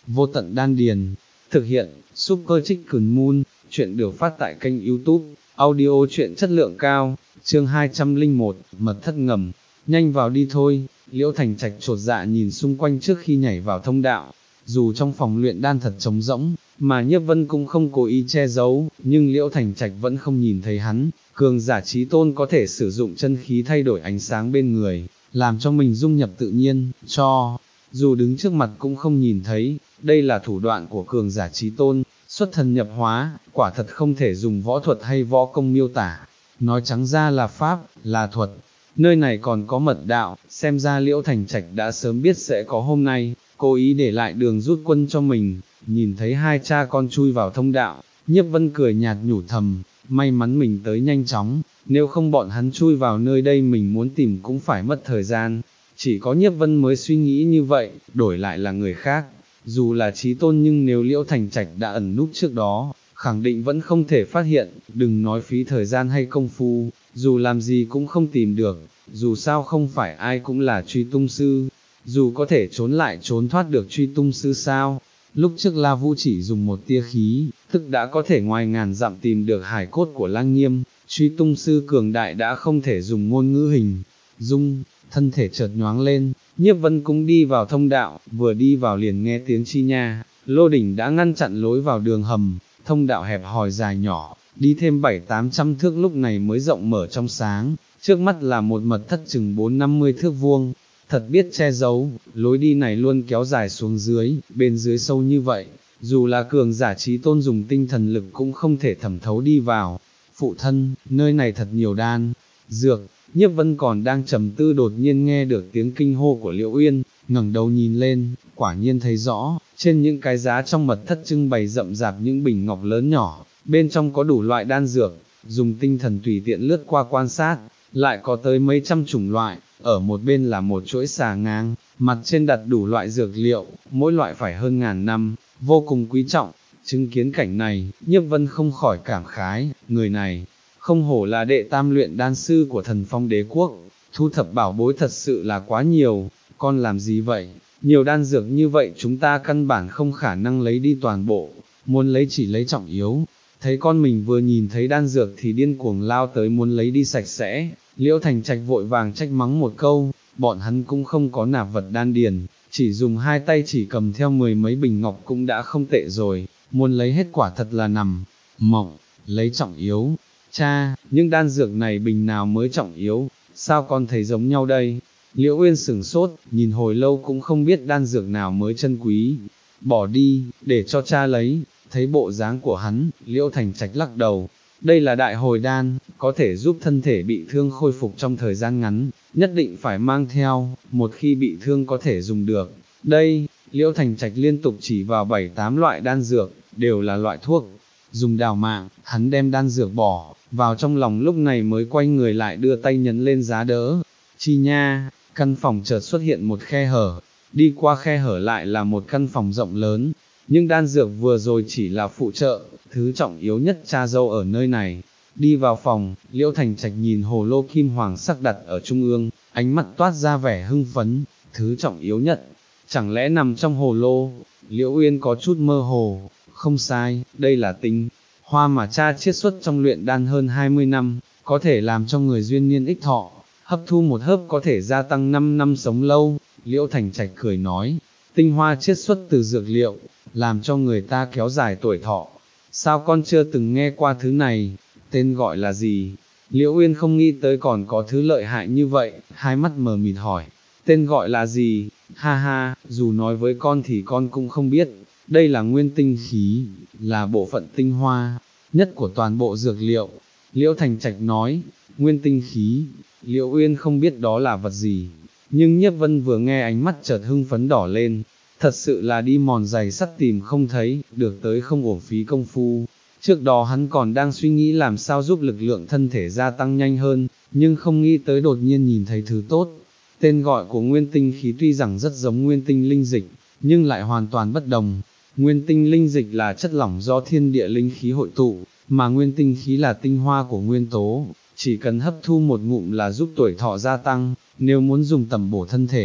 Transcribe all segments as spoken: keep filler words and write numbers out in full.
vô tận đan điền. Thực hiện, Super Chicken Moon, chuyện được phát tại kênh YouTube, audio truyện chất lượng cao, chương hai trăm lẻ một, mật thất ngầm, nhanh vào đi thôi. Liễu Thành Trạch chột dạ nhìn xung quanh trước khi nhảy vào thông đạo, dù trong phòng luyện đan thật trống rỗng, mà Nhiếp Vân cũng không cố ý che giấu, nhưng Liễu Thành Trạch vẫn không nhìn thấy hắn. Cường giả chí tôn có thể sử dụng chân khí thay đổi ánh sáng bên người, làm cho mình dung nhập tự nhiên, cho dù đứng trước mặt cũng không nhìn thấy. Đây là thủ đoạn của cường giả chí tôn, xuất thần nhập hóa, quả thật không thể dùng võ thuật hay võ công miêu tả. Nói trắng ra là pháp, là thuật. Nơi này còn có mật đạo, xem ra Liễu Thành Trạch đã sớm biết sẽ có hôm nay, cố ý để lại đường rút quân cho mình. Nhìn thấy hai cha con chui vào thông đạo, Nhiếp Vân cười nhạt nhủ thầm, may mắn mình tới nhanh chóng, nếu không bọn hắn chui vào nơi đây mình muốn tìm cũng phải mất thời gian. Chỉ có Nhiếp Vân mới suy nghĩ như vậy, đổi lại là người khác, dù là chí tôn nhưng nếu Liễu Thành Trạch đã ẩn núp trước đó, khẳng định vẫn không thể phát hiện, đừng nói phí thời gian hay công phu, dù làm gì cũng không tìm được, dù sao không phải ai cũng là truy tung sư, dù có thể trốn lại trốn thoát được truy tung sư sao. Lúc trước La Vũ chỉ dùng một tia khí, tức đã có thể ngoài ngàn dặm tìm được hải cốt của Lăng Nghiêm, truy tung sư cường đại đã không thể dùng ngôn ngữ hình dung. Thân thể chợt nhoáng lên, Nhiếp Vân cũng đi vào thông đạo, vừa đi vào liền nghe tiếng chi nha, Lô Đỉnh đã ngăn chặn lối vào đường hầm, thông đạo hẹp hòi dài nhỏ, đi thêm bảy tám trăm thước lúc này mới rộng mở trong sáng, trước mắt là một mật thất chừng bốn năm mươi thước vuông, thật biết che giấu, lối đi này luôn kéo dài xuống dưới, bên dưới sâu như vậy, dù là cường giả chí tôn dùng tinh thần lực cũng không thể thẩm thấu đi vào. Phụ thân, nơi này thật nhiều đan, dược. Nhiếp Vân còn đang trầm tư đột nhiên nghe được tiếng kinh hô của Liễu Uyên, ngẩng đầu nhìn lên, quả nhiên thấy rõ, trên những cái giá trong mật thất trưng bày rậm rạp những bình ngọc lớn nhỏ, bên trong có đủ loại đan dược, dùng tinh thần tùy tiện lướt qua quan sát, lại có tới mấy trăm chủng loại, ở một bên là một chuỗi xà ngang, mặt trên đặt đủ loại dược liệu, mỗi loại phải hơn ngàn năm, vô cùng quý trọng. Chứng kiến cảnh này, Nhiếp Vân không khỏi cảm khái, người này không hổ là đệ tam luyện đan sư của Thần Phong Đế Quốc, thu thập bảo bối thật sự là quá nhiều. Con làm gì vậy? Nhiều đan dược như vậy chúng ta căn bản không khả năng lấy đi toàn bộ, muốn lấy chỉ lấy trọng yếu. Thấy con mình vừa nhìn thấy đan dược thì điên cuồng lao tới muốn lấy đi sạch sẽ, Liễu Thành Trạch vội vàng trách mắng một câu, bọn hắn cũng không có nạp vật đan điền, chỉ dùng hai tay chỉ cầm theo mười mấy bình ngọc cũng đã không tệ rồi, muốn lấy hết quả thật là nằm mộng, lấy trọng yếu. Cha, những đan dược này bình nào mới trọng yếu, sao con thấy giống nhau đây? Liễu Uyên sửng sốt, nhìn hồi lâu cũng không biết đan dược nào mới chân quý. Bỏ đi, để cho cha lấy. Thấy bộ dáng của hắn, Liễu Thành Trạch lắc đầu. Đây là đại hồi đan, có thể giúp thân thể bị thương khôi phục trong thời gian ngắn, nhất định phải mang theo, một khi bị thương có thể dùng được. Đây, Liễu Thành Trạch liên tục chỉ vào bảy tám loại đan dược, đều là loại thuốc dùng đào mạng. Hắn đem đan dược bỏ vào trong lòng lúc này mới quay người lại đưa tay nhấn lên giá đỡ. Chi nha, căn phòng chợt xuất hiện một khe hở, đi qua khe hở lại là một căn phòng rộng lớn, nhưng đan dược vừa rồi chỉ là phụ trợ, thứ trọng yếu nhất cha dâu ở nơi này. Đi vào phòng, Liễu Thành Trạch nhìn hồ lô kim hoàng sắc đặt ở trung ương, ánh mắt toát ra vẻ hưng phấn, thứ trọng yếu nhất, chẳng lẽ nằm trong hồ lô? Liễu Uyên có chút mơ hồ, không sai, đây là tinh hoa mà cha chiết xuất trong luyện đan hơn hai mươi năm, có thể làm cho người duyên niên ích thọ, hấp thu một hớp có thể gia tăng năm năm sống lâu. Liễu Thành Trạch cười nói, tinh hoa chiết xuất từ dược liệu, làm cho người ta kéo dài tuổi thọ. Sao con chưa từng nghe qua thứ này, tên gọi là gì? Liễu Uyên không nghĩ tới còn có thứ lợi hại như vậy, hai mắt mờ mịt hỏi, tên gọi là gì? Ha ha, dù nói với con thì con cũng không biết, đây là nguyên tinh khí, là bộ phận tinh hoa nhất của toàn bộ dược liệu. Liễu Thành Trạch nói, nguyên tinh khí. Liễu Uyên không biết đó là vật gì, nhưng Nhiếp Vân vừa nghe ánh mắt chợt hưng phấn đỏ lên, thật sự là đi mòn giày sắt tìm không thấy, được tới không uổng phí công phu. Trước đó hắn còn đang suy nghĩ làm sao giúp lực lượng thân thể gia tăng nhanh hơn, nhưng không nghĩ tới đột nhiên nhìn thấy thứ tốt. Tên gọi của nguyên tinh khí tuy rằng rất giống nguyên tinh linh dịch, nhưng lại hoàn toàn bất đồng. Nguyên tinh linh dịch là chất lỏng do thiên địa linh khí hội tụ, mà nguyên tinh khí là tinh hoa của nguyên tố, chỉ cần hấp thu một ngụm là giúp tuổi thọ gia tăng. Nếu muốn dùng tẩm bổ thân thể,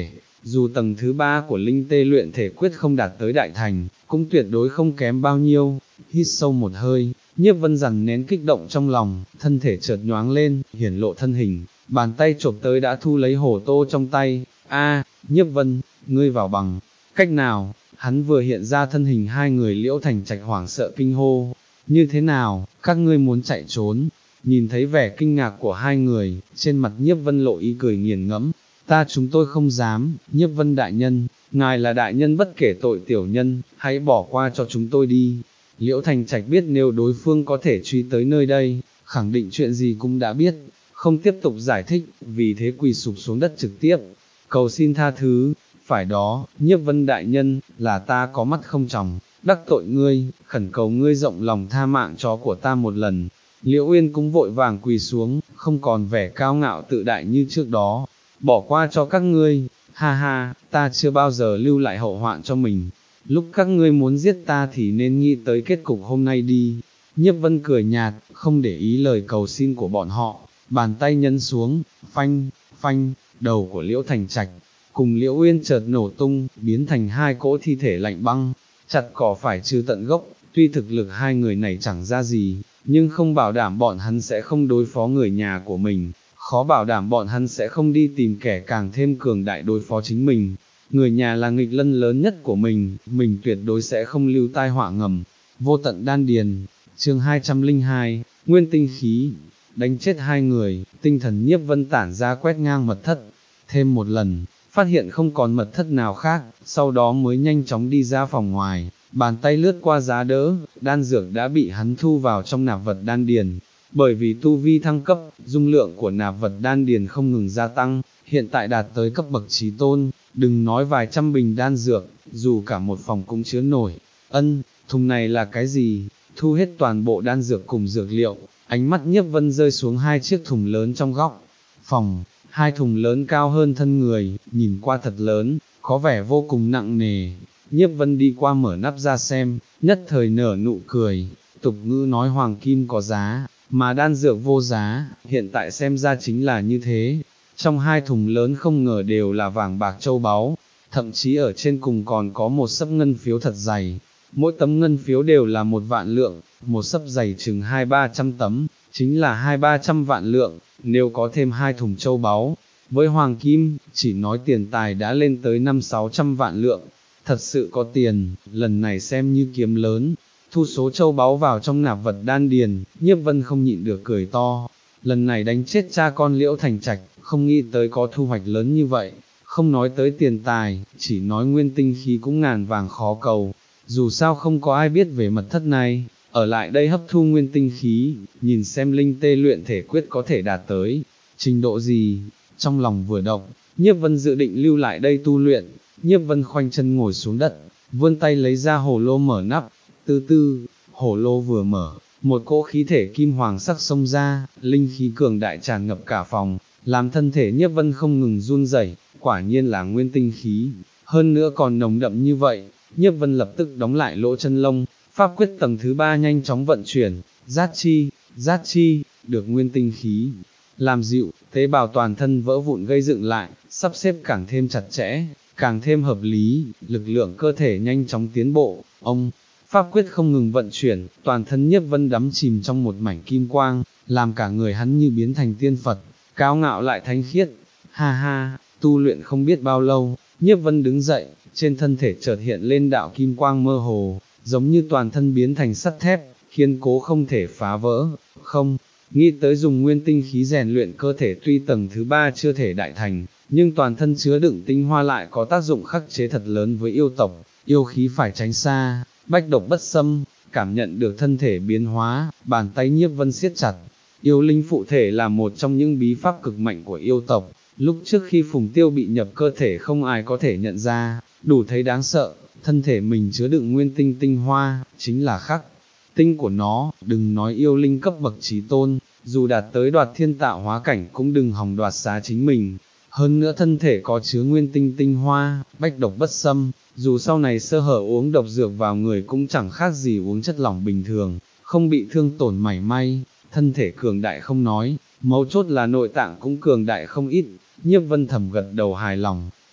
dù tầng thứ ba của linh tê luyện thể quyết không đạt tới đại thành, cũng tuyệt đối không kém bao nhiêu. Hít sâu một hơi, Nhiếp Vân dằn nén kích động trong lòng, thân thể chợt nhoáng lên, hiển lộ thân hình, bàn tay chộp tới đã thu lấy hổ tô trong tay. A, Nhiếp Vân, ngươi vào bằng cách nào? Hắn vừa hiện ra thân hình, hai người Liễu Thành Trạch hoảng sợ kinh hô. Như thế nào, các ngươi muốn chạy trốn? Nhìn thấy vẻ kinh ngạc của hai người, trên mặt Nhiếp Vân lộ ý cười nghiền ngẫm. Ta chúng tôi không dám, Nhiếp Vân đại nhân, ngài là đại nhân bất kể tội tiểu nhân, hãy bỏ qua cho chúng tôi đi. Liễu Thành Trạch biết nếu đối phương có thể truy tới nơi đây, khẳng định chuyện gì cũng đã biết, không tiếp tục giải thích, vì thế quỳ sụp xuống đất trực tiếp, cầu xin tha thứ. Phải đó, Nhiếp Vân đại nhân, là ta có mắt không tròng, đắc tội ngươi, khẩn cầu ngươi rộng lòng tha mạng chó của ta một lần. Liễu Uyên cũng vội vàng quỳ xuống, không còn vẻ cao ngạo tự đại như trước đó. Bỏ qua cho các ngươi, ha ha, ta chưa bao giờ lưu lại hậu hoạn cho mình. Lúc các ngươi muốn giết ta thì nên nghĩ tới kết cục hôm nay đi. Nhiếp Vân cười nhạt, không để ý lời cầu xin của bọn họ, bàn tay nhấn xuống, phanh, phanh, đầu của Liễu Thành Trạch cùng Liễu Uyên chợt nổ tung, biến thành hai cỗ thi thể lạnh băng, chặt cỏ phải trừ tận gốc. Tuy thực lực hai người này chẳng ra gì, nhưng không bảo đảm bọn hắn sẽ không đối phó người nhà của mình, khó bảo đảm bọn hắn sẽ không đi tìm kẻ càng thêm cường đại đối phó chính mình. Người nhà là nghịch lân lớn nhất của mình, mình tuyệt đối sẽ không lưu tai họa ngầm. Vô tận đan điền, chương hai trăm lẻ hai, nguyên tinh khí, đánh chết hai người, tinh thần Nhiếp Vân tản ra quét ngang mật thất, thêm một lần, phát hiện không còn mật thất nào khác, sau đó mới nhanh chóng đi ra phòng ngoài, bàn tay lướt qua giá đỡ, đan dược đã bị hắn thu vào trong nạp vật đan điền. Bởi vì tu vi thăng cấp, dung lượng của nạp vật đan điền không ngừng gia tăng, hiện tại đạt tới cấp bậc chí tôn, đừng nói vài trăm bình đan dược, dù cả một phòng cũng chứa nổi. Ân, thùng này là cái gì? Thu hết toàn bộ đan dược cùng dược liệu, ánh mắt Nhiếp Vân rơi xuống hai chiếc thùng lớn trong góc phòng, hai thùng lớn cao hơn thân người, nhìn qua thật lớn, có vẻ vô cùng nặng nề. Nhiếp Vân đi qua mở nắp ra xem, nhất thời nở nụ cười, tục ngữ nói hoàng kim có giá, mà đan dược vô giá, hiện tại xem ra chính là như thế. Trong hai thùng lớn không ngờ đều là vàng bạc châu báu, thậm chí ở trên cùng còn có một sấp ngân phiếu thật dày, mỗi tấm ngân phiếu đều là một vạn lượng, một sấp dày chừng hai ba trăm tấm, chính là hai ba trăm vạn lượng. Nếu có thêm hai thùng châu báu, với hoàng kim, chỉ nói tiền tài đã lên tới năm sáu trăm vạn lượng, thật sự có tiền, lần này xem như kiếm lớn. Thu số châu báu vào trong nạp vật đan điền, Nhiếp Vân không nhịn được cười to, lần này đánh chết cha con Liễu Thành Trạch, không nghĩ tới có thu hoạch lớn như vậy, không nói tới tiền tài, chỉ nói nguyên tinh khí cũng ngàn vàng khó cầu, dù sao không có ai biết về mật thất này, ở lại đây hấp thu nguyên tinh khí, nhìn xem linh tê luyện thể quyết có thể đạt tới trình độ gì. Trong lòng vừa động, Nhiếp Vân dự định lưu lại đây tu luyện. Nhiếp Vân khoanh chân ngồi xuống đất, vươn tay lấy ra hồ lô mở nắp, từ từ, hồ lô vừa mở, một cỗ khí thể kim hoàng sắc xông ra, linh khí cường đại tràn ngập cả phòng, làm thân thể Nhiếp Vân không ngừng run rẩy. Quả nhiên là nguyên tinh khí, hơn nữa còn nồng đậm như vậy. Nhiếp Vân lập tức đóng lại lỗ chân lông, pháp quyết tầng thứ ba nhanh chóng vận chuyển, giác chi, giác chi, được nguyên tinh khí làm dịu, tế bào toàn thân vỡ vụn gây dựng lại, sắp xếp càng thêm chặt chẽ, càng thêm hợp lý, lực lượng cơ thể nhanh chóng tiến bộ. Ông, pháp quyết không ngừng vận chuyển, toàn thân Nhiếp Vân đắm chìm trong một mảnh kim quang, làm cả người hắn như biến thành tiên Phật, cao ngạo lại thánh khiết. Ha ha, tu luyện không biết bao lâu, Nhiếp Vân đứng dậy, trên thân thể chợt hiện lên đạo kim quang mơ hồ, giống như toàn thân biến thành sắt thép, kiên cố không thể phá vỡ. Không nghĩ tới dùng nguyên tinh khí rèn luyện cơ thể, tuy tầng thứ ba chưa thể đại thành, nhưng toàn thân chứa đựng tinh hoa lại có tác dụng khắc chế thật lớn với yêu tộc, yêu khí phải tránh xa, bách độc bất xâm. Cảm nhận được thân thể biến hóa, bàn tay Nhiếp Vân siết chặt. Yêu linh phụ thể là một trong những bí pháp cực mạnh của yêu tộc, lúc trước khi Phùng Tiêu bị nhập cơ thể không ai có thể nhận ra, đủ thấy đáng sợ. Thân thể mình chứa đựng nguyên tinh tinh hoa, chính là khắc tinh của nó, đừng nói yêu linh cấp bậc chí tôn, dù đạt tới đoạt thiên tạo hóa cảnh cũng đừng hòng đoạt xá chính mình. Hơn nữa thân thể có chứa nguyên tinh tinh hoa, bách độc bất xâm, dù sau này sơ hở uống độc dược vào người cũng chẳng khác gì uống chất lỏng bình thường, không bị thương tổn mảy may. Thân thể cường đại không nói, mấu chốt là nội tạng cũng cường đại không ít. Nhiếp Vân thầm gật đầu hài lòng,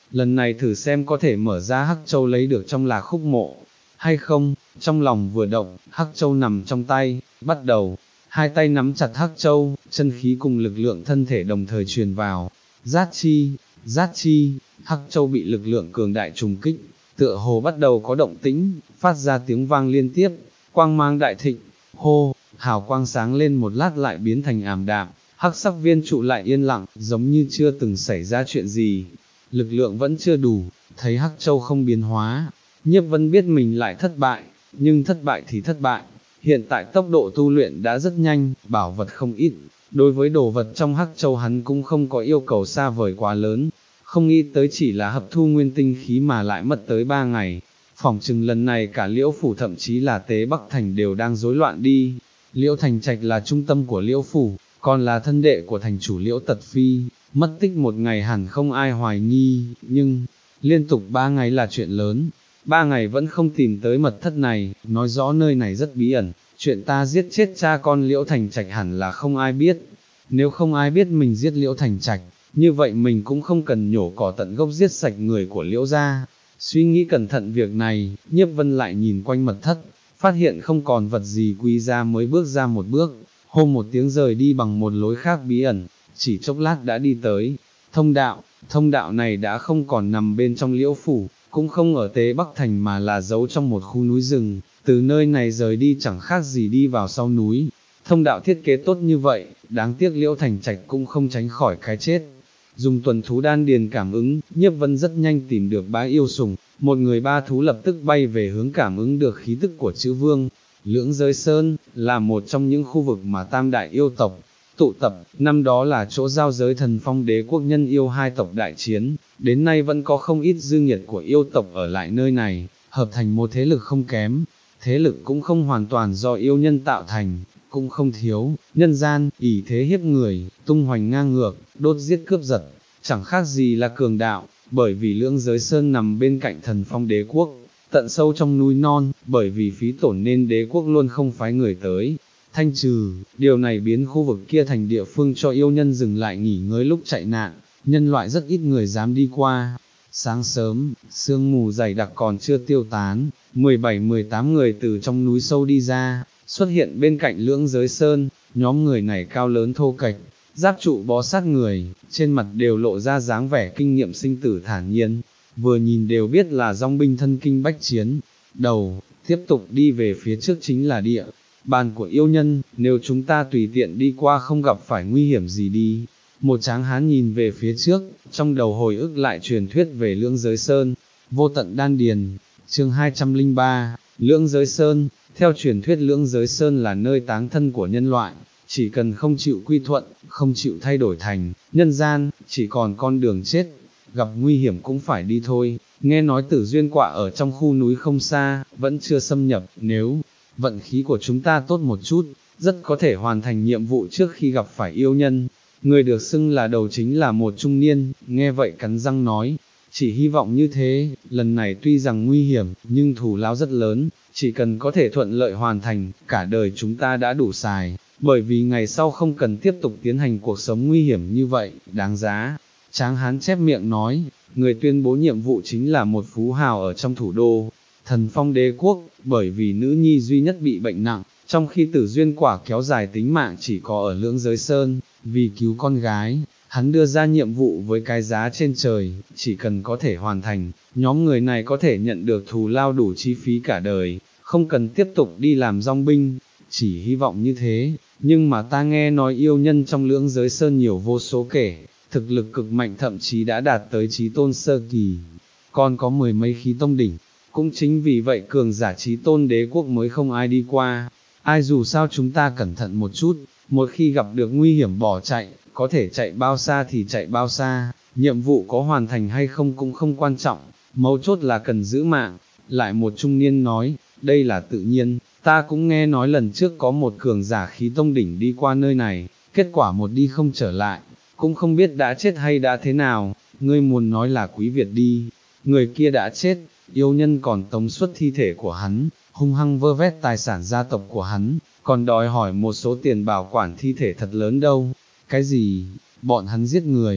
lần này thử xem có thể mở ra Hắc Châu lấy được trong Lạc Khúc mộ, hay không, trong lòng vừa động, Hắc Châu nằm trong tay, bắt đầu, hai tay nắm chặt Hắc Châu, chân khí cùng lực lượng thân thể đồng thời truyền vào, rát chi, rát chi, Hắc Châu bị lực lượng cường đại trùng kích, tựa hồ bắt đầu có động tĩnh, phát ra tiếng vang liên tiếp, quang mang đại thịnh, hô, hào quang sáng lên một lát lại biến thành ảm đạm, hắc sắc viên trụ lại yên lặng, giống như chưa từng xảy ra chuyện gì, lực lượng vẫn chưa đủ, thấy Hắc Châu không biến hóa, Nhiếp Vân biết mình lại thất bại, nhưng thất bại thì thất bại, hiện tại tốc độ tu luyện đã rất nhanh, bảo vật không ít, đối với đồ vật trong Hắc Châu hắn cũng không có yêu cầu xa vời quá lớn, không nghĩ tới chỉ là hấp thu nguyên tinh khí mà lại mất tới ba ngày, phỏng chừng lần này cả Liễu Phủ thậm chí là Tế Bắc Thành đều đang rối loạn đi, Liễu Thành Trạch là trung tâm của Liễu Phủ, còn là thân đệ của thành chủ Liễu Tật Phi, mất tích một ngày hẳn không ai hoài nghi, nhưng, liên tục ba ngày là chuyện lớn, ba ngày vẫn không tìm tới mật thất này, nói rõ nơi này rất bí ẩn, chuyện ta giết chết cha con Liễu Thành Trạch hẳn là không ai biết, nếu không ai biết mình giết Liễu Thành Trạch, như vậy mình cũng không cần nhổ cỏ tận gốc giết sạch người của Liễu gia. Suy nghĩ cẩn thận việc này, Nhiếp Vân lại nhìn quanh mật thất, phát hiện không còn vật gì quý giá mới bước ra một bước, hô một tiếng rời đi bằng một lối khác bí ẩn, chỉ chốc lát đã đi tới, thông đạo, thông đạo này đã không còn nằm bên trong Liễu Phủ, cũng không ở Tế Bắc Thành mà là giấu trong một khu núi rừng, từ nơi này rời đi chẳng khác gì đi vào sau núi, thông đạo thiết kế tốt như vậy, đáng tiếc Liễu Thành Trạch cũng không tránh khỏi cái chết. Dùng tuần thú đan điền cảm ứng, Nhiếp Vân rất nhanh tìm được bá yêu sủng, một người ba thú lập tức bay về hướng cảm ứng được khí tức của chữ vương. Lưỡng Giới Sơn, là một trong những khu vực mà tam đại yêu tộc tụ tập, năm đó là chỗ giao giới Thần Phong Đế quốc nhân yêu hai tộc đại chiến, đến nay vẫn có không ít dư nghiệt của yêu tộc ở lại nơi này, hợp thành một thế lực không kém, thế lực cũng không hoàn toàn do yêu nhân tạo thành, cũng không thiếu, nhân gian, ỷ thế hiếp người, tung hoành ngang ngược, đốt giết cướp giật, chẳng khác gì là cường đạo, bởi vì Lưỡng Giới Sơn nằm bên cạnh Thần Phong Đế quốc, tận sâu trong núi non, bởi vì phí tổn nên đế quốc luôn không phái người tới thanh trừ, điều này biến khu vực kia thành địa phương cho yêu nhân dừng lại nghỉ ngơi lúc chạy nạn, nhân loại rất ít người dám đi qua. Sáng sớm, sương mù dày đặc còn chưa tiêu tán, mười bảy mười tám người từ trong núi sâu đi ra, xuất hiện bên cạnh Lưỡng Giới Sơn, nhóm người này cao lớn thô kệch, giáp trụ bó sát người, trên mặt đều lộ ra dáng vẻ kinh nghiệm sinh tử thản nhiên, vừa nhìn đều biết là dòng binh thân kinh bách chiến. Đầu, tiếp tục đi về phía trước chính là địa bàn của yêu nhân, nếu chúng ta tùy tiện đi qua không gặp phải nguy hiểm gì đi. Một tráng hán nhìn về phía trước, trong đầu hồi ức lại truyền thuyết về Lưỡng Giới Sơn, vô tận đan điền, chương hai trăm lẻ ba, Lưỡng Giới Sơn. Theo truyền thuyết Lưỡng Giới Sơn là nơi táng thân của nhân loại, chỉ cần không chịu quy thuận, không chịu thay đổi thành nhân gian, chỉ còn con đường chết, gặp nguy hiểm cũng phải đi thôi. Nghe nói Tử Duyên Quạ ở trong khu núi không xa, vẫn chưa xâm nhập, nếu vận khí của chúng ta tốt một chút, rất có thể hoàn thành nhiệm vụ trước khi gặp phải yêu nhân. Người được xưng là đầu chính là một trung niên, nghe vậy cắn răng nói, chỉ hy vọng như thế, lần này tuy rằng nguy hiểm, nhưng thù lao rất lớn, chỉ cần có thể thuận lợi hoàn thành, cả đời chúng ta đã đủ xài, bởi vì ngày sau không cần tiếp tục tiến hành cuộc sống nguy hiểm như vậy, đáng giá. Tráng hán chép miệng nói, người tuyên bố nhiệm vụ chính là một phú hào ở trong thủ đô Thần Phong Đế quốc, bởi vì nữ nhi duy nhất bị bệnh nặng, trong khi Tử Duyên Quả kéo dài tính mạng chỉ có ở Lưỡng Giới Sơn, vì cứu con gái, hắn đưa ra nhiệm vụ với cái giá trên trời, chỉ cần có thể hoàn thành, nhóm người này có thể nhận được thù lao đủ chi phí cả đời, không cần tiếp tục đi làm dong binh, chỉ hy vọng như thế, nhưng mà ta nghe nói yêu nhân trong Lưỡng Giới Sơn nhiều vô số kể, thực lực cực mạnh thậm chí đã đạt tới chí tôn sơ kỳ, còn có mười mấy khí tông đỉnh, cũng chính vì vậy cường giả chí tôn đế quốc mới không ai đi qua. Ai dù sao chúng ta cẩn thận một chút, một khi gặp được nguy hiểm bỏ chạy, có thể chạy bao xa thì chạy bao xa, nhiệm vụ có hoàn thành hay không cũng không quan trọng, mấu chốt là cần giữ mạng. Lại một trung niên nói, đây là tự nhiên, ta cũng nghe nói lần trước có một cường giả khí tông đỉnh đi qua nơi này, kết quả một đi không trở lại, cũng không biết đã chết hay đã thế nào, ngươi muốn nói là Quý Việt đi, người kia đã chết, yêu nhân còn tống xuất thi thể của hắn, hung hăng vơ vét tài sản gia tộc của hắn, còn đòi hỏi một số tiền bảo quản thi thể thật lớn đâu. Cái gì, bọn hắn giết người,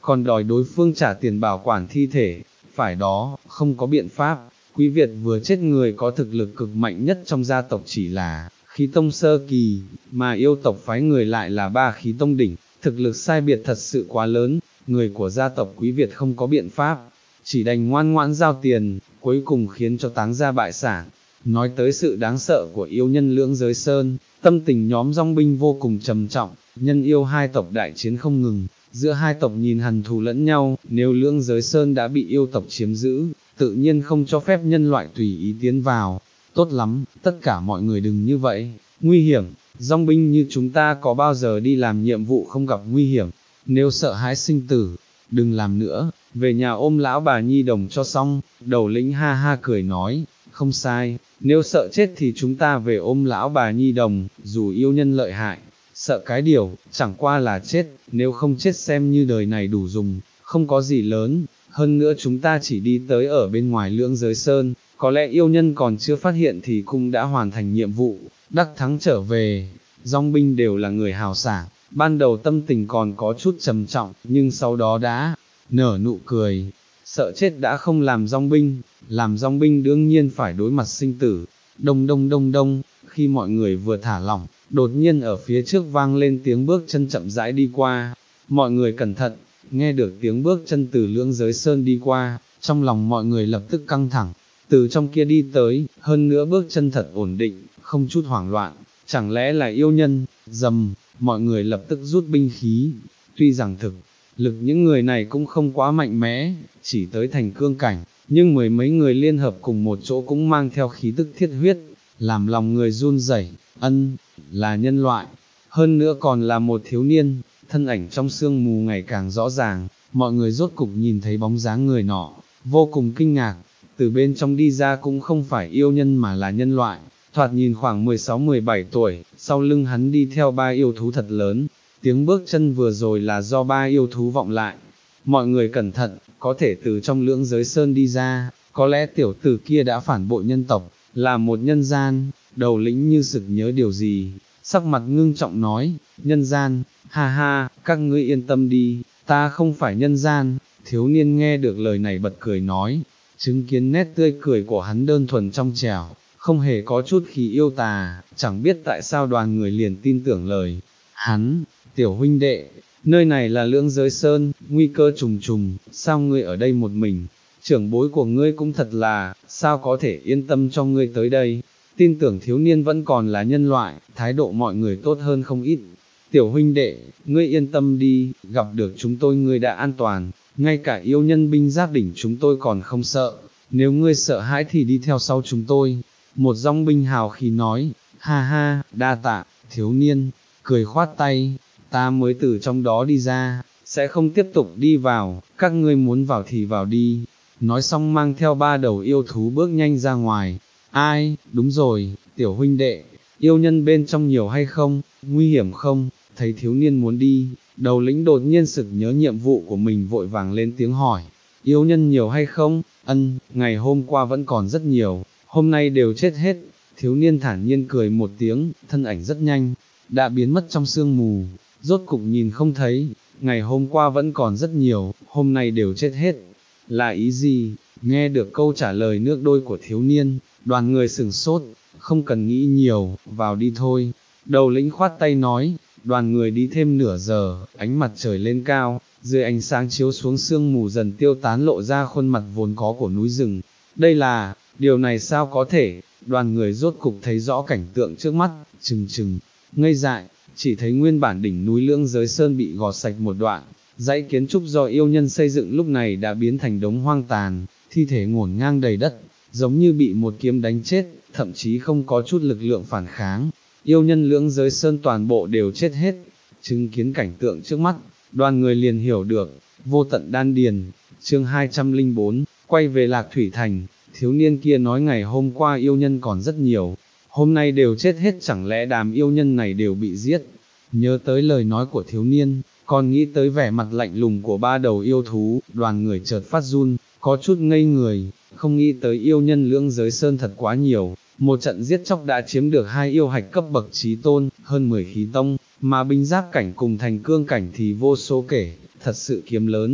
còn đòi đối phương trả tiền bảo quản thi thể, phải đó, không có biện pháp. Quý Việt vừa chết người có thực lực cực mạnh nhất trong gia tộc chỉ là khí tông sơ kỳ, mà yêu tộc phái người lại là ba khí tông đỉnh, thực lực sai biệt thật sự quá lớn, người của gia tộc Quý Việt không có biện pháp, chỉ đành ngoan ngoãn giao tiền, cuối cùng khiến cho táng gia bại sản. Nói tới sự đáng sợ của yêu nhân Lưỡng Giới Sơn, tâm tình nhóm dòng binh vô cùng trầm trọng, nhân yêu hai tộc đại chiến không ngừng, giữa hai tộc nhìn hằn thù lẫn nhau, nếu Lưỡng Giới Sơn đã bị yêu tộc chiếm giữ, tự nhiên không cho phép nhân loại tùy ý tiến vào. Tốt lắm, tất cả mọi người đừng như vậy, nguy hiểm, dòng binh như chúng ta có bao giờ đi làm nhiệm vụ không gặp nguy hiểm, nếu sợ hãi sinh tử, đừng làm nữa, về nhà ôm lão bà nhi đồng cho xong. Đầu lĩnh ha ha cười nói, không sai, nếu sợ chết thì chúng ta về ôm lão bà nhi đồng, dù yêu nhân lợi hại, sợ cái điều, chẳng qua là chết, nếu không chết xem như đời này đủ dùng, không có gì lớn, hơn nữa chúng ta chỉ đi tới ở bên ngoài Lưỡng Giới Sơn, có lẽ yêu nhân còn chưa phát hiện thì cũng đã hoàn thành nhiệm vụ, đắc thắng trở về. Dòng binh đều là người hào sảng, ban đầu tâm tình còn có chút trầm trọng, nhưng sau đó đã nở nụ cười, sợ chết đã không làm dòng binh, làm dòng binh đương nhiên phải đối mặt sinh tử. Đông đông đông đông, khi mọi người vừa thả lỏng, đột nhiên ở phía trước vang lên tiếng bước chân chậm rãi đi qua, mọi người cẩn thận, nghe được tiếng bước chân từ Lưỡng Giới Sơn đi qua, trong lòng mọi người lập tức căng thẳng, từ trong kia đi tới, hơn nữa bước chân thật ổn định, không chút hoảng loạn, chẳng lẽ là yêu nhân, dầm, mọi người lập tức rút binh khí, tuy rằng thực lực những người này cũng không quá mạnh mẽ, chỉ tới thành cương cảnh, nhưng mười mấy người liên hợp cùng một chỗ cũng mang theo khí tức thiết huyết, làm lòng người run rẩy. Ân, là nhân loại, hơn nữa còn là một thiếu niên, thân ảnh trong sương mù ngày càng rõ ràng, mọi người rốt cục nhìn thấy bóng dáng người nọ, vô cùng kinh ngạc, từ bên trong đi ra cũng không phải yêu nhân mà là nhân loại, thoạt nhìn khoảng mười sáu mười bảy tuổi, sau lưng hắn đi theo ba yêu thú thật lớn, tiếng bước chân vừa rồi là do ba yêu thú vọng lại. Mọi người cẩn thận, có thể từ trong Lưỡng Giới Sơn đi ra, có lẽ tiểu tử kia đã phản bội nhân tộc, là một nhân gian. Đầu lĩnh như sực nhớ điều gì, sắc mặt ngưng trọng nói, nhân gian, ha ha, các ngươi yên tâm đi, ta không phải nhân gian. Thiếu niên nghe được lời này bật cười nói, chứng kiến nét tươi cười của hắn đơn thuần trong trẻo, không hề có chút khí yêu tà, chẳng biết tại sao đoàn người liền tin tưởng lời hắn. Tiểu huynh đệ, nơi này là Lưỡng Giới Sơn, nguy cơ trùng trùng, sao ngươi ở đây một mình, trưởng bối của ngươi cũng thật là, sao có thể yên tâm cho ngươi tới đây. Tin tưởng thiếu niên vẫn còn là nhân loại, thái độ mọi người tốt hơn không ít. Tiểu huynh đệ, ngươi yên tâm đi, gặp được chúng tôi ngươi đã an toàn, ngay cả yêu nhân binh giáp đỉnh chúng tôi còn không sợ, nếu ngươi sợ hãi thì đi theo sau chúng tôi. Một dòng binh hào khí nói, ha ha, đa tạ. Thiếu niên cười khoát tay, ta mới từ trong đó đi ra, sẽ không tiếp tục đi vào, các ngươi muốn vào thì vào đi. Nói xong mang theo ba đầu yêu thú bước nhanh ra ngoài. Ai, đúng rồi, tiểu huynh đệ, yêu nhân bên trong nhiều hay không, nguy hiểm không? Thấy thiếu niên muốn đi, đầu lĩnh đột nhiên sực nhớ nhiệm vụ của mình vội vàng lên tiếng hỏi, yêu nhân nhiều hay không? Ân, ngày hôm qua vẫn còn rất nhiều, hôm nay đều chết hết. Thiếu niên thản nhiên cười một tiếng, thân ảnh rất nhanh, đã biến mất trong sương mù, rốt cục nhìn không thấy. Ngày hôm qua vẫn còn rất nhiều, hôm nay đều chết hết, là ý gì? Nghe được câu trả lời nước đôi của thiếu niên, đoàn người sửng sốt, không cần nghĩ nhiều, vào đi thôi. Đầu lĩnh khoát tay nói, đoàn người đi thêm nửa giờ, ánh mặt trời lên cao, dưới ánh sáng chiếu xuống sương mù dần tiêu tán lộ ra khuôn mặt vốn có của núi rừng. Đây là, điều này sao có thể? Đoàn người rốt cục thấy rõ cảnh tượng trước mắt, chừng chừng, ngây dại, chỉ thấy nguyên bản đỉnh núi Lưỡng Giới Sơn bị gọt sạch một đoạn, dãy kiến trúc do yêu nhân xây dựng lúc này đã biến thành đống hoang tàn, thi thể ngổn ngang đầy đất, giống như bị một kiếm đánh chết, thậm chí không có chút lực lượng phản kháng. Yêu nhân Lưỡng Giới Sơn toàn bộ đều chết hết. Chứng kiến cảnh tượng trước mắt, đoàn người liền hiểu được, vô tận đan điền. Chương hai trăm lẻ bốn, quay về Lạc Thủy Thành. Thiếu niên kia nói ngày hôm qua yêu nhân còn rất nhiều, hôm nay đều chết hết, chẳng lẽ đám yêu nhân này đều bị giết? Nhớ tới lời nói của thiếu niên, còn nghĩ tới vẻ mặt lạnh lùng của ba đầu yêu thú, đoàn người chợt phát run, có chút ngây người, không nghĩ tới yêu nhân Lưỡng Giới Sơn thật quá nhiều, một trận giết chóc đã chiếm được hai yêu hạch cấp bậc chí tôn, hơn mười khí tông, mà binh giáp cảnh cùng thành cương cảnh thì vô số kể, thật sự kiếm lớn.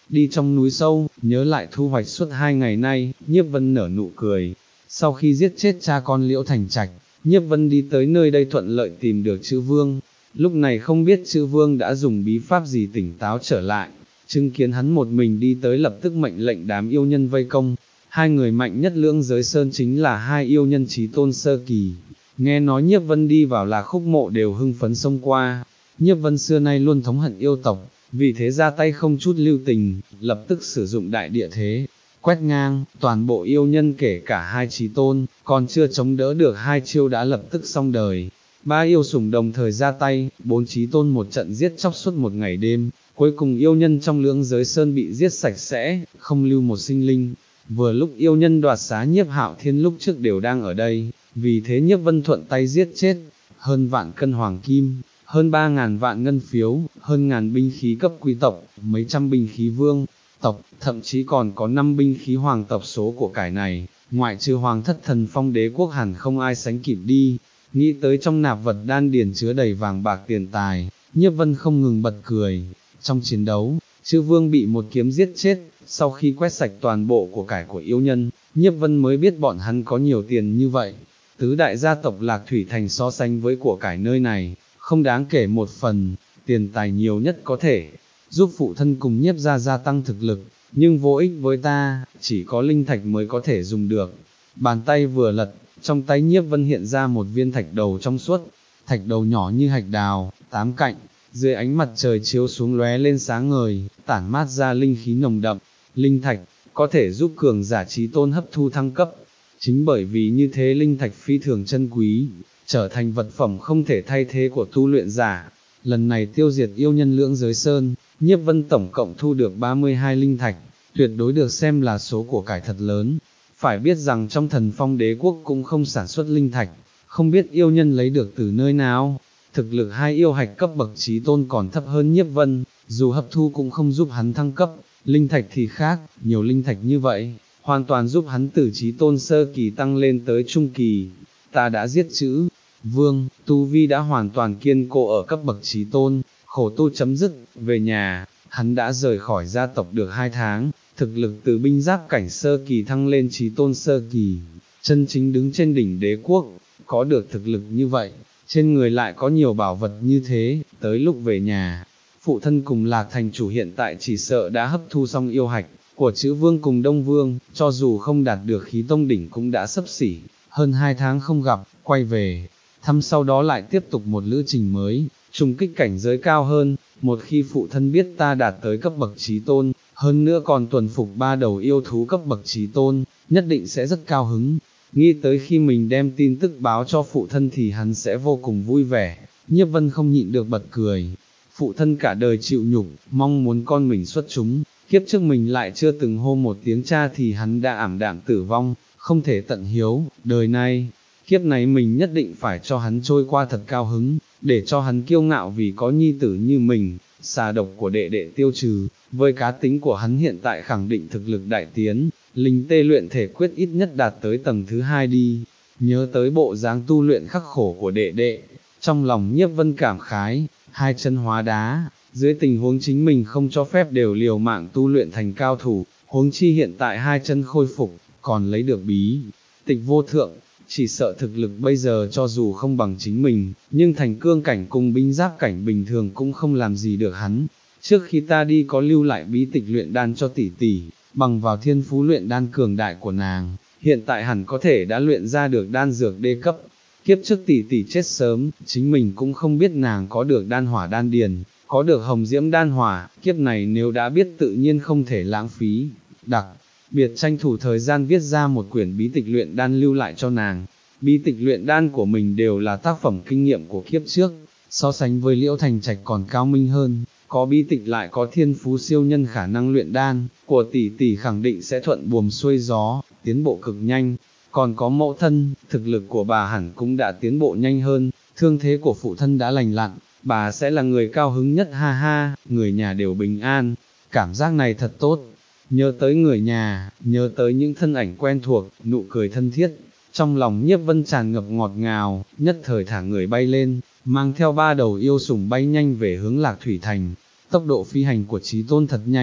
đi trong núi sâu, nhớ lại thu hoạch suốt hai ngày nay, Nhiếp Vân nở nụ cười. Sau khi giết chết cha con Liễu Thành Trạch, Nhiếp Vân đi tới nơi đây thuận lợi tìm được chữ Vương. Lúc này không biết chữ Vương đã dùng bí pháp gì tỉnh táo trở lại, chứng kiến hắn một mình đi tới lập tức mệnh lệnh đám yêu nhân vây công. Hai người mạnh nhất Lưỡng Giới Sơn chính là hai yêu nhân chí tôn sơ kỳ. Nghe nói Nhiếp Vân đi vào là khúc mộ đều hưng phấn xông qua. Nhiếp Vân xưa nay luôn thống hận yêu tộc, vì thế ra tay không chút lưu tình, lập tức sử dụng đại địa thế, quét ngang, toàn bộ yêu nhân kể cả hai chí tôn, còn chưa chống đỡ được hai chiêu đã lập tức xong đời. Ba yêu sủng đồng thời ra tay, bốn chí tôn một trận giết chóc suốt một ngày đêm, cuối cùng yêu nhân trong Lưỡng Giới Sơn bị giết sạch sẽ, không lưu một sinh linh. Vừa lúc yêu nhân đoạt xá Nhiếp Hạo Thiên lúc trước đều đang ở đây, vì thế Nhiếp Vân thuận tay giết chết, hơn vạn cân hoàng kim, hơn ba ngàn vạn ngân phiếu, hơn ngàn binh khí cấp quý tộc, mấy trăm binh khí vương tộc, thậm chí còn có năm binh khí hoàng tộc. Số của cải này, ngoại trừ hoàng thất Thần Phong đế quốc hẳn không ai sánh kịp đi. Nghĩ tới trong nạp vật đan điền chứa đầy vàng bạc tiền tài, Nhiếp Vân không ngừng bật cười. Trong chiến đấu, chữ Vương bị một kiếm giết chết, sau khi quét sạch toàn bộ của cải của yêu nhân, Nhiếp Vân mới biết bọn hắn có nhiều tiền như vậy. Tứ đại gia tộc Lạc Thủy Thành so sánh với của cải nơi này, không đáng kể một phần, tiền tài nhiều nhất có thể giúp phụ thân cùng Nhiếp gia gia tăng thực lực, nhưng vô ích với ta, chỉ có linh thạch mới có thể dùng được. Bàn tay vừa lật, trong tay Nhiếp Vân hiện ra một viên thạch đầu trong suốt, thạch đầu nhỏ như hạch đào, tám cạnh, dưới ánh mặt trời chiếu xuống lóe lên sáng ngời, tản mát ra linh khí nồng đậm. Linh thạch có thể giúp cường giả chí tôn hấp thu thăng cấp, chính bởi vì như thế linh thạch phi thường chân quý, trở thành vật phẩm không thể thay thế của tu luyện giả. Lần này tiêu diệt yêu nhân Lưỡng Giới Sơn, Nhiếp Vân tổng cộng thu được ba mươi hai linh thạch, tuyệt đối được xem là số của cải thật lớn. Phải biết rằng trong Thần Phong đế quốc cũng không sản xuất linh thạch, không biết yêu nhân lấy được từ nơi nào. Thực lực hai yêu hạch cấp bậc chí tôn còn thấp hơn Nhiếp Vân, dù hấp thu cũng không giúp hắn thăng cấp. Linh thạch thì khác, nhiều linh thạch như vậy, hoàn toàn giúp hắn từ chí tôn sơ kỳ tăng lên tới trung kỳ. Ta đã giết chữ Vương, tu vi đã hoàn toàn kiên cố ở cấp bậc chí tôn, khổ tu chấm dứt. Về nhà, hắn đã rời khỏi gia tộc được hai tháng, thực lực từ binh giáp cảnh sơ kỳ thăng lên chí tôn sơ kỳ, chân chính đứng trên đỉnh đế quốc. Có được thực lực như vậy, trên người lại có nhiều bảo vật như thế, tới lúc về nhà, phụ thân cùng Lạc thành chủ hiện tại chỉ sợ đã hấp thu xong yêu hạch của chữ Vương cùng Đông Vương, cho dù không đạt được khí tông đỉnh cũng đã xấp xỉ. Hơn hai tháng không gặp, quay về thăm sau đó lại tiếp tục một lữ trình mới, trùng kích cảnh giới cao hơn. Một khi phụ thân biết ta đạt tới cấp bậc chí tôn, hơn nữa còn tuần phục ba đầu yêu thú cấp bậc chí tôn, nhất định sẽ rất cao hứng. Nghĩ tới khi mình đem tin tức báo cho phụ thân thì hắn sẽ vô cùng vui vẻ. Nhiếp Vân không nhịn được bật cười. Phụ thân cả đời chịu nhục, mong muốn con mình xuất chúng, kiếp trước mình lại chưa từng hô một tiếng cha thì hắn đã ảm đạm tử vong, không thể tận hiếu. Đời này, kiếp này mình nhất định phải cho hắn trôi qua thật cao hứng, để cho hắn kiêu ngạo vì có nhi tử như mình. Xà độc của đệ đệ tiêu trừ, với cá tính của hắn hiện tại khẳng định thực lực đại tiến, linh tê luyện thể quyết ít nhất đạt tới tầng thứ hai đi. Nhớ tới bộ dáng tu luyện khắc khổ của đệ đệ, trong lòng Nhiếp Vân cảm khái, hai chân hóa đá, dưới tình huống chính mình không cho phép đều liều mạng tu luyện thành cao thủ, huống chi hiện tại hai chân khôi phục, còn lấy được bí tịch vô thượng, chỉ sợ thực lực bây giờ cho dù không bằng chính mình, nhưng thành cương cảnh cùng binh giáp cảnh bình thường cũng không làm gì được hắn. Trước khi ta đi có lưu lại bí tịch luyện đan cho tỷ tỷ, bằng vào thiên phú luyện đan cường đại của nàng, hiện tại hẳn có thể đã luyện ra được đan dược đê cấp. Kiếp trước tỷ tỷ chết sớm, chính mình cũng không biết nàng có được đan hỏa đan điền, có được hồng diễm đan hỏa, kiếp này nếu đã biết tự nhiên không thể lãng phí, đặc biệt tranh thủ thời gian viết ra một quyển bí tịch luyện đan lưu lại cho nàng. Bí tịch luyện đan của mình đều là tác phẩm kinh nghiệm của kiếp trước, so sánh với Liễu Thành Trạch còn cao minh hơn, có bí tịch lại có thiên phú siêu nhân khả năng luyện đan, của tỷ tỷ khẳng định sẽ thuận buồm xuôi gió, tiến bộ cực nhanh. Còn có mẫu thân, thực lực của bà hẳn cũng đã tiến bộ nhanh hơn, thương thế của phụ thân đã lành lặn, bà sẽ là người cao hứng nhất, ha ha, người nhà đều bình an, cảm giác này thật tốt. Nhớ tới người nhà, nhớ tới những thân ảnh quen thuộc, nụ cười thân thiết, trong lòng Nhiếp Vân tràn ngập ngọt ngào, nhất thời thả người bay lên, mang theo ba đầu yêu sủng bay nhanh về hướng Lạc Thủy Thành. Tốc độ phi hành của Chí Tôn thật nhanh,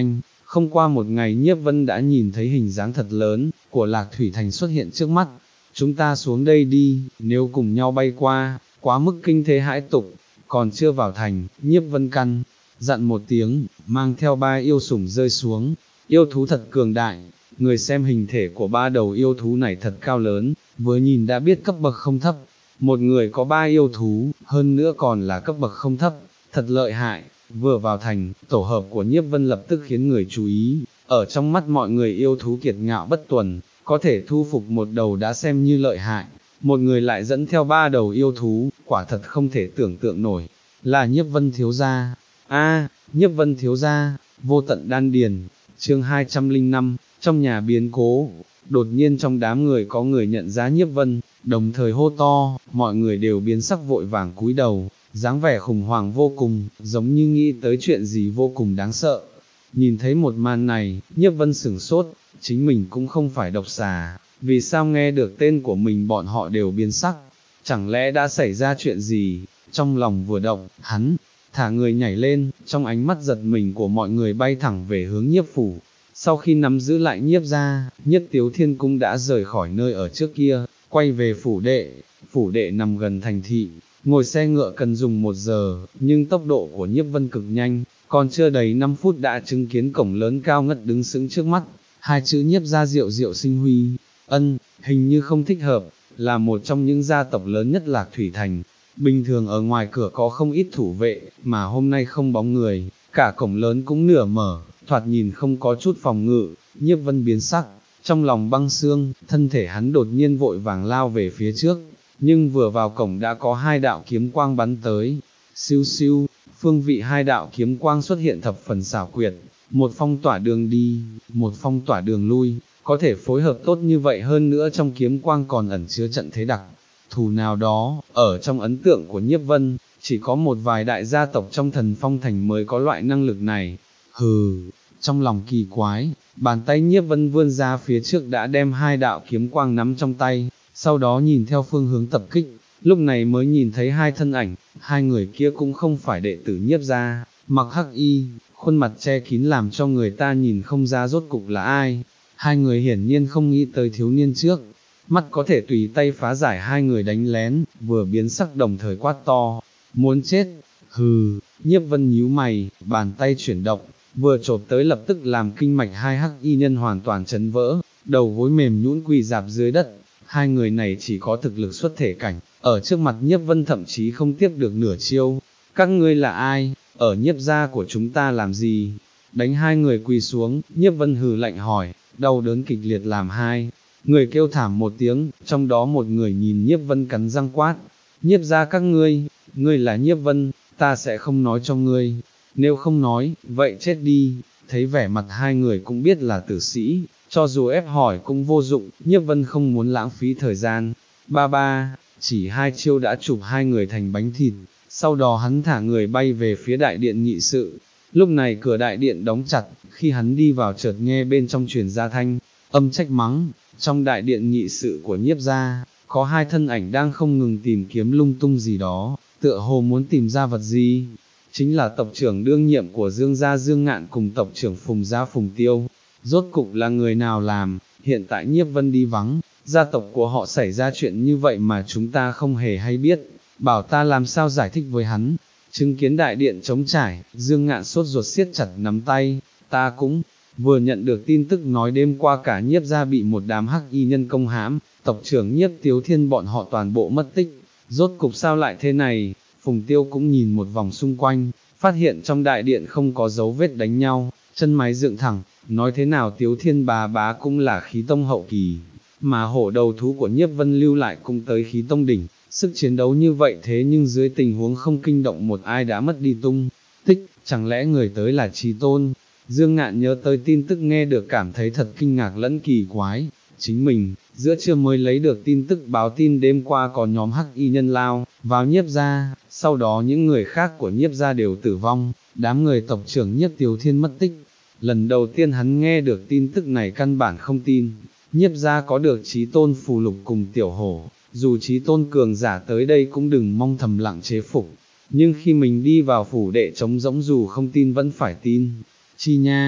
Không qua một ngày Nhiếp Vân đã nhìn thấy hình dáng thật lớn của Lạc Thủy Thành xuất hiện trước mắt. Chúng ta xuống đây đi, nếu cùng nhau bay qua, quá mức kinh thế hãi tục. Còn chưa vào thành, Nhiếp Vân căn dặn một tiếng, mang theo ba yêu sủng rơi xuống. Yêu thú thật cường đại, người xem hình thể của ba đầu yêu thú này thật cao lớn, vừa nhìn đã biết cấp bậc không thấp. Một người có ba yêu thú, hơn nữa còn là cấp bậc không thấp, thật lợi hại. Vừa vào thành, tổ hợp của Nhiếp Vân lập tức khiến người chú ý, ở trong mắt mọi người yêu thú kiệt ngạo bất tuần, có thể thu phục một đầu đã xem như lợi hại, một người lại dẫn theo ba đầu yêu thú, quả thật không thể tưởng tượng nổi, là Nhiếp Vân thiếu gia. A, Nhiếp Vân thiếu gia, vô tận đan điền. Chương hai trăm lẻ năm, trong nhà biến cố, đột nhiên trong đám người có người nhận ra Nhiếp Vân, đồng thời hô to, mọi người đều biến sắc vội vàng cúi đầu, dáng vẻ khủng hoảng vô cùng, giống như nghĩ tới chuyện gì vô cùng đáng sợ. Nhìn thấy một màn này, Nhiếp Vân sửng sốt, chính mình cũng không phải độc xà, vì sao nghe được tên của mình bọn họ đều biến sắc, chẳng lẽ đã xảy ra chuyện gì, trong lòng vừa động, hắn thả người nhảy lên, trong ánh mắt giật mình của mọi người bay thẳng về hướng Nhiếp phủ. Sau khi nắm giữ lại Nhiếp gia, Nhất Tiếu Thiên cũng đã rời khỏi nơi ở trước kia, quay về phủ đệ. Phủ đệ nằm gần thành thị, ngồi xe ngựa cần dùng một giờ, nhưng tốc độ của Nhiếp Vân cực nhanh, còn chưa đầy năm phút đã chứng kiến cổng lớn cao ngất đứng sững trước mắt, hai chữ Nhiếp gia Diệu Diệu Sinh Huy. Ân, hình như không thích hợp, là một trong những gia tộc lớn nhất Lạc Thủy Thành. Bình thường ở ngoài cửa có không ít thủ vệ, mà hôm nay không bóng người, cả cổng lớn cũng nửa mở, thoạt nhìn không có chút phòng ngự. Nhiếp Vân biến sắc, trong lòng băng xương, thân thể hắn đột nhiên vội vàng lao về phía trước, nhưng vừa vào cổng đã có hai đạo kiếm quang bắn tới. Siêu siêu, phương vị hai đạo kiếm quang xuất hiện thập phần xảo quyệt, một phong tỏa đường đi, một phong tỏa đường lui, có thể phối hợp tốt như vậy, hơn nữa trong kiếm quang còn ẩn chứa trận thế đặc thù nào đó. Ở trong ấn tượng của Nhiếp Vân, chỉ có một vài đại gia tộc trong Thần Phong Thành mới có loại năng lực này. Hừ, trong lòng kỳ quái, bàn tay Nhiếp Vân vươn ra phía trước đã đem hai đạo kiếm quang nắm trong tay, sau đó nhìn theo phương hướng tập kích, lúc này mới nhìn thấy hai thân ảnh, hai người kia cũng không phải đệ tử Nhiếp gia, mặc hắc y, khuôn mặt che kín làm cho người ta nhìn không ra rốt cục là ai. Hai người hiển nhiên không nghĩ tới thiếu niên trước mắt có thể tùy tay phá giải hai người đánh lén, vừa biến sắc đồng thời quát to, muốn chết. Hừ, Nhiếp Vân nhíu mày, bàn tay chuyển động, vừa chộp tới lập tức làm kinh mạch hai hắc y nhân hoàn toàn chấn vỡ, đầu gối mềm nhũn quỳ dạp dưới đất. Hai người này chỉ có thực lực xuất thể cảnh, ở trước mặt Nhiếp Vân thậm chí không tiếp được nửa chiêu. Các ngươi là ai, ở Nhiếp gia của chúng ta làm gì? Đánh hai người quỳ xuống, Nhiếp Vân hừ lạnh hỏi, đau đớn kịch liệt làm hai người kêu thảm một tiếng, trong đó một người nhìn Nhiếp Vân cắn răng quát, Nhiếp gia các ngươi, ngươi là Nhiếp Vân, ta sẽ không nói cho ngươi, nếu không nói, vậy chết đi. Thấy vẻ mặt hai người cũng biết là tử sĩ, cho dù ép hỏi cũng vô dụng, Nhiếp Vân không muốn lãng phí thời gian. Ba ba, chỉ hai chiêu đã chụp hai người thành bánh thịt, sau đó hắn thả người bay về phía đại điện nghị sự. Lúc này cửa đại điện đóng chặt, khi hắn đi vào chợt nghe bên trong truyền ra thanh âm trách mắng. Trong đại điện nghị sự của Nhiếp gia, có hai thân ảnh đang không ngừng tìm kiếm lung tung gì đó, tựa hồ muốn tìm ra vật gì. Chính là tộc trưởng đương nhiệm của Dương gia Dương Ngạn cùng tộc trưởng Phùng gia Phùng Tiêu. Rốt cục là người nào làm? Hiện tại Nhiếp Vân đi vắng, gia tộc của họ xảy ra chuyện như vậy mà chúng ta không hề hay biết, bảo ta làm sao giải thích với hắn. Chứng kiến đại điện trống trải, Dương Ngạn sốt ruột siết chặt nắm tay, ta cũng vừa nhận được tin tức nói đêm qua cả Nhiếp gia bị một đám hắc y nhân công hãm, tộc trưởng Nhiếp Tiếu Thiên bọn họ toàn bộ mất tích, rốt cục sao lại thế này? Phùng Tiêu cũng nhìn một vòng xung quanh, phát hiện trong đại điện không có dấu vết đánh nhau, chân mày dựng thẳng, nói thế nào Tiếu Thiên bà bá cũng là khí tông hậu kỳ, mà hổ đầu thú của Nhiếp Vân lưu lại cũng tới khí tông đỉnh, sức chiến đấu như vậy thế nhưng dưới tình huống không kinh động một ai đã mất đi tung tích, chẳng lẽ người tới là Chí Tôn? Dương Ngạn nhớ tới tin tức nghe được cảm thấy thật kinh ngạc lẫn kỳ quái, chính mình, giữa trưa mới lấy được tin tức báo tin đêm qua có nhóm hắc y nhân lao vào Nhiếp gia, sau đó những người khác của Nhiếp gia đều tử vong, đám người tộc trưởng Nhiếp Tiếu Thiên mất tích. Lần đầu tiên hắn nghe được tin tức này căn bản không tin, Nhiếp gia có được Chí Tôn phù lục cùng tiểu hổ, dù Chí Tôn cường giả tới đây cũng đừng mong thầm lặng chế phục, nhưng khi mình đi vào phủ đệ trống rỗng dù không tin vẫn phải tin. Chi nha,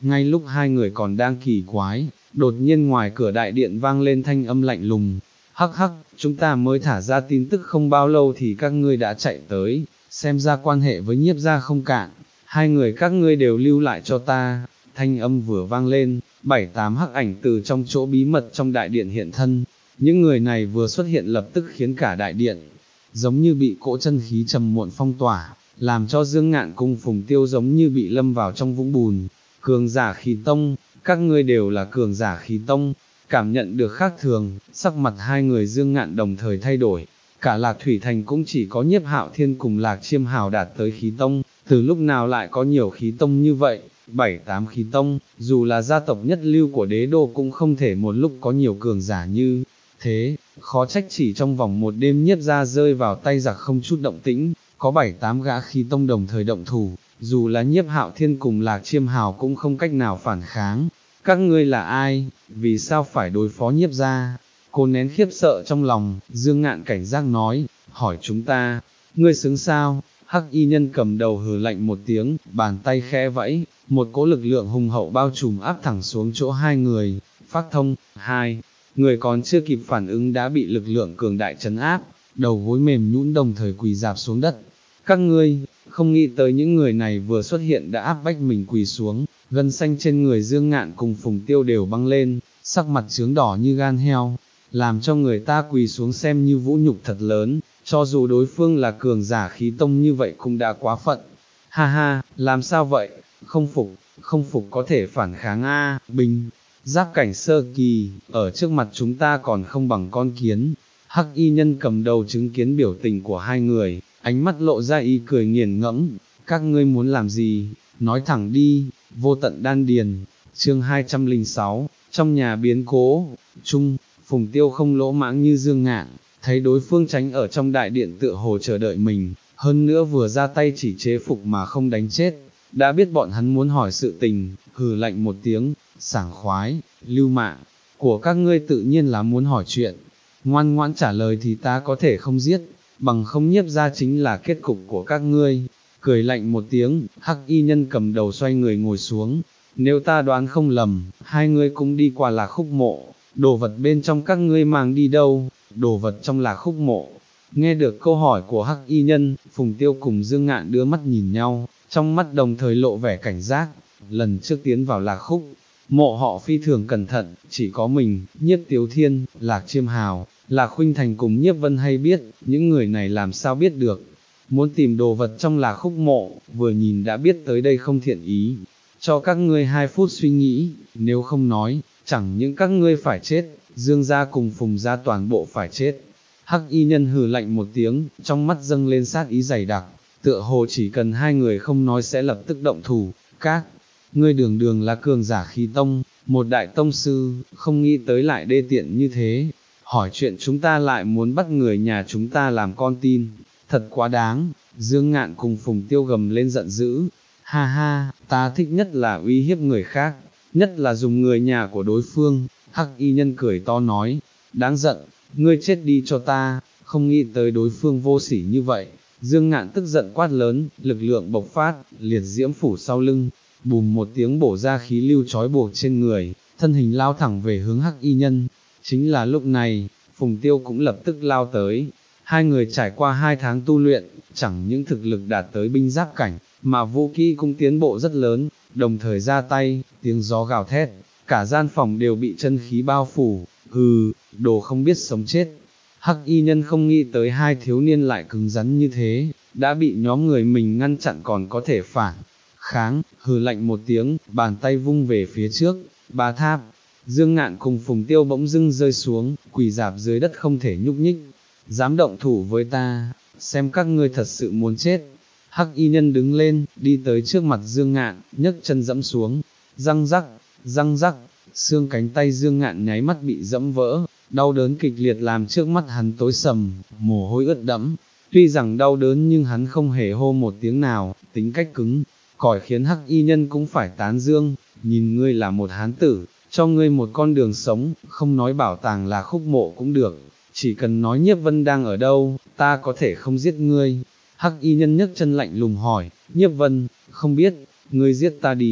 Ngay lúc hai người còn đang kỳ quái, đột nhiên ngoài cửa đại điện vang lên thanh âm lạnh lùng, hắc hắc, chúng ta mới thả ra tin tức không bao lâu thì các ngươi đã chạy tới, xem ra quan hệ với nhiếp gia không cạn, hai người các ngươi đều lưu lại cho ta. Thanh âm vừa vang lên, bảy tám hắc ảnh từ trong chỗ bí mật trong đại điện hiện thân, những người này vừa xuất hiện lập tức khiến cả đại điện, giống như bị cỗ chân khí trầm muộn phong tỏa, làm cho Dương Ngạn cùng Phùng Tiêu giống như bị lâm vào trong vũng bùn. Cường giả khí tông, các ngươi đều là cường giả khí tông. Cảm nhận được khác thường, sắc mặt hai người Dương Ngạn đồng thời thay đổi, cả Lạc Thủy Thành cũng chỉ có Nhiếp Hạo Thiên cùng Lạc Chiêm Hào đạt tới khí tông, từ lúc nào lại có nhiều khí tông như vậy, bảy tám khí tông, dù là gia tộc nhất lưu của đế đô cũng không thể một lúc có nhiều cường giả như thế, khó trách chỉ trong vòng một đêm Nhiếp gia rơi vào tay giặc không chút động tĩnh, có bảy tám gã khí tông đồng thời động thủ, dù là Nhiếp Hạo Thiên cùng Lạc Chiêm Hào cũng không cách nào phản kháng. Các ngươi là ai, vì sao phải đối phó Nhiếp gia? Cô nén khiếp sợ trong lòng, Dương Ngạn cảnh giác nói, hỏi chúng ta, ngươi xứng sao? Hắc y nhân cầm đầu hừ lạnh một tiếng, bàn tay khẽ vẫy, một cỗ lực lượng hùng hậu bao trùm áp thẳng xuống chỗ hai người, phát thông, hai người còn chưa kịp phản ứng đã bị lực lượng cường đại trấn áp, đầu gối mềm nhũn đồng thời quỳ rạp xuống đất. Các ngươi, không nghĩ tới những người này vừa xuất hiện đã áp bách mình quỳ xuống, gân xanh trên người Dương Ngạn cùng Phùng Tiêu đều băng lên, sắc mặt trướng đỏ như gan heo, làm cho người ta quỳ xuống xem như vũ nhục thật lớn, cho dù đối phương là cường giả khí tông như vậy cũng đã quá phận. Ha ha, làm sao vậy, không phục, không phục có thể phản kháng a, bình, giáp cảnh sơ kỳ, ở trước mặt chúng ta còn không bằng con kiến. Hắc y nhân cầm đầu chứng kiến biểu tình của hai người, ánh mắt lộ ra ý cười nghiền ngẫm, các ngươi muốn làm gì, nói thẳng đi. Vô tận đan điền, chương hai trăm lẻ sáu, trong nhà biến cố, chung, Phùng Tiêu không lỗ mãng như Dương Ngạn, thấy đối phương tránh ở trong đại điện tựa hồ chờ đợi mình, hơn nữa vừa ra tay chỉ chế phục mà không đánh chết, đã biết bọn hắn muốn hỏi sự tình, hừ lạnh một tiếng, sảng khoái, lưu mạng, của các ngươi tự nhiên là muốn hỏi chuyện, ngoan ngoãn trả lời thì ta có thể không giết, bằng không Nhiếp gia chính là kết cục của các ngươi. Cười lạnh một tiếng, hắc y nhân cầm đầu xoay người ngồi xuống, nếu ta đoán không lầm, hai người cũng đi qua Lạc Khúc mộ, đồ vật bên trong các ngươi mang đi đâu, đồ vật trong Lạc Khúc mộ. Nghe được câu hỏi của hắc y nhân, Phùng Tiêu cùng Dương Ngạn đưa mắt nhìn nhau, trong mắt đồng thời lộ vẻ cảnh giác, lần trước tiến vào Lạc Khúc mộ họ phi thường cẩn thận, chỉ có mình, Nhiếp Tiếu Thiên, Lạc Chiêm Hào, Lạc Khuynh Thành cùng Nhiếp Vân hay biết, những người này làm sao biết được. Muốn tìm đồ vật trong Lạc Khúc mộ, vừa nhìn đã biết tới đây không thiện ý, cho các ngươi hai phút suy nghĩ, nếu không nói, chẳng những các ngươi phải chết, Dương gia cùng Phùng gia toàn bộ phải chết. Hắc y nhân hừ lạnh một tiếng, trong mắt dâng lên sát ý dày đặc, tựa hồ chỉ cần hai người không nói sẽ lập tức động thủ. Các ngươi đường đường là cường giả khí tông, một đại tông sư, không nghĩ tới lại đê tiện như thế, hỏi chuyện chúng ta lại muốn bắt người nhà chúng ta làm con tin. Thật quá đáng. Dương Ngạn cùng Phùng Tiêu gầm lên giận dữ, ha ha, ta thích nhất là uy hiếp người khác, nhất là dùng người nhà của đối phương. Hắc y nhân cười to nói, đáng giận, ngươi chết đi cho ta, không nghĩ tới đối phương vô sỉ như vậy. Dương Ngạn tức giận quát lớn, lực lượng bộc phát, liệt diễm phủ sau lưng, bùm một tiếng bổ ra khí lưu trói buộc trên người, thân hình lao thẳng về hướng hắc y nhân. Chính là lúc này, Phùng Tiêu cũng lập tức lao tới. Hai người trải qua hai tháng tu luyện, chẳng những thực lực đạt tới binh giáp cảnh, mà vũ kỹ cũng tiến bộ rất lớn, đồng thời ra tay, tiếng gió gào thét, cả gian phòng đều bị chân khí bao phủ, hừ, đồ không biết sống chết. Hắc y nhân không nghĩ tới hai thiếu niên lại cứng rắn như thế, đã bị nhóm người mình ngăn chặn còn có thể phản kháng, hừ lạnh một tiếng, bàn tay vung về phía trước, ba tháp. Dương Ngạn cùng Phùng Tiêu bỗng dưng rơi xuống, quỳ rạp dưới đất không thể nhúc nhích. Dám động thủ với ta, xem các ngươi thật sự muốn chết. Hắc y nhân đứng lên, đi tới trước mặt Dương Ngạn, nhấc chân dẫm xuống, răng rắc, răng rắc, xương cánh tay Dương Ngạn nháy mắt bị dẫm vỡ, đau đớn kịch liệt làm trước mắt hắn tối sầm, mồ hôi ướt đẫm. Tuy rằng đau đớn nhưng hắn không hề hô một tiếng nào, tính cách cứng cỏi khiến hắc y nhân cũng phải tán dương, nhìn ngươi là một hán tử, cho ngươi một con đường sống, không nói bảo tàng là khúc mộ cũng được. Chỉ cần nói Nhiếp Vân đang ở đâu, ta có thể không giết ngươi. Hắc y nhân nhấc chân lạnh lùng hỏi, Nhiếp Vân, không biết, ngươi giết ta đi.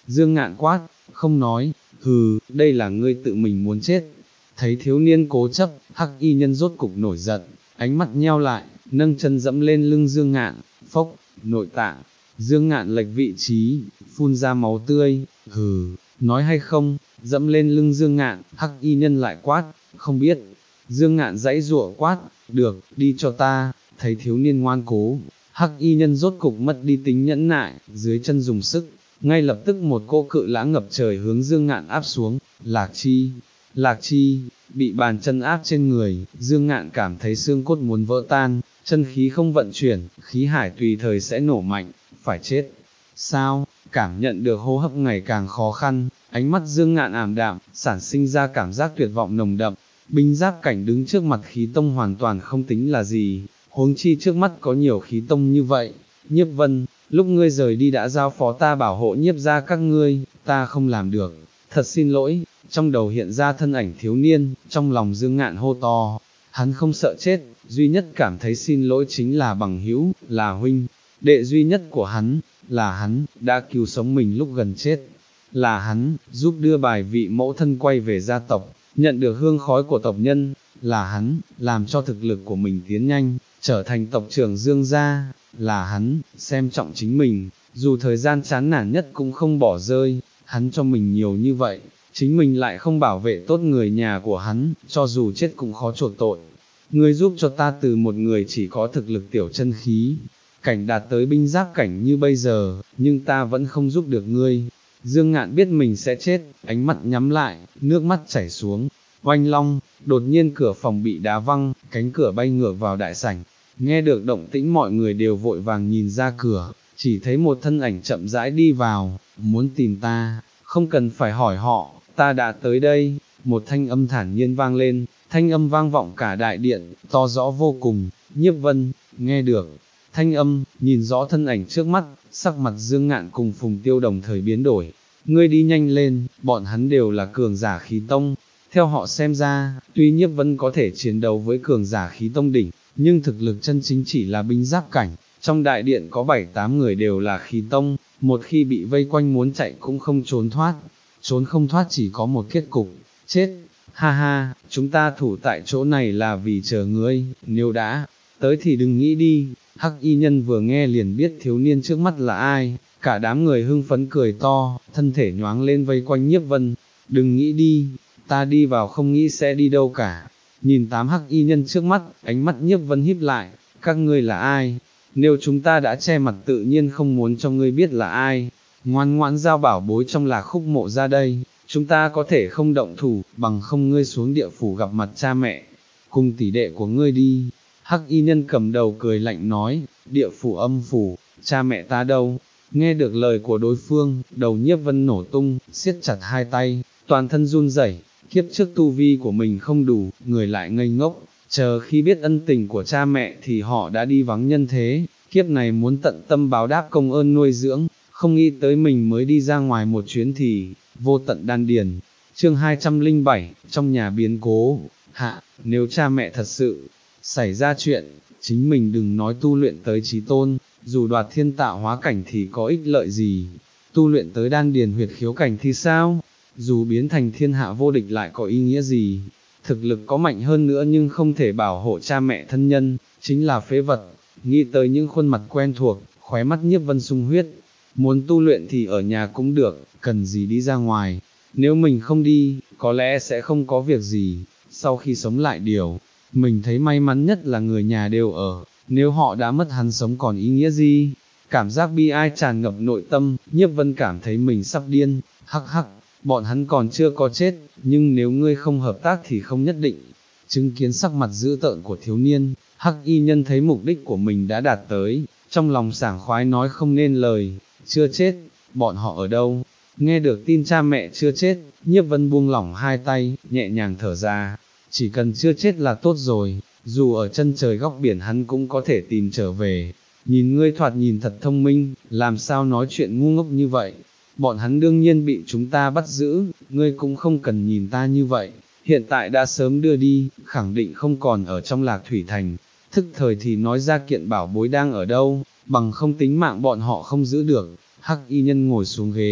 Dương Ngạn quát, không nói, hừ, đây là ngươi tự mình muốn chết. Thấy thiếu niên cố chấp, hắc y nhân rốt cục nổi giận, ánh mắt nheo lại, nâng chân dẫm lên lưng Dương Ngạn, phốc, nội tạng. Dương Ngạn lệch vị trí, phun ra máu tươi, hừ, nói hay không, dẫm lên lưng Dương Ngạn, hắc y nhân lại quát, không biết. Dương Ngạn dãy giụa quát, được, đi cho ta. Thấy thiếu niên ngoan cố, hắc y nhân rốt cục mất đi tính nhẫn nại, dưới chân dùng sức, ngay lập tức một cỗ cự lãng ngập trời hướng Dương Ngạn áp xuống. Lạc Chi, Lạc Chi, bị bàn chân áp trên người, Dương Ngạn cảm thấy xương cốt muốn vỡ tan, chân khí không vận chuyển, khí hải tùy thời sẽ nổ mạnh, phải chết. Sao, cảm nhận được hô hấp ngày càng khó khăn, ánh mắt Dương Ngạn ảm đạm, sản sinh ra cảm giác tuyệt vọng nồng đậm. Binh giáp cảnh đứng trước mặt khí tông hoàn toàn không tính là gì, huống chi trước mắt có nhiều khí tông như vậy. Nhiếp Vân, lúc ngươi rời đi đã giao phó ta bảo hộ nhiếp gia các ngươi, ta không làm được, thật xin lỗi. Trong đầu hiện ra thân ảnh thiếu niên, trong lòng Dương Ngạn hô to, hắn không sợ chết, duy nhất cảm thấy xin lỗi chính là bằng hữu, là huynh, đệ duy nhất của hắn, là hắn, đã cứu sống mình lúc gần chết, là hắn, giúp đưa bài vị mẫu thân quay về gia tộc, nhận được hương khói của tộc nhân, là hắn, làm cho thực lực của mình tiến nhanh, trở thành tộc trưởng Dương gia, là hắn, xem trọng chính mình, dù thời gian chán nản nhất cũng không bỏ rơi, hắn cho mình nhiều như vậy, chính mình lại không bảo vệ tốt người nhà của hắn, cho dù chết cũng khó chuộc tội. Ngươi giúp cho ta từ một người chỉ có thực lực tiểu chân khí, cảnh đạt tới binh giáp cảnh như bây giờ, nhưng ta vẫn không giúp được ngươi. Dương Ngạn biết mình sẽ chết, ánh mắt nhắm lại, nước mắt chảy xuống. Oanh long, đột nhiên cửa phòng bị đá văng, cánh cửa bay ngược vào đại sảnh. Nghe được động tĩnh mọi người đều vội vàng nhìn ra cửa, chỉ thấy một thân ảnh chậm rãi đi vào, muốn tìm ta, không cần phải hỏi họ, ta đã tới đây. Một thanh âm thản nhiên vang lên, thanh âm vang vọng cả đại điện, to rõ vô cùng. Nhiếp Vân, nghe được thanh âm, nhìn rõ thân ảnh trước mắt, sắc mặt Dương Ngạn cùng Phùng Tiêu đồng thời biến đổi. Ngươi đi nhanh lên, bọn hắn đều là cường giả khí tông. Theo họ xem ra, tuy Nhiếp Vân có thể chiến đấu với cường giả khí tông đỉnh, nhưng thực lực chân chính chỉ là binh giáp cảnh. Trong đại điện có bảy tám người đều là khí tông, một khi bị vây quanh muốn chạy cũng không trốn thoát. Trốn không thoát chỉ có một kết cục, chết. Ha ha, chúng ta thủ tại chỗ này là vì chờ ngươi, nếu đã tới thì đừng nghĩ đi. Hắc y nhân vừa nghe liền biết thiếu niên trước mắt là ai, cả đám người hưng phấn cười to, thân thể nhoáng lên vây quanh Nhiếp Vân. Đừng nghĩ đi, ta đi vào không nghĩ sẽ đi đâu cả. Nhìn tám hắc y nhân trước mắt, ánh mắt Nhiếp Vân híp lại, các ngươi là ai? Nếu chúng ta đã che mặt tự nhiên không muốn cho ngươi biết là ai, ngoan ngoãn giao bảo bối trong Lạc Khúc mộ ra đây, chúng ta có thể không động thủ, bằng không ngươi xuống địa phủ gặp mặt cha mẹ, cùng tỷ đệ của ngươi đi. Hắc y nhân cầm đầu cười lạnh nói, địa phủ âm phủ, cha mẹ ta đâu? Nghe được lời của đối phương, đầu Nhiếp Vân nổ tung, siết chặt hai tay, toàn thân run rẩy. Kiếp trước tu vi của mình không đủ, người lại ngây ngốc, chờ khi biết ân tình của cha mẹ thì họ đã đi vắng nhân thế, kiếp này muốn tận tâm báo đáp công ơn nuôi dưỡng, không nghĩ tới mình mới đi ra ngoài một chuyến thì, vô tận đan điền. Chương hai trăm linh bảy, trong nhà biến cố, hạ, nếu cha mẹ thật sự xảy ra chuyện, chính mình đừng nói tu luyện tới chí tôn, dù đoạt thiên tạo hóa cảnh thì có ích lợi gì, tu luyện tới đan điền huyệt khiếu cảnh thì sao, dù biến thành thiên hạ vô địch lại có ý nghĩa gì, thực lực có mạnh hơn nữa nhưng không thể bảo hộ cha mẹ thân nhân, chính là phế vật. Nghĩ tới những khuôn mặt quen thuộc, khóe mắt Nhiếp Vân sung huyết, muốn tu luyện thì ở nhà cũng được, cần gì đi ra ngoài, nếu mình không đi, có lẽ sẽ không có việc gì. Sau khi sống lại điều, mình thấy may mắn nhất là người nhà đều ở, nếu họ đã mất hắn sống còn ý nghĩa gì. Cảm giác bi ai tràn ngập nội tâm, Nhiếp Vân cảm thấy mình sắp điên, hắc hắc, bọn hắn còn chưa có chết, nhưng nếu ngươi không hợp tác thì không nhất định. Chứng kiến sắc mặt dữ tợn của thiếu niên, hắc y nhân thấy mục đích của mình đã đạt tới, trong lòng sảng khoái nói không nên lời, chưa chết, bọn họ ở đâu? Nghe được tin cha mẹ chưa chết, Nhiếp Vân buông lỏng hai tay, nhẹ nhàng thở ra, chỉ cần chưa chết là tốt rồi, dù ở chân trời góc biển hắn cũng có thể tìm trở về. Nhìn ngươi thoạt nhìn thật thông minh, làm sao nói chuyện ngu ngốc như vậy? Bọn hắn đương nhiên bị chúng ta bắt giữ, ngươi cũng không cần nhìn ta như vậy, hiện tại đã sớm đưa đi, khẳng định không còn ở trong Lạc Thủy Thành, thức thời thì nói ra kiện bảo bối đang ở đâu, bằng không tính mạng bọn họ không giữ được. Hắc y nhân ngồi xuống ghế,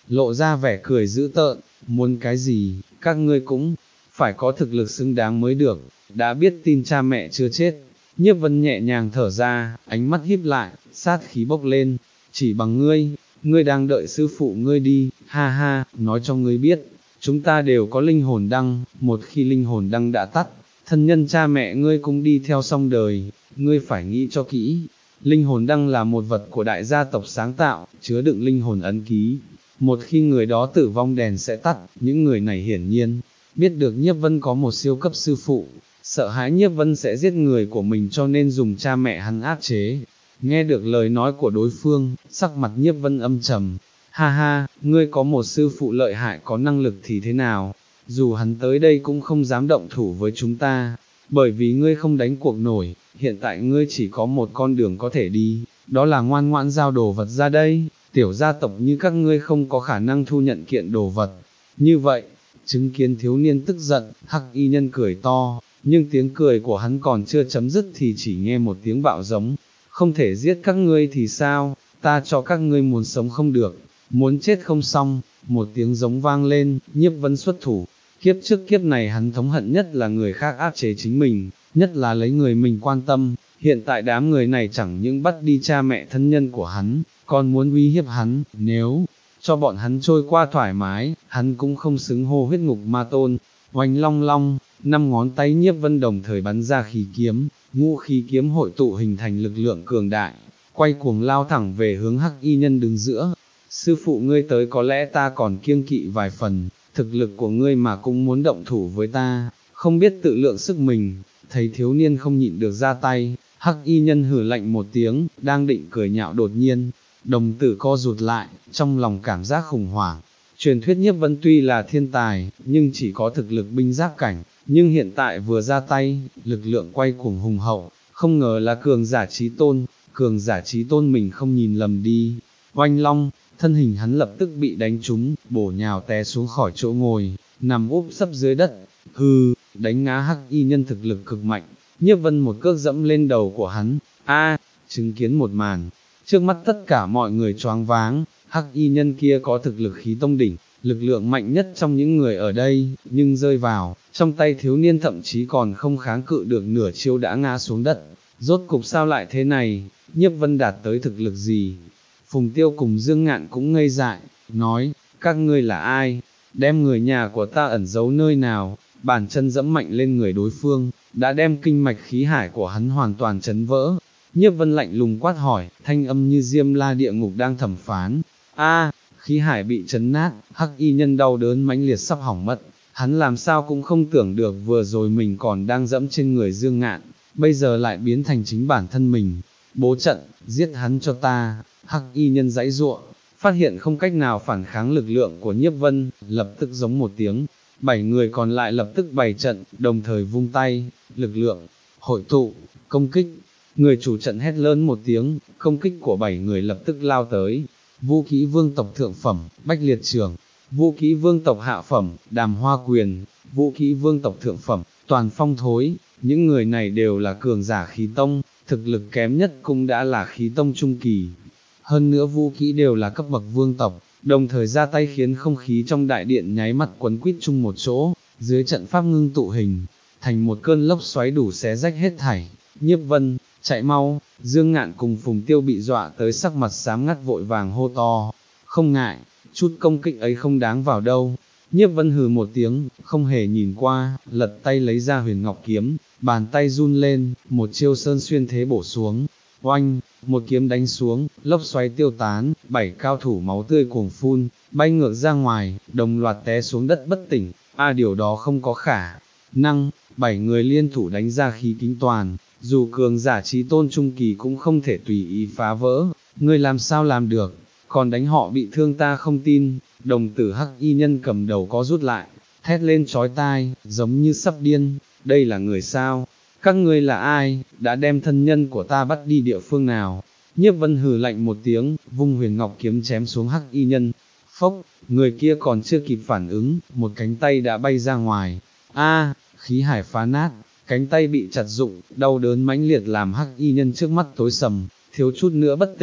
lộ ra vẻ cười dữ tợn, muốn cái gì, các ngươi cũng phải có thực lực xứng đáng mới được, đã biết tin cha mẹ chưa chết. Nhiếp Vân nhẹ nhàng thở ra, ánh mắt híp lại, sát khí bốc lên, chỉ bằng ngươi, ngươi đang đợi sư phụ ngươi đi, ha ha, nói cho ngươi biết, chúng ta đều có linh hồn đăng, một khi linh hồn đăng đã tắt, thân nhân cha mẹ ngươi cũng đi theo xong đời, ngươi phải nghĩ cho kỹ. Linh hồn đăng là một vật của đại gia tộc sáng tạo, chứa đựng linh hồn ấn ký. Một khi người đó tử vong đèn sẽ tắt, những người này hiển nhiên, biết được Nhiếp Vân có một siêu cấp sư phụ, sợ hãi Nhiếp Vân sẽ giết người của mình cho nên dùng cha mẹ hắn áp chế. Nghe được lời nói của đối phương, sắc mặt Nhiếp Vân âm trầm, ha ha, ngươi có một sư phụ lợi hại có năng lực thì thế nào, dù hắn tới đây cũng không dám động thủ với chúng ta, bởi vì ngươi không đánh cuộc nổi, hiện tại ngươi chỉ có một con đường có thể đi, đó là ngoan ngoãn giao đồ vật ra đây, tiểu gia tộc như các ngươi không có khả năng thu nhận kiện đồ vật. Như vậy, chứng kiến thiếu niên tức giận, Hắc Y Nhân cười to, nhưng tiếng cười của hắn còn chưa chấm dứt thì chỉ nghe một tiếng bạo giống, không thể giết các ngươi thì sao, ta cho các ngươi muốn sống không được, muốn chết không xong, một tiếng giống vang lên, Nhiếp Vân xuất thủ, kiếp trước kiếp này hắn thống hận nhất là người khác áp chế chính mình, nhất là lấy người mình quan tâm, hiện tại đám người này chẳng những bắt đi cha mẹ thân nhân của hắn, còn muốn uy hiếp hắn, nếu cho bọn hắn trôi qua thoải mái, hắn cũng không xứng hô huyết ngục ma tôn. Oanh long long, năm ngón tay Nhiếp Vân đồng thời bắn ra khí kiếm, ngũ khí kiếm hội tụ hình thành lực lượng cường đại, quay cuồng lao thẳng về hướng Hắc Y Nhân đứng giữa. Sư phụ ngươi tới có lẽ ta còn kiêng kỵ vài phần, thực lực của ngươi mà cũng muốn động thủ với ta, không biết tự lượng sức mình. Thấy thiếu niên không nhịn được ra tay, Hắc Y Nhân hừ lạnh một tiếng, đang định cười nhạo đột nhiên, đồng tử co rụt lại, trong lòng cảm giác khủng hoảng. Truyền thuyết Nhiếp Vân tuy là thiên tài, nhưng chỉ có thực lực binh giáp cảnh, nhưng hiện tại vừa ra tay, lực lượng quay cuồng hùng hậu, không ngờ là cường giả chí tôn, cường giả chí tôn mình không nhìn lầm đi. Oanh long, thân hình hắn lập tức bị đánh trúng, bổ nhào té xuống khỏi chỗ ngồi, nằm úp sấp dưới đất, hừ, đánh ngã Hắc Y Nhân thực lực cực mạnh. Nhiếp Vân một cước dẫm lên đầu của hắn, a, chứng kiến một màn, trước mắt tất cả mọi người choáng váng. Hắc Y Nhân kia có thực lực khí tông đỉnh, lực lượng mạnh nhất trong những người ở đây, nhưng rơi vào trong tay thiếu niên thậm chí còn không kháng cự được nửa chiêu đã ngã xuống đất. Rốt cục sao lại thế này, Nhiếp Vân đạt tới thực lực gì? Phùng Tiêu cùng Dương Ngạn cũng ngây dại, nói, các ngươi là ai, đem người nhà của ta ẩn giấu nơi nào, bàn chân dẫm mạnh lên người đối phương, đã đem kinh mạch khí hải của hắn hoàn toàn chấn vỡ. Nhiếp Vân lạnh lùng quát hỏi, thanh âm như diêm la địa ngục đang thẩm phán. A, khí hải bị chấn nát, Hắc Y Nhân đau đớn mãnh liệt sắp hỏng mất, hắn làm sao cũng không tưởng được vừa rồi mình còn đang dẫm trên người Dương Ngạn, bây giờ lại biến thành chính bản thân mình. Bố trận, giết hắn cho ta. Hắc Y Nhân giãy giụa, phát hiện không cách nào phản kháng lực lượng của Nhiếp Vân, lập tức giống một tiếng, bảy người còn lại lập tức bày trận, đồng thời vung tay, lực lượng hội tụ, công kích. Người chủ trận hét lớn một tiếng, công kích của bảy người lập tức lao tới. Vũ Kỹ Vương tộc thượng phẩm, Bách Liệt Trường, Vũ Kỹ Vương tộc hạ phẩm, Đàm Hoa Quyền, Vũ Kỹ Vương tộc thượng phẩm, Toàn Phong Thối. Những người này đều là cường giả khí tông, thực lực kém nhất cũng đã là khí tông trung kỳ. Hơn nữa vũ kỹ đều là cấp bậc vương tộc, đồng thời ra tay khiến không khí trong đại điện nháy mắt quấn quýt chung một chỗ, dưới trận pháp ngưng tụ hình, thành một cơn lốc xoáy đủ xé rách hết thảy. Nhiếp Vân, chạy mau. Dương Ngạn cùng Phùng Tiêu bị dọa tới sắc mặt xám ngắt vội vàng hô to, không ngại, chút công kích ấy không đáng vào đâu. Nhiếp Vân hừ một tiếng, không hề nhìn qua, lật tay lấy ra huyền ngọc kiếm, bàn tay run lên, một chiêu sơn xuyên thế bổ xuống. Oanh, một kiếm đánh xuống, lốc xoáy tiêu tán, bảy cao thủ máu tươi cuồng phun, bay ngược ra ngoài, đồng loạt té xuống đất bất tỉnh. A, điều đó không có khả năng, bảy người liên thủ đánh ra khí kính toàn, dù cường giả chí tôn trung kỳ cũng không thể tùy ý phá vỡ. Ngươi làm sao làm được, còn đánh họ bị thương ta không tin. Đồng tử Hắc Y Nhân cầm đầu có rút lại, thét lên chói tai, giống như sắp điên. Đây là người sao? Các ngươi là ai, đã đem thân nhân của ta bắt đi địa phương nào? Nhiếp Vân hừ lạnh một tiếng, vung huyền ngọc kiếm chém xuống Hắc Y Nhân. Phốc, người kia còn chưa kịp phản ứng, một cánh tay đã bay ra ngoài. A, khí hải phá nát, cánh tay bị chặt rụng, đau đớn mãnh liệt làm Hắc Y Nhân trước mắt tối sầm, thiếu chút nữa bất tỉnh.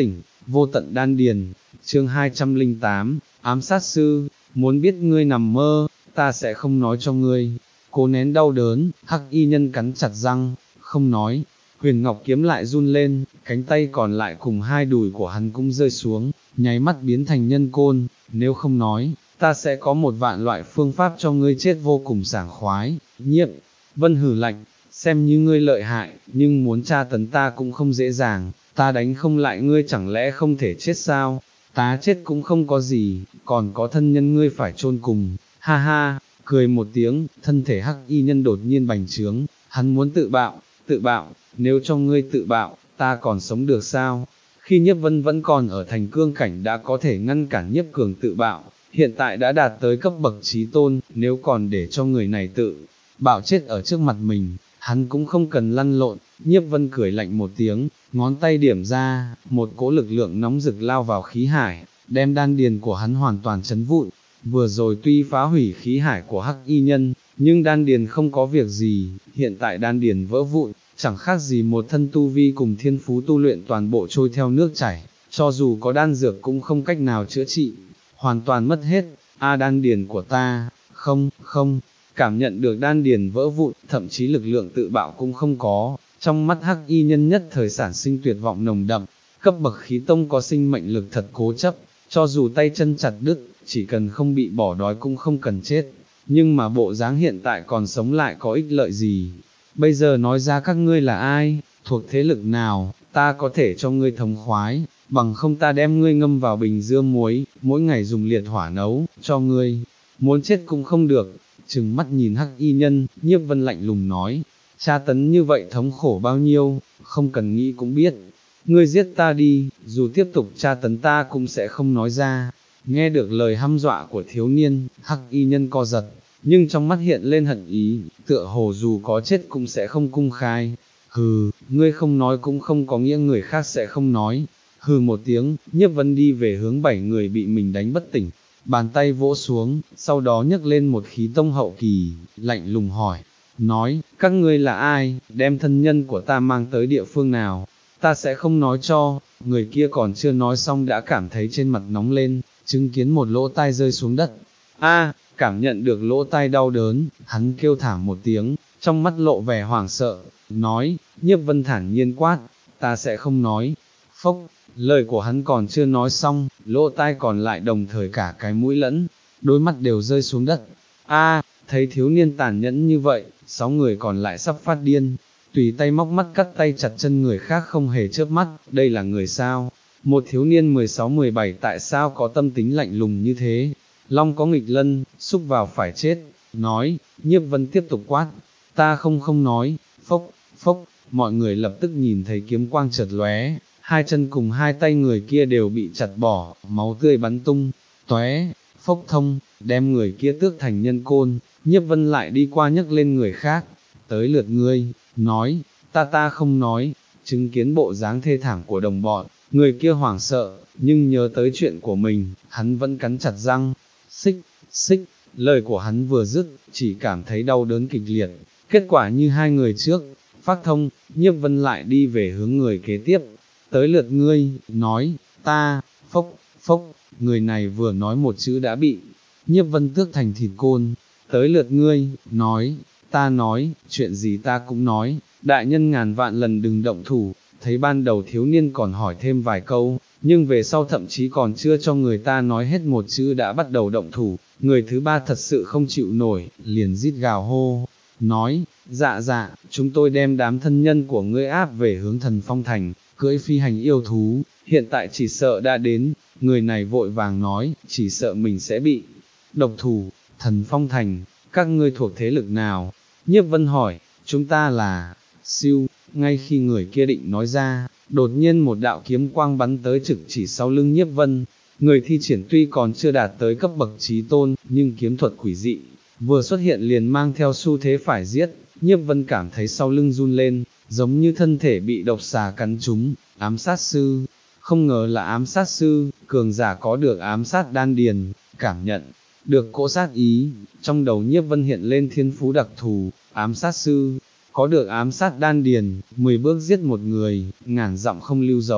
vô tận đan điền, chương hai trăm lẻ tám, ám sát sư, muốn biết ngươi nằm mơ, ta sẽ không nói cho ngươi. Cố nén đau đớn, hắc y nhân cắn chặt răng, không nói. Huyền ngọc kiếm lại run lên, cánh tay còn lại cùng hai đùi của hắn cũng rơi xuống, nháy mắt biến thành nhân côn, nếu không nói, ta sẽ có một vạn loại phương pháp cho ngươi chết vô cùng sảng khoái. Nhiếp Vân hừ lạnh, xem như ngươi lợi hại, nhưng muốn tra tấn ta cũng không dễ dàng, ta đánh không lại ngươi chẳng lẽ không thể chết sao, ta chết cũng không có gì, còn có thân nhân ngươi phải chôn cùng, ha ha, cười một tiếng, thân thể hắc y nhân đột nhiên bành trướng, hắn muốn tự bạo, tự bạo, nếu cho ngươi tự bạo, ta còn sống được sao? Khi Nhiếp Vân vẫn còn ở thành cương cảnh đã có thể ngăn cản Nhiếp Cường tự bạo, hiện tại đã đạt tới cấp bậc chí tôn, nếu còn để cho người này tự bạo chết ở trước mặt mình, hắn cũng không cần lăn lộn. Nhiếp Vân cười lạnh một tiếng, ngón tay điểm ra, một cỗ lực lượng nóng rực lao vào khí hải, đem đan điền của hắn hoàn toàn chấn vụn. Vừa rồi tuy phá hủy khí hải của hắc y nhân, nhưng đan điền không có việc gì, hiện tại đan điền vỡ vụn, chẳng khác gì một thân tu vi cùng thiên phú tu luyện toàn bộ trôi theo nước chảy, cho dù có đan dược cũng không cách nào chữa trị, hoàn toàn mất hết. A đan điền của ta, không, không, cảm nhận được đan điền vỡ vụn, thậm chí lực lượng tự bạo cũng không có, trong mắt hắc y nhân nhất thời sản sinh tuyệt vọng nồng đậm, cấp bậc khí tông có sinh mệnh lực thật cố chấp, cho dù tay chân chặt đứt, chỉ cần không bị bỏ đói cũng không cần chết, nhưng mà bộ dáng hiện tại còn sống lại có ích lợi gì? Bây giờ nói ra các ngươi là ai, thuộc thế lực nào, ta có thể cho ngươi thống khoái, bằng không ta đem ngươi ngâm vào bình dưa muối, mỗi ngày dùng liệt hỏa nấu, cho ngươi, muốn chết cũng không được. Trừng mắt nhìn hắc y nhân, Nhiếp Vân lạnh lùng nói, tra tấn như vậy thống khổ bao nhiêu, không cần nghĩ cũng biết, ngươi giết ta đi, dù tiếp tục tra tấn ta cũng sẽ không nói ra. Nghe được lời hăm dọa của thiếu niên, hắc y nhân co giật, nhưng trong mắt hiện lên hận ý, tựa hồ dù có chết cũng sẽ không cung khai. Hừ, ngươi không nói cũng không có nghĩa người khác sẽ không nói. Hừ một tiếng, Nhiếp Vân đi về hướng bảy người bị mình đánh bất tỉnh, bàn tay vỗ xuống, sau đó nhấc lên một khí tông hậu kỳ, lạnh lùng hỏi, nói, các ngươi là ai, đem thân nhân của ta mang tới địa phương nào, ta sẽ không nói cho. Người kia còn chưa nói xong đã cảm thấy trên mặt nóng lên, chứng kiến một lỗ tai rơi xuống đất. A, cảm nhận được lỗ tai đau đớn, hắn kêu thảm một tiếng, trong mắt lộ vẻ hoảng sợ, nói, Nhiếp Vân thản nhiên quát, ta sẽ không nói. Phốc, lời của hắn còn chưa nói xong, lỗ tai còn lại đồng thời cả cái mũi lẫn, đôi mắt đều rơi xuống đất. A, thấy thiếu niên tàn nhẫn như vậy, sáu người còn lại sắp phát điên, tùy tay móc mắt cắt tay chặt chân người khác không hề chớp mắt, đây là người sao? Một thiếu niên mười sáu mười bảy tại sao có tâm tính lạnh lùng như thế? Long có nghịch lân, xúc vào phải chết, nói. Nhiếp Vân tiếp tục quát, ta không không nói. Phốc, phốc, mọi người lập tức nhìn thấy kiếm quang chợt lóe, hai chân cùng hai tay người kia đều bị chặt bỏ, máu tươi bắn tung, tóe, phốc thông, đem người kia tước thành nhân côn. Nhiếp Vân lại đi qua nhấc lên người khác, tới lượt ngươi, nói, ta ta không nói. Chứng kiến bộ dáng thê thảm của đồng bọn, người kia hoảng sợ, nhưng nhớ tới chuyện của mình, hắn vẫn cắn chặt răng. Xích, xích, lời của hắn vừa dứt, chỉ cảm thấy đau đớn kịch liệt, kết quả như hai người trước, phát thông. Nhiếp Vân lại đi về hướng người kế tiếp, tới lượt ngươi, nói, ta, phốc, phốc, người này vừa nói một chữ đã bị Nhiếp Vân tước thành thịt côn. Tới lượt ngươi, nói, ta nói, chuyện gì ta cũng nói, đại nhân ngàn vạn lần đừng động thủ. Thấy ban đầu thiếu niên còn hỏi thêm vài câu, nhưng về sau thậm chí còn chưa cho người ta nói hết một chữ đã bắt đầu động thủ, người thứ ba thật sự không chịu nổi, liền rít gào hô, nói, dạ dạ, chúng tôi đem đám thân nhân của ngươi áp về hướng Thần Phong Thành, cưỡi phi hành yêu thú, hiện tại chỉ sợ đã đến. Người này vội vàng nói, chỉ sợ mình sẽ bị độc thủ. Thần Phong Thành, các ngươi thuộc thế lực nào? Nhiếp Vân hỏi, chúng ta là, siêu. Ngay khi người kia định nói ra, đột nhiên một đạo kiếm quang bắn tới trực chỉ sau lưng Nhiếp Vân. Người thi triển tuy còn chưa đạt tới cấp bậc chí tôn, nhưng kiếm thuật quỷ dị, vừa xuất hiện liền mang theo xu thế phải giết. Nhiếp Vân cảm thấy sau lưng run lên, giống như thân thể bị độc xà cắn trúng. Ám sát sư, không ngờ là ám sát sư, cường giả có được ám sát đan điền, cảm nhận được cỗ sát ý, trong đầu Nhiếp Vân hiện lên thiên phú đặc thù, ám sát sư, có được ám sát đan điền, mười bước giết một người, ngàn dặm không lưu dấu,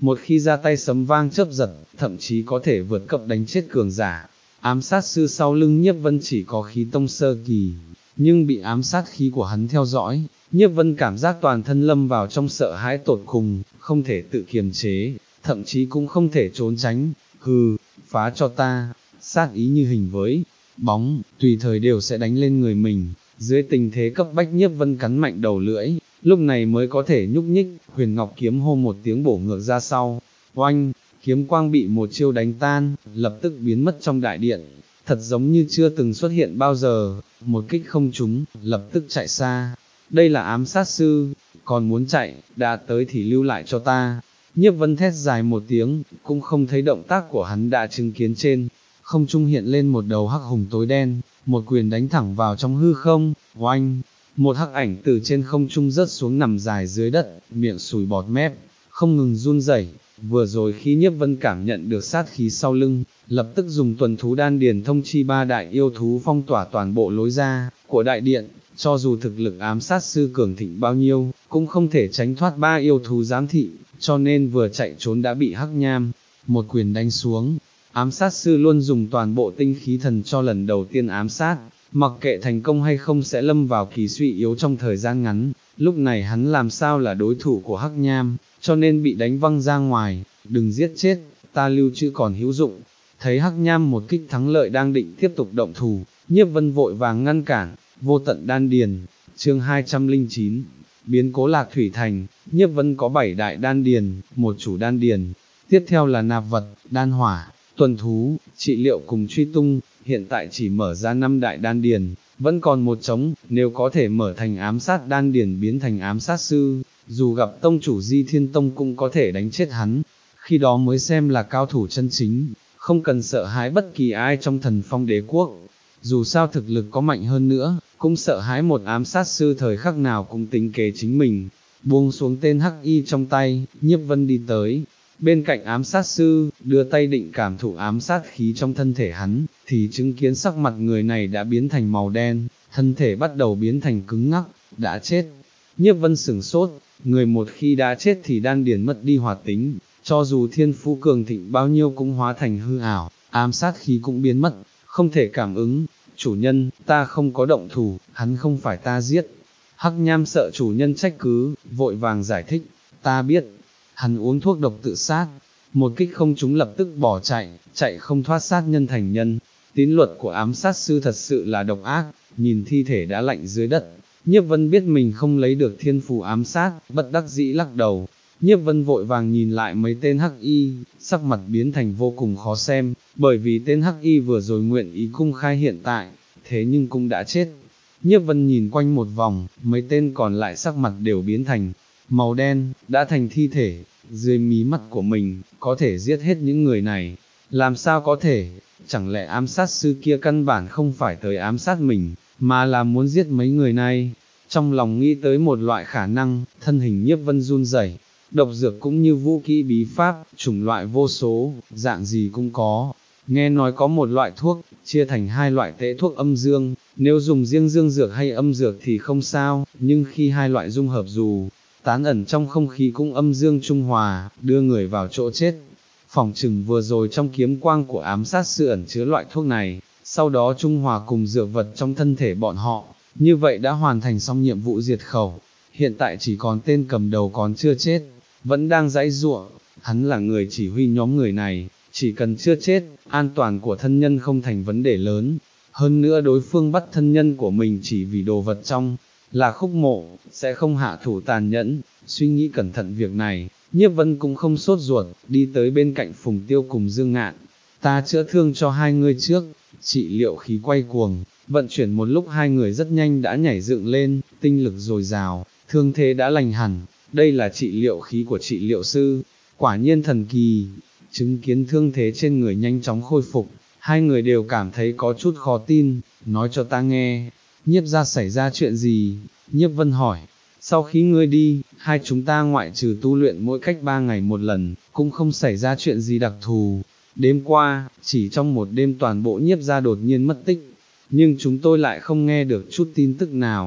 một khi ra tay sấm vang chớp giật, thậm chí có thể vượt cấp đánh chết cường giả. Ám sát sư sau lưng Nhiếp Vân chỉ có khí tông sơ kỳ, nhưng bị ám sát khí của hắn theo dõi, Nhiếp Vân cảm giác toàn thân lâm vào trong sợ hãi tột cùng, không thể tự kiềm chế, thậm chí cũng không thể trốn tránh. Hừ, phá cho ta, sát ý như hình với bóng, tùy thời đều sẽ đánh lên người mình. Dưới tình thế cấp bách Nhiếp Vân cắn mạnh đầu lưỡi, lúc này mới có thể nhúc nhích. Huyền Ngọc kiếm hô một tiếng bổ ngược ra sau, oanh, kiếm quang bị một chiêu đánh tan, lập tức biến mất trong đại điện, thật giống như chưa từng xuất hiện bao giờ. Một kích không trúng, lập tức chạy xa. Đây là ám sát sư, còn muốn chạy, đã tới thì lưu lại cho ta. Nhiếp Vân thét dài một tiếng, cũng không thấy động tác của hắn đã chứng kiến trên không trung hiện lên một đầu hắc hùng tối đen, một quyền đánh thẳng vào trong hư không. Oanh, một hắc ảnh từ trên không trung rớt xuống nằm dài dưới đất, miệng sùi bọt mép, không ngừng run rẩy. Vừa rồi khi Nhiếp Vân cảm nhận được sát khí sau lưng, lập tức dùng tuần thú đan điền thông chi ba đại yêu thú phong tỏa toàn bộ lối ra của đại điện. Cho dù thực lực ám sát sư cường thịnh bao nhiêu, cũng không thể tránh thoát ba yêu thú giám thị, cho nên vừa chạy trốn đã bị hắc nham một quyền đánh xuống. Ám sát sư luôn dùng toàn bộ tinh khí thần cho lần đầu tiên ám sát, mặc kệ thành công hay không sẽ lâm vào kỳ suy yếu trong thời gian ngắn. Lúc này hắn làm sao là đối thủ của hắc nham, cho nên bị đánh văng ra ngoài. Đừng giết chết, ta lưu trữ còn hữu dụng. Thấy hắc nham một kích thắng lợi đang định tiếp tục động thủ, Nhiếp Vân vội vàng ngăn cản. Vô tận đan điền, chương hai trăm lẻ chín, biến cố Lạc Thủy Thành. Nhiếp Vân có bảy đại đan điền, một chủ đan điền, tiếp theo là nạp vật, đan hỏa, tuần thú, trị liệu cùng truy tung. Hiện tại chỉ mở ra năm đại đan điền, vẫn còn một trống. Nếu có thể mở thành ám sát đan điền biến thành ám sát sư, dù gặp tông chủ Di Thiên Tông cũng có thể đánh chết hắn, khi đó mới xem là cao thủ chân chính, không cần sợ hãi bất kỳ ai trong Thần Phong Đế Quốc. Dù sao thực lực có mạnh hơn nữa, cũng sợ hãi một ám sát sư thời khắc nào cũng tính kế chính mình. Buông xuống tên hắc y trong tay, Nhiếp Vân đi tới bên cạnh ám sát sư, đưa tay định cảm thụ ám sát khí trong thân thể hắn, thì chứng kiến sắc mặt người này đã biến thành màu đen, thân thể bắt đầu biến thành cứng ngắc, đã chết. Nhiếp Vân sửng sốt, người một khi đã chết thì đan điền mất đi hoạt tính, cho dù thiên phú cường thịnh bao nhiêu cũng hóa thành hư ảo, ám sát khí cũng biến mất, không thể cảm ứng. Chủ nhân, ta không có động thủ, hắn không phải ta giết. Hắc nham sợ chủ nhân trách cứ, vội vàng giải thích, ta biết, hắn uống thuốc độc tự sát, một kích không trúng lập tức bỏ chạy, chạy không thoát sát nhân thành nhân. Tín luật của ám sát sư thật sự là độc ác. Nhìn thi thể đã lạnh dưới đất, Nhiếp Vân biết mình không lấy được thiên phù ám sát, bất đắc dĩ lắc đầu. Nhiếp Vân vội vàng nhìn lại mấy tên hắc y, sắc mặt biến thành vô cùng khó xem, bởi vì tên hắc y vừa rồi nguyện ý cung khai hiện tại, thế nhưng cũng đã chết. Nhiếp Vân nhìn quanh một vòng, mấy tên còn lại sắc mặt đều biến thành màu đen, đã thành thi thể. Dưới mí mắt của mình, có thể giết hết những người này, làm sao có thể? Chẳng lẽ ám sát sư kia căn bản không phải tới ám sát mình, mà là muốn giết mấy người này? Trong lòng nghĩ tới một loại khả năng, thân hình Nhiếp Vân run rẩy. Độc dược cũng như vũ kỹ bí pháp, chủng loại vô số, dạng gì cũng có. Nghe nói có một loại thuốc, chia thành hai loại tễ thuốc âm dương, nếu dùng riêng dương dược hay âm dược thì không sao, nhưng khi hai loại dung hợp dù tán ẩn trong không khí cũng âm dương trung hòa, đưa người vào chỗ chết. Phỏng chừng vừa rồi trong kiếm quang của ám sát sư ẩn chứa loại thuốc này, sau đó trung hòa cùng dược vật trong thân thể bọn họ, như vậy đã hoàn thành xong nhiệm vụ diệt khẩu. Hiện tại chỉ còn tên cầm đầu còn chưa chết, vẫn đang giãy giụa. Hắn là người chỉ huy nhóm người này, chỉ cần chưa chết, an toàn của thân nhân không thành vấn đề lớn. Hơn nữa đối phương bắt thân nhân của mình chỉ vì đồ vật trong là khúc mộ, sẽ không hạ thủ tàn nhẫn. Suy nghĩ cẩn thận việc này, Nhiếp Vân cũng không sốt ruột, đi tới bên cạnh Phùng Tiêu cùng Dương Ngạn. Ta chữa thương cho hai người trước. Trị liệu khí quay cuồng, vận chuyển một lúc hai người rất nhanh đã nhảy dựng lên, tinh lực dồi dào, thương thế đã lành hẳn. Đây là trị liệu khí của trị liệu sư, quả nhiên thần kỳ. Chứng kiến thương thế trên người nhanh chóng khôi phục, hai người đều cảm thấy có chút khó tin. Nói cho ta nghe, Nhiếp gia xảy ra chuyện gì? Nhiếp Vân hỏi. Sau khi ngươi đi, hai chúng ta ngoại trừ tu luyện mỗi cách ba ngày một lần, cũng không xảy ra chuyện gì đặc thù. Đêm qua, chỉ trong một đêm toàn bộ Nhiếp gia đột nhiên mất tích, nhưng chúng tôi lại không nghe được chút tin tức nào.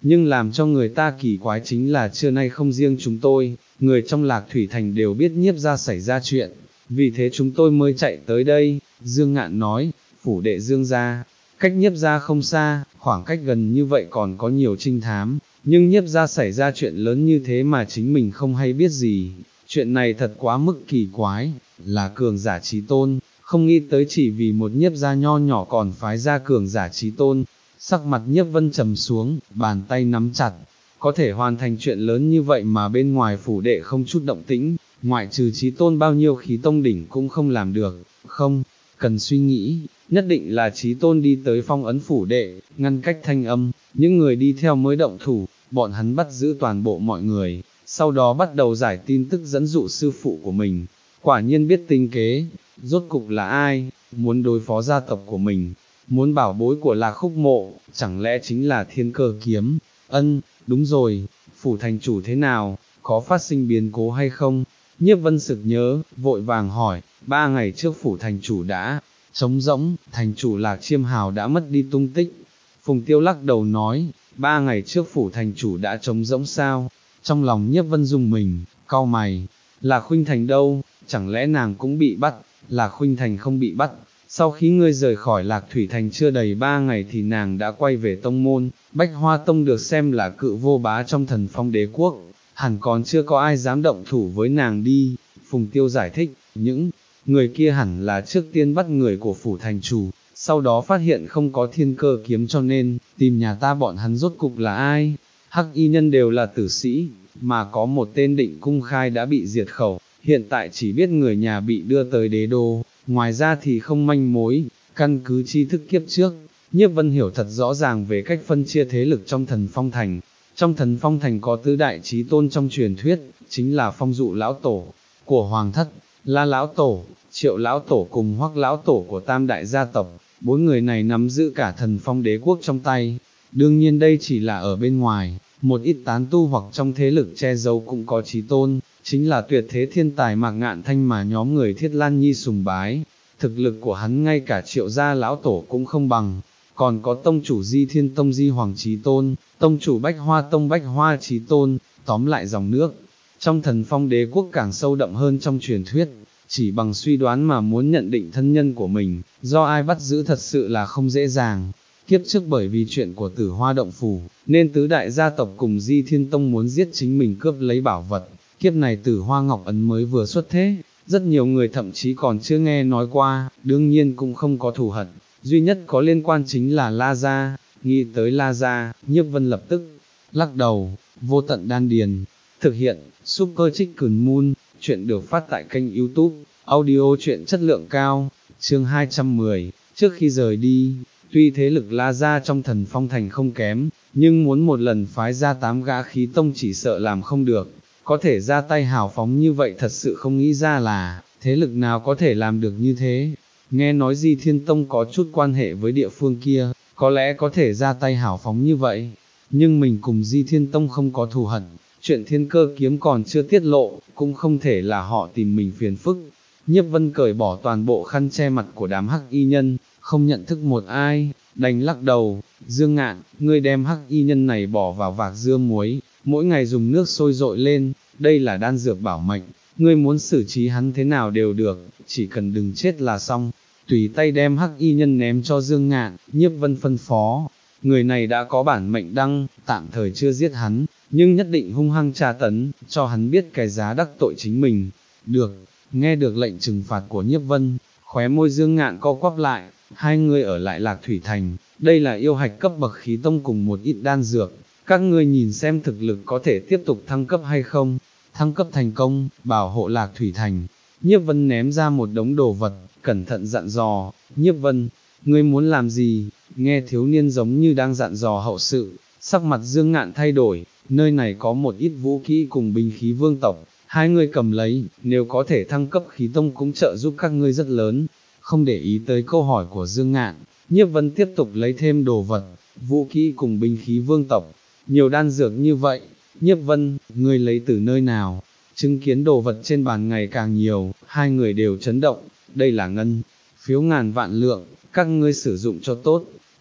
nhưng làm cho người ta kỳ quái chính là trưa nay không riêng chúng tôi, người trong Lạc Thủy Thành đều biết Nhiếp gia xảy ra chuyện, vì thế chúng tôi mới chạy tới đây. Dương Ngạn nói, phủ đệ Dương gia, cách Nhiếp gia không xa, khoảng cách gần như vậy còn có nhiều trinh thám, nhưng Nhiếp gia xảy ra chuyện lớn như thế mà chính mình không hay biết gì, chuyện này thật quá mức kỳ quái, là cường giả chí tôn, không nghĩ tới chỉ vì một Nhiếp gia nho nhỏ còn phái ra cường giả chí tôn. Sắc mặt Nhiếp Vân trầm xuống, bàn tay nắm chặt, có thể hoàn thành chuyện lớn như vậy mà bên ngoài phủ đệ không chút động tĩnh, ngoại trừ chí tôn bao nhiêu khí tông đỉnh cũng không làm được, không cần suy nghĩ, nhất định là chí tôn đi tới phong ấn phủ đệ, ngăn cách thanh âm, những người đi theo mới động thủ, bọn hắn bắt giữ toàn bộ mọi người, sau đó bắt đầu giải tin tức dẫn dụ sư phụ của mình, quả nhiên biết tinh kế, rốt cục là ai, muốn đối phó gia tộc của mình, muốn bảo bối của Lạc Khúc Mộ, chẳng lẽ chính là Thiên Cơ kiếm? Ân, đúng rồi, phủ thành chủ thế nào, có phát sinh biến cố hay không? Nhiếp Vân sực nhớ, vội vàng hỏi, ba ngày trước phủ thành chủ đã trống rỗng, thành chủ Lạc Chiêm Hào đã mất đi tung tích. Phùng Tiêu lắc đầu nói, ba ngày trước phủ thành chủ đã trống rỗng sao? Trong lòng Nhiếp Vân rùng mình, cau mày, Lạc Khuynh Thành đâu, chẳng lẽ nàng cũng bị bắt? Lạc Khuynh Thành không bị bắt. Sau khi ngươi rời khỏi Lạc Thủy Thành chưa đầy ba ngày thì nàng đã quay về tông môn, Bách Hoa Tông được xem là cự vô bá trong Thần Phong Đế Quốc, hẳn còn chưa có ai dám động thủ với nàng đi. Phùng Tiêu giải thích, những người kia hẳn là trước tiên bắt người của phủ thành chủ, sau đó phát hiện không có Thiên Cơ kiếm cho nên, tìm nhà ta bọn hắn rốt cục là ai. Hắc y nhân đều là tử sĩ, mà có một tên Định Cung Khai đã bị diệt khẩu, hiện tại chỉ biết người nhà bị đưa tới đế đô. Ngoài ra thì không manh mối, căn cứ tri thức kiếp trước, Nhiếp Vân hiểu thật rõ ràng về cách phân chia thế lực trong Thần Phong Thành. Trong Thần Phong Thành có tứ đại chí tôn trong truyền thuyết, chính là Phong Dụ Lão Tổ của Hoàng Thất, La Lão Tổ, Triệu Lão Tổ cùng Hoắc Lão Tổ của Tam Đại gia tộc. Bốn người này nắm giữ cả Thần Phong Đế Quốc trong tay. Đương nhiên đây chỉ là ở bên ngoài, một ít tán tu hoặc trong thế lực che giấu cũng có chí tôn, chính là tuyệt thế thiên tài Mạc Ngạn Thanh mà nhóm người Thiết Lan Nhi sùng bái, thực lực của hắn ngay cả Triệu gia lão tổ cũng không bằng, còn có tông chủ Di Thiên Tông Di Hoàng Chí Tôn, tông chủ Bách Hoa Tông Bách Hoa Chí Tôn, tóm lại dòng nước, trong Thần Phong Đế Quốc càng sâu đậm hơn trong truyền thuyết, chỉ bằng suy đoán mà muốn nhận định thân nhân của mình, do ai bắt giữ thật sự là không dễ dàng. Kiếp trước bởi vì chuyện của Tử Hoa Động Phủ, nên tứ đại gia tộc cùng Di Thiên Tông muốn giết chính mình cướp lấy bảo vật. Kiếp này Tử Hoa Ngọc Ấn mới vừa xuất thế, rất nhiều người thậm chí còn chưa nghe nói qua, đương nhiên cũng không có thù hận, duy nhất có liên quan chính là La Gia. Nghĩ tới La Gia, Nhiếp Vân lập tức lắc đầu. Vô Tận Đan Điền thực hiện, Super Chicken Moon, chuyện được phát tại kênh YouTube, audio chuyện chất lượng cao, chương hai trăm mười, trước khi rời đi, tuy thế lực La Gia trong Thần Phong Thành không kém, nhưng muốn một lần phái ra tám gã khí tông chỉ sợ làm không được. Có thể ra tay hào phóng như vậy thật sự không nghĩ ra là, thế lực nào có thể làm được như thế. Nghe nói Di Thiên Tông có chút quan hệ với địa phương kia, có lẽ có thể ra tay hào phóng như vậy. Nhưng mình cùng Di Thiên Tông không có thù hận, chuyện Thiên Cơ kiếm còn chưa tiết lộ, cũng không thể là họ tìm mình phiền phức. Nhiếp Vân cởi bỏ toàn bộ khăn che mặt của đám hắc y nhân, không nhận thức một ai, đành lắc đầu. Dương Ngạn, ngươi đem hắc y nhân này bỏ vào vạc dưa muối, mỗi ngày dùng nước sôi dội lên, đây là đan dược bảo mệnh, ngươi muốn xử trí hắn thế nào đều được, chỉ cần đừng chết là xong. Tùy tay đem hắc y nhân ném cho Dương Ngạn, Nhiếp Vân phân phó, người này đã có bản mệnh đăng, tạm thời chưa giết hắn, nhưng nhất định hung hăng tra tấn, cho hắn biết cái giá đắc tội chính mình. Được, nghe được lệnh trừng phạt của Nhiếp Vân, khóe môi Dương Ngạn co quắp lại, hai người ở lại Lạc Thủy Thành, đây là yêu hạch cấp bậc khí tông cùng một ít đan dược. Các ngươi nhìn xem thực lực có thể tiếp tục thăng cấp hay không, thăng cấp thành công, bảo hộ Lạc Thủy Thành. Nhiếp Vân ném ra một đống đồ vật, cẩn thận dặn dò. Nhiếp Vân, ngươi muốn làm gì? Nghe thiếu niên giống như đang dặn dò hậu sự, sắc mặt Dương Ngạn thay đổi, nơi này có một ít vũ kỹ cùng binh khí vương tộc, hai người cầm lấy, nếu có thể thăng cấp khí tông cũng trợ giúp các ngươi rất lớn. Không để ý tới câu hỏi của Dương Ngạn, Nhiếp Vân tiếp tục lấy thêm đồ vật, vũ kỹ cùng binh khí vương tộc. Nhiều đan dược như vậy, Nhiếp Vân, ngươi lấy từ nơi nào? Chứng kiến đồ vật trên bàn ngày càng nhiều, hai người đều chấn động, đây là ngân phiếu ngàn vạn lượng, các ngươi sử dụng cho tốt,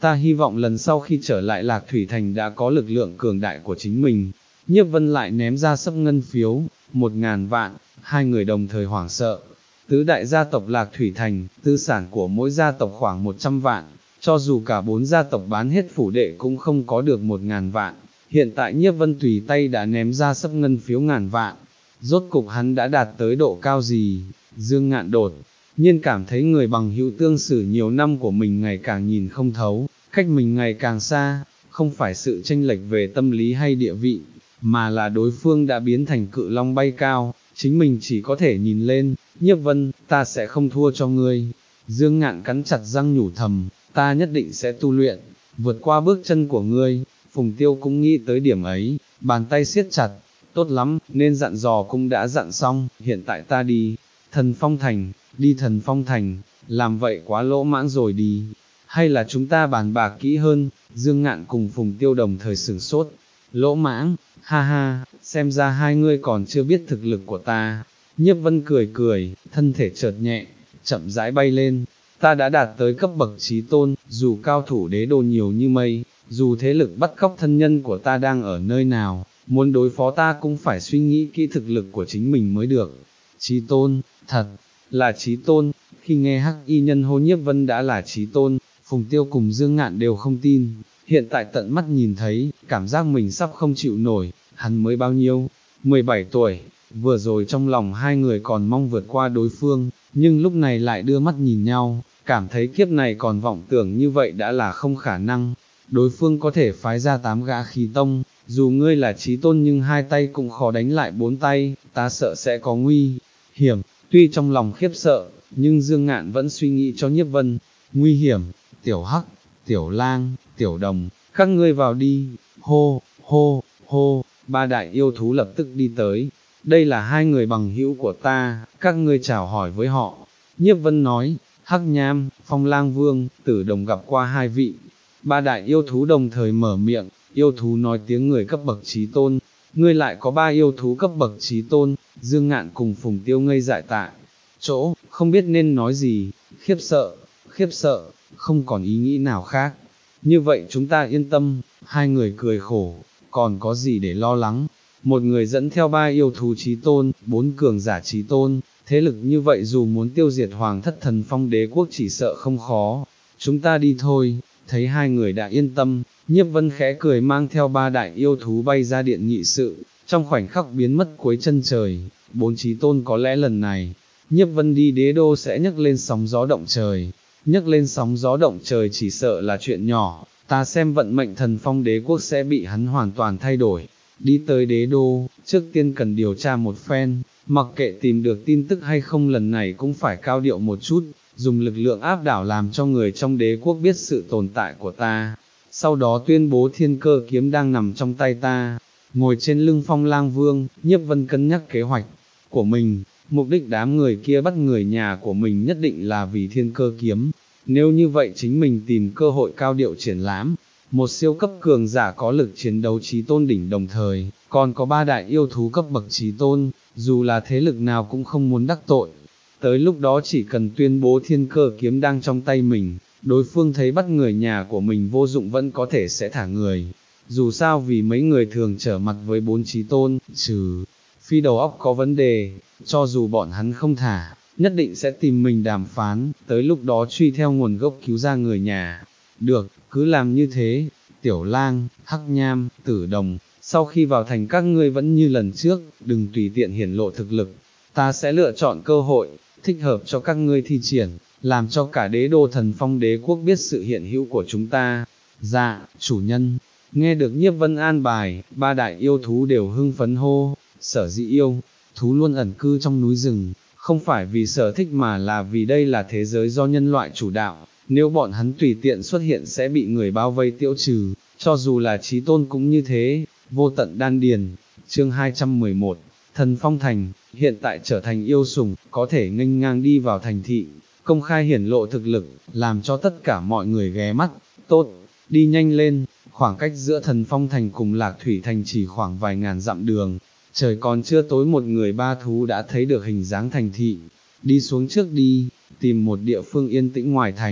ta hy vọng lần sau khi trở lại Lạc Thủy Thành đã có lực lượng cường đại của chính mình. Nhiếp Vân lại ném ra sấp ngân phiếu, một ngàn vạn, hai người đồng thời hoảng sợ. Tứ đại gia tộc Lạc Thủy Thành, tư sản của mỗi gia tộc khoảng một trăm vạn, cho dù cả bốn gia tộc bán hết phủ đệ cũng không có được một ngàn vạn. Hiện tại Nhiếp Vân tùy tay đã ném ra sấp ngân phiếu ngàn vạn. Rốt cục hắn đã đạt tới độ cao gì? Dương Ngạn đột nhiên cảm thấy người bằng hữu tương xử nhiều năm của mình ngày càng nhìn không thấu, cách mình ngày càng xa, không phải sự chênh lệch về tâm lý hay địa vị, mà là đối phương đã biến thành cự long bay cao, chính mình chỉ có thể nhìn lên. Nhiếp Vân, ta sẽ không thua cho ngươi. Dương Ngạn cắn chặt răng nhủ thầm, ta nhất định sẽ tu luyện, vượt qua bước chân của ngươi. Phùng Tiêu cũng nghĩ tới điểm ấy, bàn tay siết chặt, tốt lắm, nên dặn dò cũng đã dặn xong, hiện tại ta đi, Thần Phong Thành, đi Thần Phong Thành, làm vậy quá lỗ mãng rồi đi, hay là chúng ta bàn bạc kỹ hơn. Dương Ngạn cùng Phùng Tiêu đồng thời sửng sốt, lỗ mãng, ha ha, xem ra hai ngươi còn chưa biết thực lực của ta. Nhiếp Vân cười cười, thân thể chợt nhẹ, chậm rãi bay lên, ta đã đạt tới cấp bậc chí tôn, dù cao thủ đế đô nhiều như mây, dù thế lực bắt cóc thân nhân của ta đang ở nơi nào, muốn đối phó ta cũng phải suy nghĩ kỹ thực lực của chính mình mới được. Chí tôn, thật là chí tôn. Khi nghe Hắc Y nhân hô Nhiếp Vân đã là chí tôn, Phùng Tiêu cùng Dương Ngạn đều không tin, hiện tại tận mắt nhìn thấy, cảm giác mình sắp không chịu nổi. Hắn mới bao nhiêu? mười bảy tuổi. Vừa rồi trong lòng hai người còn mong vượt qua đối phương, nhưng lúc này lại đưa mắt nhìn nhau, cảm thấy kiếp này còn vọng tưởng như vậy đã là không khả năng. Đối phương có thể phái ra tám gã khí tông, dù ngươi là chí tôn nhưng hai tay cũng khó đánh lại bốn tay, ta sợ sẽ có nguy hiểm. Tuy trong lòng khiếp sợ, nhưng Dương Ngạn vẫn suy nghĩ cho Nhiếp Vân. Nguy hiểm, Tiểu Hắc, Tiểu Lang, Tiểu Đồng, các ngươi vào đi. Hô, hô, hô, ba đại yêu thú lập tức đi tới. Đây là hai người bằng hữu của ta, các ngươi chào hỏi với họ. Nhiếp Vân nói, Hắc Nham, Phong Lang Vương, Tử Đồng gặp qua hai vị. Ba đại yêu thú đồng thời mở miệng. Yêu thú nói tiếng người cấp bậc chí tôn, ngươi lại có ba yêu thú cấp bậc chí tôn. Dương Ngạn cùng Phùng Tiêu ngây dại tại chỗ, không biết nên nói gì, khiếp sợ, khiếp sợ, không còn ý nghĩ nào khác. Như vậy chúng ta yên tâm. Hai người cười khổ, còn có gì để lo lắng. Một người dẫn theo ba yêu thú chí tôn, bốn cường giả chí tôn, thế lực như vậy dù muốn tiêu diệt Hoàng Thất Thần Phong Đế quốc chỉ sợ không khó. Chúng ta đi thôi. Thấy hai người đã yên tâm, Nhiếp Vân khẽ cười mang theo ba đại yêu thú bay ra điện nghị sự, trong khoảnh khắc biến mất cuối chân trời. Bốn chí tôn có lẽ lần này, Nhiếp Vân đi đế đô sẽ nhấc lên sóng gió động trời. Nhấc lên sóng gió động trời chỉ sợ là chuyện nhỏ, ta xem vận mệnh Thần Phong Đế quốc sẽ bị hắn hoàn toàn thay đổi. Đi tới đế đô, trước tiên cần điều tra một phen, mặc kệ tìm được tin tức hay không lần này cũng phải cao điệu một chút, dùng lực lượng áp đảo làm cho người trong đế quốc biết sự tồn tại của ta, sau đó tuyên bố thiên cơ kiếm đang nằm trong tay ta. Ngồi trên lưng Phong Lang Vương, Nhiếp Vân cân nhắc kế hoạch của mình, mục đích đám người kia bắt người nhà của mình nhất định là vì thiên cơ kiếm, nếu như vậy chính mình tìm cơ hội cao điệu triển lãm. Một siêu cấp cường giả có lực chiến đấu chí tôn đỉnh đồng thời, còn có ba đại yêu thú cấp bậc chí tôn, dù là thế lực nào cũng không muốn đắc tội. Tới lúc đó chỉ cần tuyên bố thiên cơ kiếm đang trong tay mình, đối phương thấy bắt người nhà của mình vô dụng vẫn có thể sẽ thả người. Dù sao vì mấy người thường trở mặt với bốn chí tôn, trừ phi đầu óc có vấn đề, cho dù bọn hắn không thả, nhất định sẽ tìm mình đàm phán, tới lúc đó truy theo nguồn gốc cứu ra người nhà. Được, cứ làm như thế. Tiểu Lang, Hắc Nham, Tử Đồng, sau khi vào thành các ngươi vẫn như lần trước, đừng tùy tiện hiển lộ thực lực, ta sẽ lựa chọn cơ hội thích hợp cho các ngươi thi triển, làm cho cả đế đô Thần Phong Đế quốc biết sự hiện hữu của chúng ta. Dạ, chủ nhân. Nghe được Nhiếp Vân an bài, ba đại yêu thú đều hưng phấn hô. Sở dĩ yêu thú luôn ẩn cư trong núi rừng, không phải vì sở thích mà là vì đây là thế giới do nhân loại chủ đạo, nếu bọn hắn tùy tiện xuất hiện sẽ bị người bao vây tiêu trừ, cho dù là chí tôn cũng như thế. Vô tận đan điền. Chương hai trăm mười một, Thần Phong Thành, hiện tại trở thành yêu sủng, có thể nghênh ngang đi vào thành thị, công khai hiển lộ thực lực, làm cho tất cả mọi người ghé mắt. Tốt, đi nhanh lên. Khoảng cách giữa Thần Phong Thành cùng Lạc Thủy Thành chỉ khoảng vài ngàn dặm đường, trời còn chưa tối một người ba thú đã thấy được hình dáng thành thị. Đi xuống trước đi, tìm một địa phương yên tĩnh ngoài thành,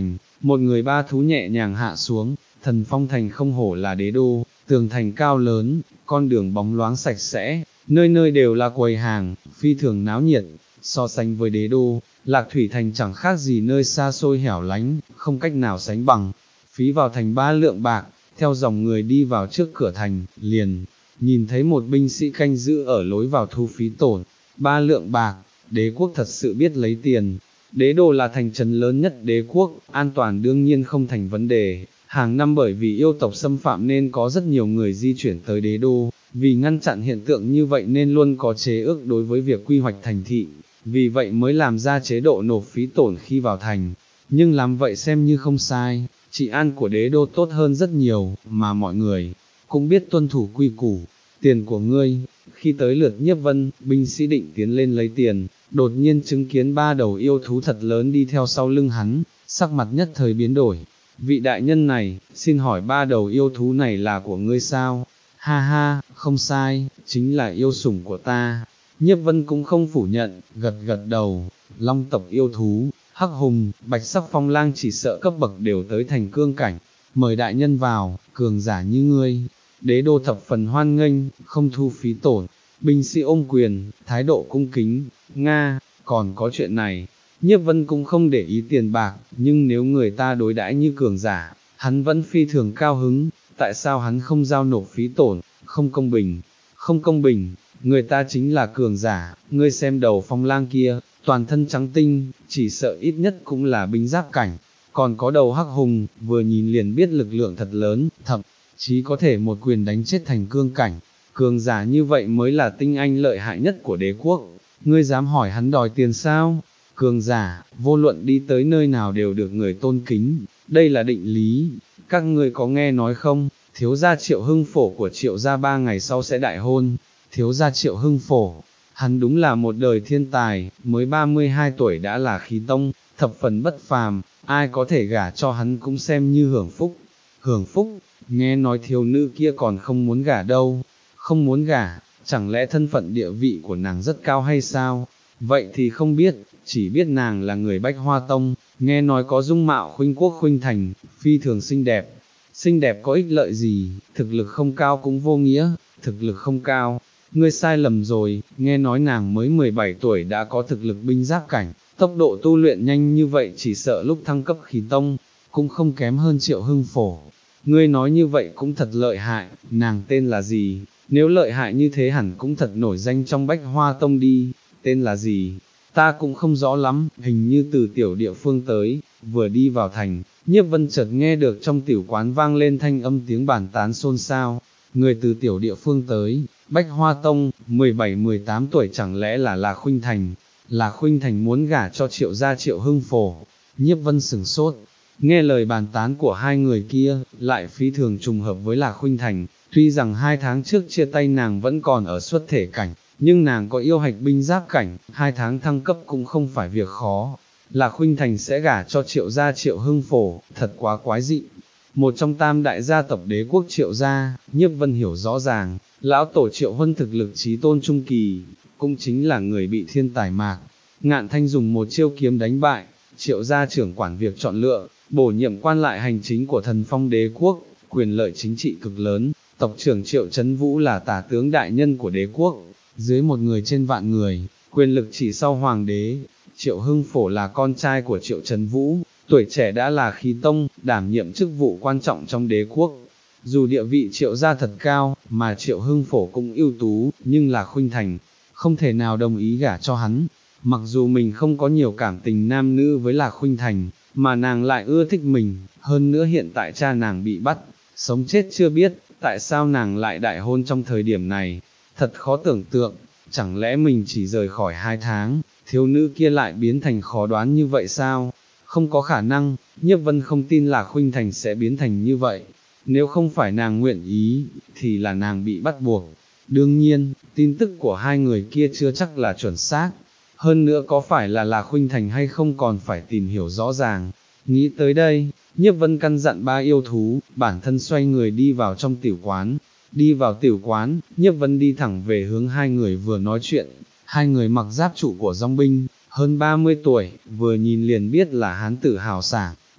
một người ba thú nhẹ nhàng hạ xuống, Thần Phong Thành không hổ là đế đô, tường thành cao lớn, con đường bóng loáng sạch sẽ, nơi nơi đều là quầy hàng, phi thường náo nhiệt, so sánh với đế đô, Lạc Thủy Thành chẳng khác gì nơi xa xôi hẻo lánh, không cách nào sánh bằng. Phí vào thành ba lượng bạc, theo dòng người đi vào trước cửa thành, liền, nhìn thấy một binh sĩ canh giữ ở lối vào thu phí tổn, ba lượng bạc, đế quốc thật sự biết lấy tiền. Đế đô là thành trấn lớn nhất đế quốc, an toàn đương nhiên không thành vấn đề, hàng năm bởi vì yêu tộc xâm phạm nên có rất nhiều người di chuyển tới đế đô, vì ngăn chặn hiện tượng như vậy nên luôn có chế ước đối với việc quy hoạch thành thị, vì vậy mới làm ra chế độ nộp phí tổn khi vào thành, nhưng làm vậy xem như không sai, trị an của đế đô tốt hơn rất nhiều, mà mọi người cũng biết tuân thủ quy củ, tiền của ngươi. Khi tới lượt Nhiếp Vân, binh sĩ định tiến lên lấy tiền, đột nhiên chứng kiến ba đầu yêu thú thật lớn đi theo sau lưng hắn, sắc mặt nhất thời biến đổi. Vị đại nhân này, xin hỏi ba đầu yêu thú này là của ngươi sao? Ha ha, không sai, chính là yêu sủng của ta. Nhiếp Vân cũng không phủ nhận, gật gật đầu, long tộc yêu thú, hắc hùng, bạch sắc phong lang chỉ sợ cấp bậc đều tới thành cương cảnh, mời đại nhân vào, cường giả như ngươi. Đế đô thập phần hoan nghênh, không thu phí tổn, binh sĩ ôm quyền, thái độ cung kính, Nga, còn có chuyện này. Nhiếp Vân cũng không để ý tiền bạc, nhưng nếu người ta đối đãi như cường giả, hắn vẫn phi thường cao hứng, tại sao hắn không giao nộp phí tổn, không công bình, không công bình, người ta chính là cường giả, ngươi xem đầu phong lang kia, toàn thân trắng tinh, chỉ sợ ít nhất cũng là binh giáp cảnh, còn có đầu hắc hùng, vừa nhìn liền biết lực lượng thật lớn, thậm chí có thể một quyền đánh chết thành cương cảnh, cường giả như vậy mới là tinh anh lợi hại nhất của đế quốc, ngươi dám hỏi hắn đòi tiền sao? Cường giả, vô luận đi tới nơi nào đều được người tôn kính, đây là định lý, các ngươi có nghe nói không, thiếu gia Triệu Hưng Phổ của Triệu gia ba ngày sau sẽ đại hôn, thiếu gia Triệu Hưng Phổ, hắn đúng là một đời thiên tài, mới ba mươi hai tuổi đã là khí tông, thập phần bất phàm, ai có thể gả cho hắn cũng xem như hưởng phúc, hưởng phúc, nghe nói thiếu nữ kia còn không muốn gả đâu, không muốn gả, chẳng lẽ thân phận địa vị của nàng rất cao hay sao? Vậy thì không biết, chỉ biết nàng là người Bách Hoa Tông, nghe nói có dung mạo khuynh quốc khuynh thành, phi thường xinh đẹp. Xinh đẹp có ích lợi gì, thực lực không cao cũng vô nghĩa, thực lực không cao, ngươi sai lầm rồi, nghe nói nàng mới mười bảy tuổi đã có thực lực binh giáp cảnh, tốc độ tu luyện nhanh như vậy chỉ sợ lúc thăng cấp khí tông, cũng không kém hơn Triệu Hưng Phổ. Ngươi nói như vậy cũng thật lợi hại, nàng tên là gì, nếu lợi hại như thế hẳn cũng thật nổi danh trong Bách Hoa Tông đi, tên là gì, ta cũng không rõ lắm, hình như từ tiểu địa phương tới, vừa đi vào thành, Nhiếp Vân chợt nghe được trong tiểu quán vang lên thanh âm tiếng bàn tán xôn xao, người từ tiểu địa phương tới, Bách Hoa Tông, mười bảy mười tám tuổi chẳng lẽ là Lạc Khuynh Thành, Lạc Khuynh Thành muốn gả cho Triệu gia Triệu Hưng Phổ, Nhiếp Vân sửng sốt, nghe lời bàn tán của hai người kia, lại phi thường trùng hợp với Lạc Khuynh Thành, tuy rằng hai tháng trước chia tay nàng vẫn còn ở xuất thể cảnh, nhưng nàng có yêu hạch binh giáp cảnh, hai tháng thăng cấp cũng không phải việc khó. Lạc Khuynh Thành sẽ gả cho Triệu gia Triệu Hưng Phổ, thật quá quái dị. Một trong tam đại gia tộc đế quốc Triệu gia, Nhiếp Vân hiểu rõ ràng, lão tổ Triệu Huân thực lực chí tôn trung kỳ, cũng chính là người bị thiên tài Mạc Ngạn Thanh dùng một chiêu kiếm đánh bại, Triệu gia trưởng quản việc chọn lựa, bổ nhiệm quan lại hành chính của Thần Phong đế quốc, quyền lợi chính trị cực lớn, tộc trưởng Triệu Chấn Vũ là tả tướng đại nhân của đế quốc, dưới một người trên vạn người, quyền lực chỉ sau hoàng đế. Triệu Hưng Phổ là con trai của Triệu Chấn Vũ, tuổi trẻ đã là khí tông, đảm nhiệm chức vụ quan trọng trong đế quốc. Dù địa vị Triệu gia thật cao, mà Triệu Hưng Phổ cũng ưu tú, nhưng là Khuynh Thành, không thể nào đồng ý gả cho hắn. Mặc dù mình không có nhiều cảm tình nam nữ với Lạc Khuynh Thành, mà nàng lại ưa thích mình, hơn nữa hiện tại cha nàng bị bắt, sống chết chưa biết, tại sao nàng lại đại hôn trong thời điểm này, thật khó tưởng tượng, chẳng lẽ mình chỉ rời khỏi hai tháng, thiếu nữ kia lại biến thành khó đoán như vậy sao? Không có khả năng, Nhiếp Vân không tin là Khuynh Thành sẽ biến thành như vậy, nếu không phải nàng nguyện ý, thì là nàng bị bắt buộc. Đương nhiên, tin tức của hai người kia chưa chắc là chuẩn xác, hơn nữa có phải là là Khuynh Thành hay không còn phải tìm hiểu rõ ràng. Nghĩ tới đây, Nhiếp Vân căn dặn ba yêu thú, bản thân xoay người đi vào trong tiểu quán. Đi vào tiểu quán, Nhiếp Vân đi thẳng về hướng hai người vừa nói chuyện, hai người mặc giáp trụ của dòng binh, hơn ba mươi tuổi, vừa nhìn liền biết là hán tử hào sảng,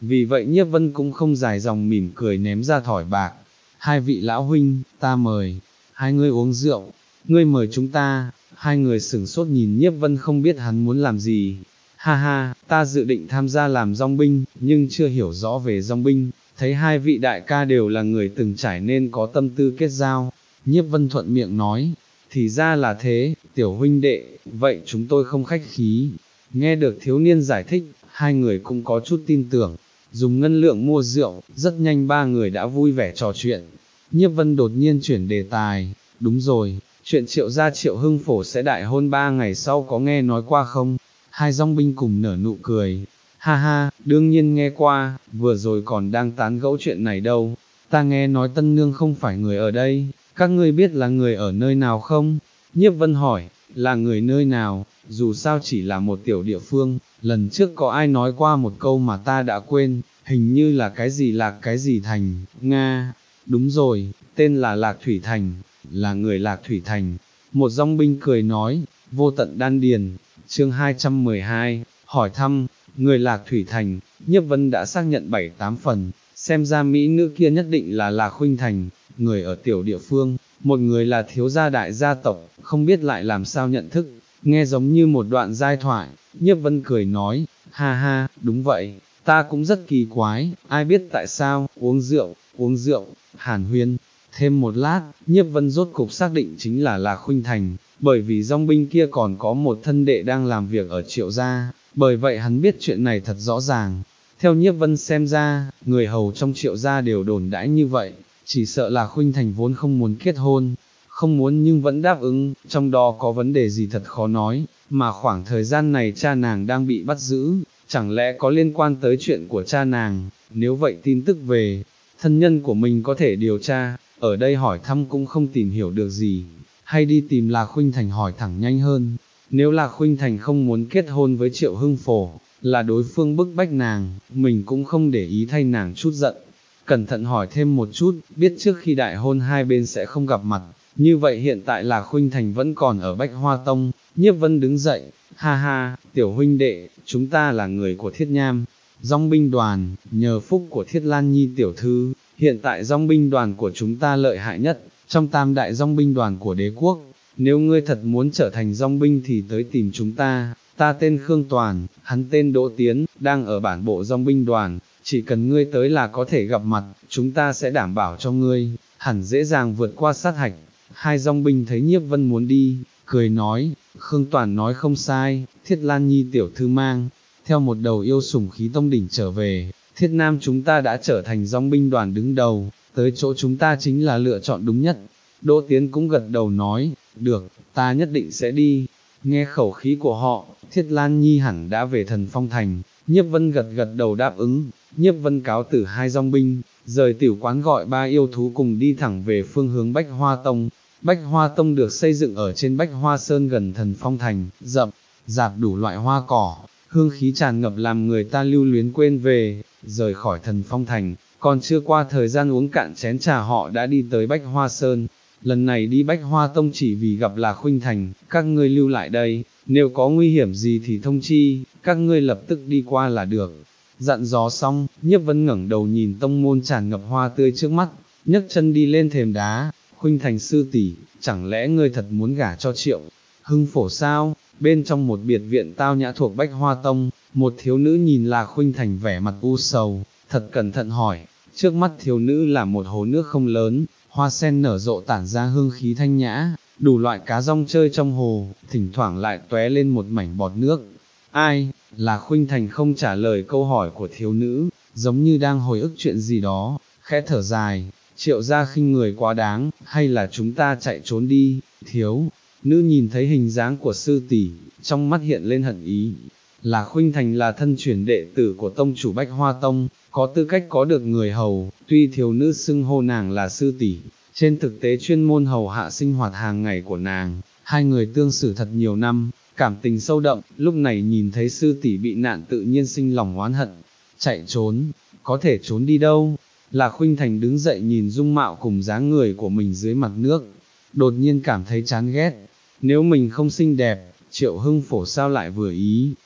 vì vậy Nhiếp Vân cũng không dài dòng mỉm cười ném ra thỏi bạc. Hai vị lão huynh, ta mời, hai người uống rượu, ngươi mời chúng ta, hai người sửng sốt nhìn Nhiếp Vân không biết hắn muốn làm gì. Ha ha, ta dự định tham gia làm dòng binh, nhưng chưa hiểu rõ về dòng binh, thấy hai vị đại ca đều là người từng trải nên có tâm tư kết giao. Nhiếp Vân thuận miệng nói, thì ra là thế, tiểu huynh đệ, vậy chúng tôi không khách khí. Nghe được thiếu niên giải thích, hai người cũng có chút tin tưởng, dùng ngân lượng mua rượu, rất nhanh ba người đã vui vẻ trò chuyện. Nhiếp Vân đột nhiên chuyển đề tài, đúng rồi, chuyện Triệu gia Triệu Hưng Phổ sẽ đại hôn ba ngày sau có nghe nói qua không? Hai dòng binh cùng nở nụ cười, ha ha, đương nhiên nghe qua, vừa rồi còn đang tán gẫu chuyện này đâu, ta nghe nói Tân Nương không phải người ở đây, các ngươi biết là người ở nơi nào không? Nhiếp Vân hỏi, là người nơi nào, dù sao chỉ là một tiểu địa phương, lần trước có ai nói qua một câu mà ta đã quên, hình như là cái gì Lạc cái gì thành, Nga, đúng rồi, tên là Lạc Thủy Thành, là người Lạc Thủy Thành. Một dòng binh cười nói, vô tận đan điền, chương hai trăm mười hai, hỏi thăm, người Lạc Thủy Thành, Nhiếp Vân đã xác nhận bảy tám phần, xem ra mỹ nữ kia nhất định là Lạc Khuynh Thành, người ở tiểu địa phương, một người là thiếu gia đại gia tộc, không biết lại làm sao nhận thức, nghe giống như một đoạn giai thoại. Nhiếp Vân cười nói, ha ha, đúng vậy, ta cũng rất kỳ quái, ai biết tại sao, uống rượu, uống rượu, hàn huyên. Thêm một lát, Nhiếp Vân rốt cục xác định chính là Lạc Khuynh Thành, bởi vì dòng binh kia còn có một thân đệ đang làm việc ở Triệu gia, bởi vậy hắn biết chuyện này thật rõ ràng. Theo Nhiếp Vân xem ra, người hầu trong Triệu gia đều đồn đãi như vậy, chỉ sợ là Khuynh Thành vốn không muốn kết hôn, không muốn nhưng vẫn đáp ứng, trong đó có vấn đề gì thật khó nói, mà khoảng thời gian này cha nàng đang bị bắt giữ, chẳng lẽ có liên quan tới chuyện của cha nàng, nếu vậy tin tức về thân nhân của mình có thể điều tra, ở đây hỏi thăm cũng không tìm hiểu được gì, hay đi tìm Lạc Khuynh Thành hỏi thẳng nhanh hơn. Nếu Lạc Khuynh Thành không muốn kết hôn với Triệu Hưng Phổ, là đối phương bức bách nàng, mình cũng không để ý thay nàng chút giận. Cẩn thận hỏi thêm một chút, biết trước khi đại hôn hai bên sẽ không gặp mặt, như vậy hiện tại Lạc Khuynh Thành vẫn còn ở Bách Hoa Tông. Nhiếp Vân đứng dậy, ha ha, tiểu huynh đệ, chúng ta là người của Thiết Nham, dòng binh đoàn, nhờ phúc của Thiết Lan Nhi tiểu thư, hiện tại dòng binh đoàn của chúng ta lợi hại nhất, trong tam đại dòng binh đoàn của đế quốc, nếu ngươi thật muốn trở thành dòng binh thì tới tìm chúng ta, ta tên Khương Toàn, hắn tên Đỗ Tiến, đang ở bản bộ dòng binh đoàn, chỉ cần ngươi tới là có thể gặp mặt, chúng ta sẽ đảm bảo cho ngươi, hẳn dễ dàng vượt qua sát hạch. Hai dòng binh thấy Nhiếp Vân muốn đi, cười nói, Khương Toàn nói không sai, Thiết Lan Nhi tiểu thư mang, theo một đầu yêu sủng khí tông đỉnh trở về, Thiết Nam chúng ta đã trở thành dòng binh đoàn đứng đầu, tới chỗ chúng ta chính là lựa chọn đúng nhất. Đỗ Tiến cũng gật đầu nói, được, ta nhất định sẽ đi. Nghe khẩu khí của họ, Thiết Lan Nhi hẳn đã về Thần Phong Thành, Nhiếp Vân gật gật đầu đáp ứng, Nhiếp Vân cáo từ hai dòng binh, rời tiểu quán gọi ba yêu thú cùng đi thẳng về phương hướng Bách Hoa Tông. Bách Hoa Tông được xây dựng ở trên Bách Hoa Sơn gần Thần Phong Thành, rậm, rạp đủ loại hoa cỏ, hương khí tràn ngập làm người ta lưu luyến quên về, rời khỏi Thần Phong Thành, còn chưa qua thời gian uống cạn chén trà họ đã đi tới Bách Hoa Sơn. Lần này đi Bách Hoa Tông chỉ vì gặp Lạc Khuynh Thành, các ngươi lưu lại đây, nếu có nguy hiểm gì thì thông chi, các ngươi lập tức đi qua là được. Dặn dò xong, Nhiếp Vân ngẩng đầu nhìn tông môn tràn ngập hoa tươi trước mắt, nhấc chân đi lên thềm đá. Khuynh Thành sư tỷ, chẳng lẽ ngươi thật muốn gả cho Triệu Hưng Phổ sao? Bên trong một biệt viện tao nhã thuộc Bách Hoa Tông, một thiếu nữ nhìn Lạc Khuynh Thành vẻ mặt u sầu, thật cẩn thận hỏi, trước mắt thiếu nữ là một hồ nước không lớn, hoa sen nở rộ tản ra hương khí thanh nhã, đủ loại cá rong chơi trong hồ, thỉnh thoảng lại tóe lên một mảnh bọt nước. Ai? Lạc Khuynh Thành không trả lời câu hỏi của thiếu nữ, giống như đang hồi ức chuyện gì đó, khẽ thở dài, Triệu gia khinh người quá đáng, hay là chúng ta chạy trốn đi, thiếu. Nữ nhìn thấy hình dáng của sư tỷ, trong mắt hiện lên hận ý. Lạc Khuynh Thành là thân truyền đệ tử của tông chủ Bách Hoa Tông, có tư cách có được người hầu, tuy thiếu nữ xưng hô nàng là sư tỷ, trên thực tế chuyên môn hầu hạ sinh hoạt hàng ngày của nàng, hai người tương xử thật nhiều năm, cảm tình sâu đậm, lúc này nhìn thấy sư tỷ bị nạn tự nhiên sinh lòng oán hận, chạy trốn, có thể trốn đi đâu? Lạc Khuynh Thành đứng dậy nhìn dung mạo cùng dáng người của mình dưới mặt nước, đột nhiên cảm thấy chán ghét, nếu mình không xinh đẹp, Triệu Hưng Phổ sao lại vừa ý,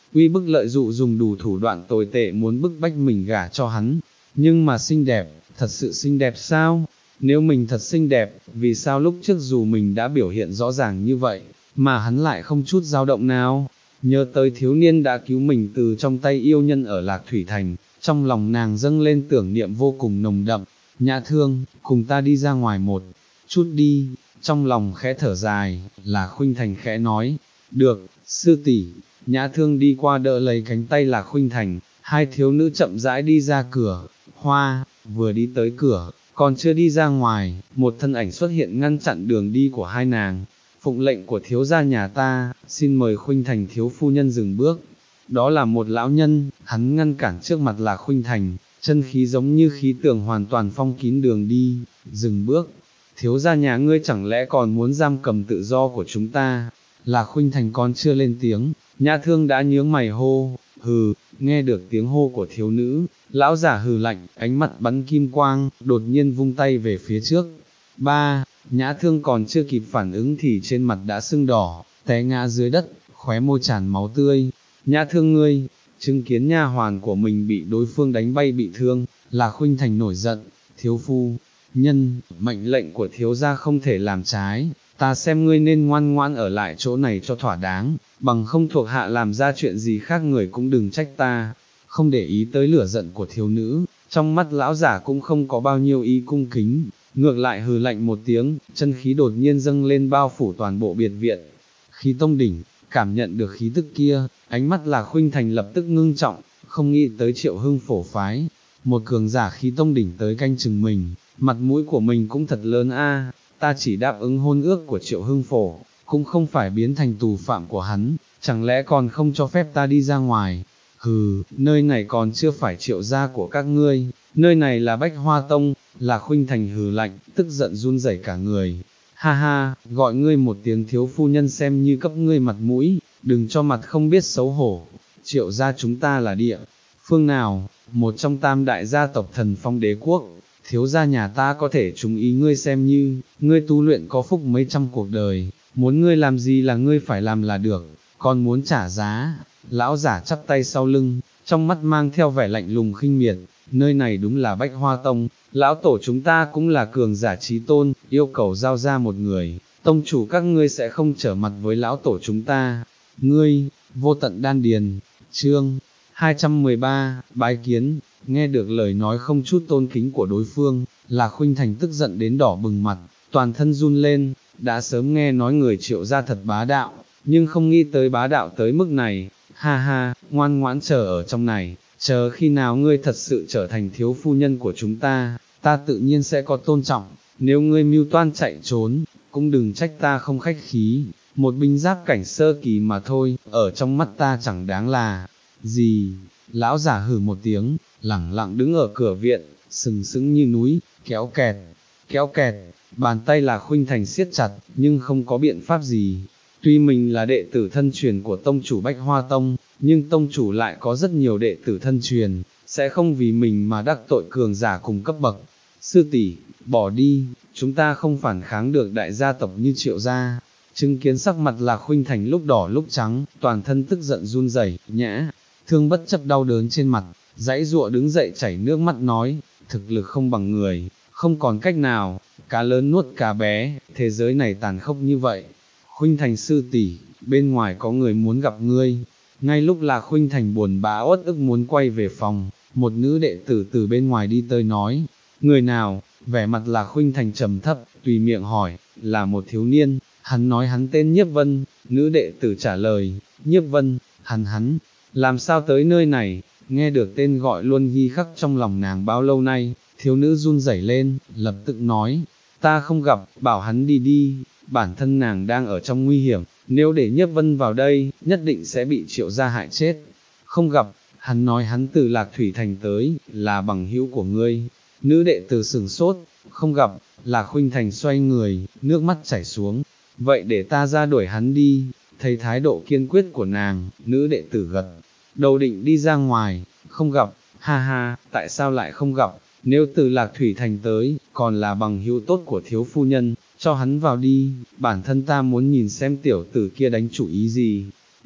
uy bức lợi dụ dùng đủ thủ đoạn tồi tệ muốn bức bách mình gả cho hắn, nhưng mà xinh đẹp, thật sự xinh đẹp sao? Nếu mình thật xinh đẹp, vì sao lúc trước dù mình đã biểu hiện rõ ràng như vậy, mà hắn lại không chút dao động nào? Nhớ tới thiếu niên đã cứu mình từ trong tay yêu nhân ở Lạc Thủy Thành, trong lòng nàng dâng lên tưởng niệm vô cùng nồng đậm. Nhã Thương, cùng ta đi ra ngoài một chút đi, trong lòng khẽ thở dài, Lạc Khuynh Thành khẽ nói, được, sư tỷ. Nhã Thương đi qua đỡ lấy cánh tay Lạc Khuynh Thành, hai thiếu nữ chậm rãi đi ra cửa, hoa, vừa đi tới cửa, còn chưa đi ra ngoài, một thân ảnh xuất hiện ngăn chặn đường đi của hai nàng. Phụng lệnh của thiếu gia nhà ta, xin mời Khuynh Thành thiếu phu nhân dừng bước. Đó là một lão nhân, hắn ngăn cản trước mặt Lạc Khuynh Thành, chân khí giống như khí tường hoàn toàn phong kín đường đi, dừng bước. Thiếu gia nhà ngươi chẳng lẽ còn muốn giam cầm tự do của chúng ta? Lạc Khuynh Thành còn chưa lên tiếng, Nhã Thương đã nhướng mày hô, hừ. Nghe được tiếng hô của thiếu nữ, lão giả hừ lạnh, ánh mặt bắn kim quang, đột nhiên vung tay về phía trước. Ba, Nhã Thương còn chưa kịp phản ứng thì trên mặt đã sưng đỏ, té ngã dưới đất, khóe môi tràn máu tươi. Nhã Thương ngươi, chứng kiến nha hoàn của mình bị đối phương đánh bay bị thương, Lạc Khuynh Thành nổi giận, thiếu phu nhân, mệnh lệnh của thiếu gia không thể làm trái, ta xem ngươi nên ngoan ngoãn ở lại chỗ này cho thỏa đáng, bằng không thuộc hạ làm ra chuyện gì khác người cũng đừng trách ta. Không để ý tới lửa giận của thiếu nữ, trong mắt lão giả cũng không có bao nhiêu ý cung kính, ngược lại hừ lạnh một tiếng, chân khí đột nhiên dâng lên bao phủ toàn bộ biệt viện. Khí tông đỉnh, cảm nhận được khí tức kia, ánh mắt Lạc Khuynh Thành lập tức ngưng trọng, không nghĩ tới Triệu Hưng phổ phái, một cường giả khí tông đỉnh tới canh chừng mình, mặt mũi của mình cũng thật lớn a. Ta chỉ đáp ứng hôn ước của Triệu Hưng phổ, cũng không phải biến thành tù phạm của hắn, chẳng lẽ còn không cho phép ta đi ra ngoài? Hừ, nơi này còn chưa phải Triệu gia của các ngươi, nơi này là Bách Hoa Tông. Lạc Khuynh Thành hừ lạnh, tức giận run rẩy cả người. Ha ha, gọi ngươi một tiếng thiếu phu nhân xem như cấp ngươi mặt mũi, đừng cho mặt không biết xấu hổ. Triệu gia chúng ta là địa phương nào? Một trong tam đại gia tộc Thần Phong Đế quốc. Thiếu gia nhà ta có thể trúng ý ngươi xem như, ngươi tu luyện có phúc mấy trăm cuộc đời, muốn ngươi làm gì là ngươi phải làm là được, còn muốn trả giá. Lão giả chắp tay sau lưng, trong mắt mang theo vẻ lạnh lùng khinh miệt, nơi này đúng là Bách Hoa Tông, lão tổ chúng ta cũng là cường giả chí tôn, yêu cầu giao ra một người, tông chủ các ngươi sẽ không trở mặt với lão tổ chúng ta. Ngươi, Vô Tận Đan Điền, chương hai trăm mười ba, bái kiến. Nghe được lời nói không chút tôn kính của đối phương, Lạc Khuynh Thành tức giận đến đỏ bừng mặt, toàn thân run lên, đã sớm nghe nói người Triệu gia thật bá đạo, nhưng không nghĩ tới bá đạo tới mức này. Ha ha, ngoan ngoãn chờ ở trong này, chờ khi nào ngươi thật sự trở thành thiếu phu nhân của chúng ta, ta tự nhiên sẽ có tôn trọng, nếu ngươi mưu toan chạy trốn, cũng đừng trách ta không khách khí, một binh giáp cảnh sơ kỳ mà thôi, ở trong mắt ta chẳng đáng là gì. Lão giả hừ một tiếng, lẳng lặng đứng ở cửa viện, sừng sững như núi, kéo kẹt, kéo kẹt, bàn tay Lạc Khuynh Thành siết chặt, nhưng không có biện pháp gì. Tuy mình là đệ tử thân truyền của tông chủ Bách Hoa Tông, nhưng tông chủ lại có rất nhiều đệ tử thân truyền, sẽ không vì mình mà đắc tội cường giả cùng cấp bậc. Sư tỷ, bỏ đi, chúng ta không phản kháng được đại gia tộc như Triệu gia. Chứng kiến sắc mặt Lạc Khuynh Thành lúc đỏ lúc trắng, toàn thân tức giận run rẩy, Nhã Thương bất chấp đau đớn trên mặt, giãy giụa đứng dậy chảy nước mắt nói, thực lực không bằng người, không còn cách nào, cá lớn nuốt cá bé, thế giới này tàn khốc như vậy. Khuynh Thành sư tỷ, bên ngoài có người muốn gặp ngươi. Ngay lúc Lạc Khuynh Thành buồn bã uất ức muốn quay về phòng, một nữ đệ tử từ bên ngoài đi tới nói, người nào? Vẻ mặt Lạc Khuynh Thành trầm thấp, tùy miệng hỏi, là một thiếu niên, hắn nói hắn tên Nhiếp Vân. Nữ đệ tử trả lời, Nhiếp Vân, hắn hắn, làm sao tới nơi này? Nghe được tên gọi luôn ghi khắc trong lòng nàng bao lâu nay, thiếu nữ run rẩy lên, lập tức nói, ta không gặp, bảo hắn đi đi, bản thân nàng đang ở trong nguy hiểm, nếu để Nhiếp Vân vào đây, nhất định sẽ bị Triệu gia hại chết. Không gặp, hắn nói hắn từ Lạc Thủy Thành tới, là bằng hữu của ngươi. Nữ đệ tử sửng sốt, không gặp. Lạc Khuynh Thành xoay người, nước mắt chảy xuống, vậy để ta ra đuổi hắn đi. Thấy thái độ kiên quyết của nàng, nữ đệ tử gật đầu định đi ra ngoài. Không gặp, ha ha, tại sao lại không gặp, nếu từ Lạc Thủy Thành tới, còn là bằng hữu tốt của thiếu phu nhân, cho hắn vào đi, bản thân ta muốn nhìn xem tiểu tử kia đánh chủ ý gì.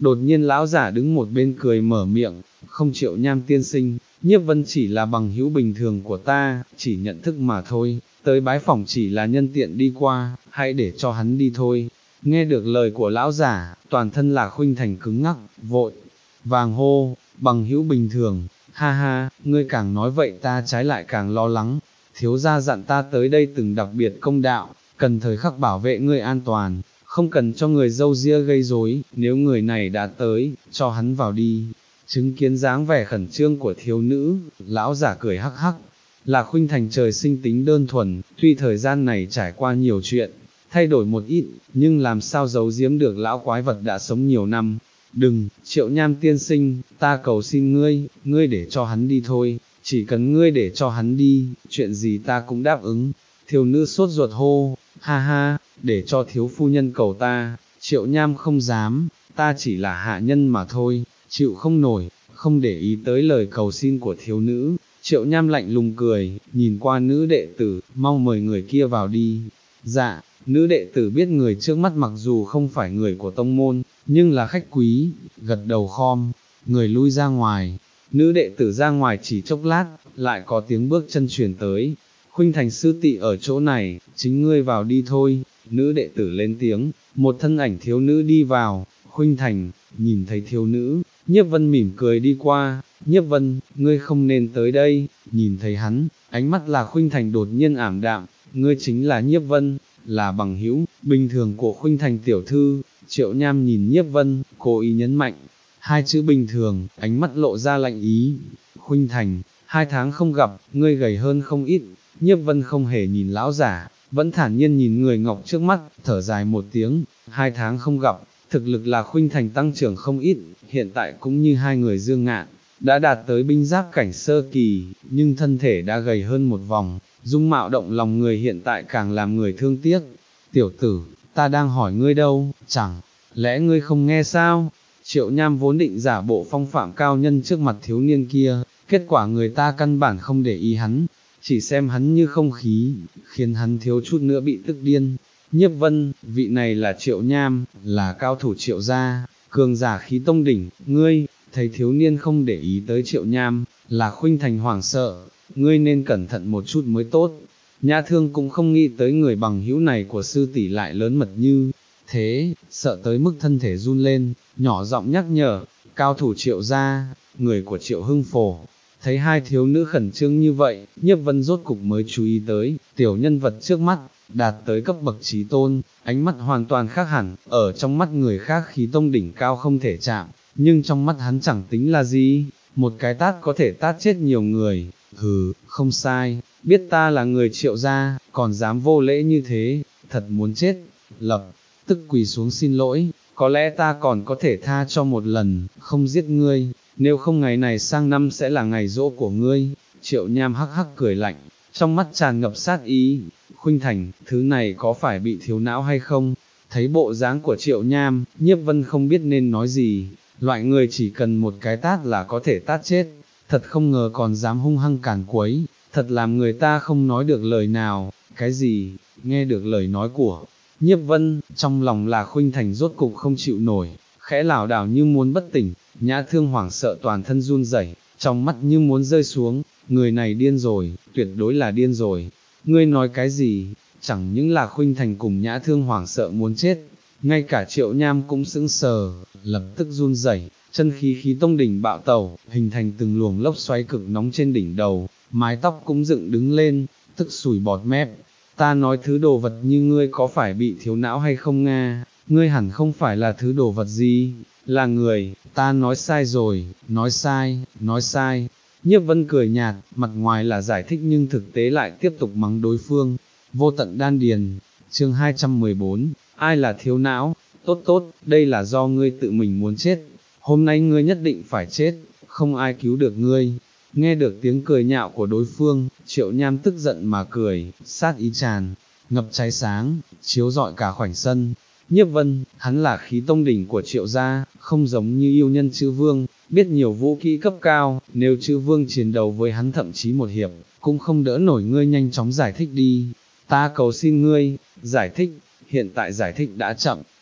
Đột nhiên lão giả đứng một bên cười mở miệng, không Triệu Nham tiên sinh, Nhiếp Vân chỉ là bằng hữu bình thường của ta, chỉ nhận thức mà thôi, tới bái phỏng chỉ là nhân tiện đi qua, hãy để cho hắn đi thôi. Nghe được lời của lão giả, toàn thân Lạc Khuynh Thành cứng ngắc, vội vàng hô, bằng hữu bình thường, ha ha, ngươi càng nói vậy ta trái lại càng lo lắng, thiếu gia dặn ta tới đây từng đặc biệt công đạo, cần thời khắc bảo vệ ngươi an toàn, không cần cho người dâu ria gây rối, nếu người này đã tới, cho hắn vào đi. Chứng kiến dáng vẻ khẩn trương của thiếu nữ, lão giả cười hắc hắc. Lạc Khuynh Thành trời sinh tính đơn thuần, tuy thời gian này trải qua nhiều chuyện, thay đổi một ít, nhưng làm sao giấu giếm được lão quái vật đã sống nhiều năm. Đừng, Triệu Nham tiên sinh, ta cầu xin ngươi, ngươi để cho hắn đi thôi, chỉ cần ngươi để cho hắn đi, chuyện gì ta cũng đáp ứng. Thiếu nữ sốt ruột hô, ha ha, để cho thiếu phu nhân cầu ta, Triệu Nham không dám, ta chỉ là hạ nhân mà thôi, chịu không nổi, không để ý tới lời cầu xin của thiếu nữ. Triệu Nham lạnh lùng cười, nhìn qua nữ đệ tử, mong mời người kia vào đi. Dạ, nữ đệ tử biết người trước mắt mặc dù không phải người của tông môn, nhưng là khách quý, gật đầu khom, người lui ra ngoài. Nữ đệ tử ra ngoài chỉ chốc lát, lại có tiếng bước chân truyền tới. Khuynh Thành sư tỷ ở chỗ này, chính ngươi vào đi thôi. Nữ đệ tử lên tiếng, một thân ảnh thiếu nữ đi vào. Khuynh Thành, nhìn thấy thiếu nữ, Nhiếp Vân mỉm cười đi qua. Nhiếp Vân, ngươi không nên tới đây. Nhìn thấy hắn, ánh mắt là Khuynh Thành đột nhiên ảm đạm. Ngươi chính là Nhiếp Vân, là bằng hữu bình thường của Khuynh Thành tiểu thư. Triệu Nham nhìn Nhiếp Vân, cố ý nhấn mạnh hai chữ bình thường, ánh mắt lộ ra lạnh ý. Khuynh Thành, hai tháng không gặp, ngươi gầy hơn không ít. Nhiếp Vân không hề nhìn lão giả, vẫn thản nhiên nhìn người ngọc trước mắt, thở dài một tiếng. Hai tháng không gặp, thực lực là Khuynh Thành tăng trưởng không ít, hiện tại cũng như hai người Dương Ngạn, đã đạt tới binh giáp cảnh sơ kỳ, nhưng thân thể đã gầy hơn một vòng, dung mạo động lòng người hiện tại càng làm người thương tiếc. Tiểu tử, ta đang hỏi ngươi đâu, chẳng lẽ ngươi không nghe sao? Triệu Nham vốn định giả bộ phong phạm cao nhân trước mặt thiếu niên kia, kết quả người ta căn bản không để ý hắn, chỉ xem hắn như không khí, khiến hắn thiếu chút nữa bị tức điên. Nhiếp Vân, vị này là Triệu Nham, là cao thủ Triệu gia, cường giả khí tông đỉnh, ngươi, thấy thiếu niên không để ý tới Triệu Nham, là Khuynh Thành hoảng sợ, ngươi nên cẩn thận một chút mới tốt. Nhã Thương cũng không nghĩ tới người bằng hữu này của sư tỷ lại lớn mật như thế, sợ tới mức thân thể run lên, nhỏ giọng nhắc nhở, cao thủ Triệu gia, người của Triệu Hưng Phổ. Thấy hai thiếu nữ khẩn trương như vậy, Nhiếp Vân rốt cục mới chú ý tới, tiểu nhân vật trước mắt, đạt tới cấp bậc trí tôn, ánh mắt hoàn toàn khác hẳn, ở trong mắt người khác khí tông đỉnh cao không thể chạm, nhưng trong mắt hắn chẳng tính là gì, một cái tát có thể tát chết nhiều người. Hừ, không sai, biết ta là người Triệu gia, còn dám vô lễ như thế, thật muốn chết. Lập tức quỳ xuống xin lỗi, có lẽ ta còn có thể tha cho một lần, không giết ngươi, nếu không ngày này sang năm sẽ là ngày giỗ của ngươi. Triệu Nham hắc hắc cười lạnh, trong mắt tràn ngập sát ý. Khuynh Thành, thứ này có phải bị thiếu não hay không? Thấy bộ dáng của Triệu Nham, Nhiếp Vân không biết nên nói gì, loại người chỉ cần một cái tát là có thể tát chết, thật không ngờ còn dám hung hăng càn quấy, thật làm người ta không nói được lời nào. Cái gì? Nghe được lời nói của Nhiếp Vân, trong lòng là Khuynh Thành rốt cục không chịu nổi, khẽ lảo đảo như muốn bất tỉnh. Nhã Thương hoảng sợ toàn thân run rẩy, trong mắt như muốn rơi xuống, người này điên rồi, tuyệt đối là điên rồi. Ngươi nói cái gì? Chẳng những là Khuynh Thành cùng Nhã Thương hoảng sợ muốn chết, ngay cả Triệu Nham cũng sững sờ, lập tức run rẩy, chân khí khí tông đỉnh bạo tẩu, hình thành từng luồng lốc xoáy cực nóng trên đỉnh đầu, mái tóc cũng dựng đứng lên, tức sùi bọt mép. Ta nói thứ đồ vật như ngươi có phải bị thiếu não hay không nga? Ngươi hẳn không phải là thứ đồ vật gì, là người, ta nói sai rồi, nói sai, nói sai. Nhiếp Vân cười nhạt, mặt ngoài là giải thích nhưng thực tế lại tiếp tục mắng đối phương. Vô tận đan điền, chương hai trăm mười bốn, ai là thiếu não? Tốt tốt, đây là do ngươi tự mình muốn chết, hôm nay ngươi nhất định phải chết, không ai cứu được ngươi. Nghe được tiếng cười nhạo của đối phương, Triệu Nham tức giận mà cười, sát ý tràn, ngập cháy sáng, chiếu rọi cả khoảnh sân. Nhiếp Vân, hắn là khí tông đỉnh của Triệu gia, không giống như yêu nhân Chữ Vương, biết nhiều vũ kỹ cấp cao, nếu Chữ Vương chiến đấu với hắn thậm chí một hiệp, cũng không đỡ nổi. Ngươi nhanh chóng giải thích đi, ta cầu xin ngươi, giải thích, hiện tại giải thích đã chậm,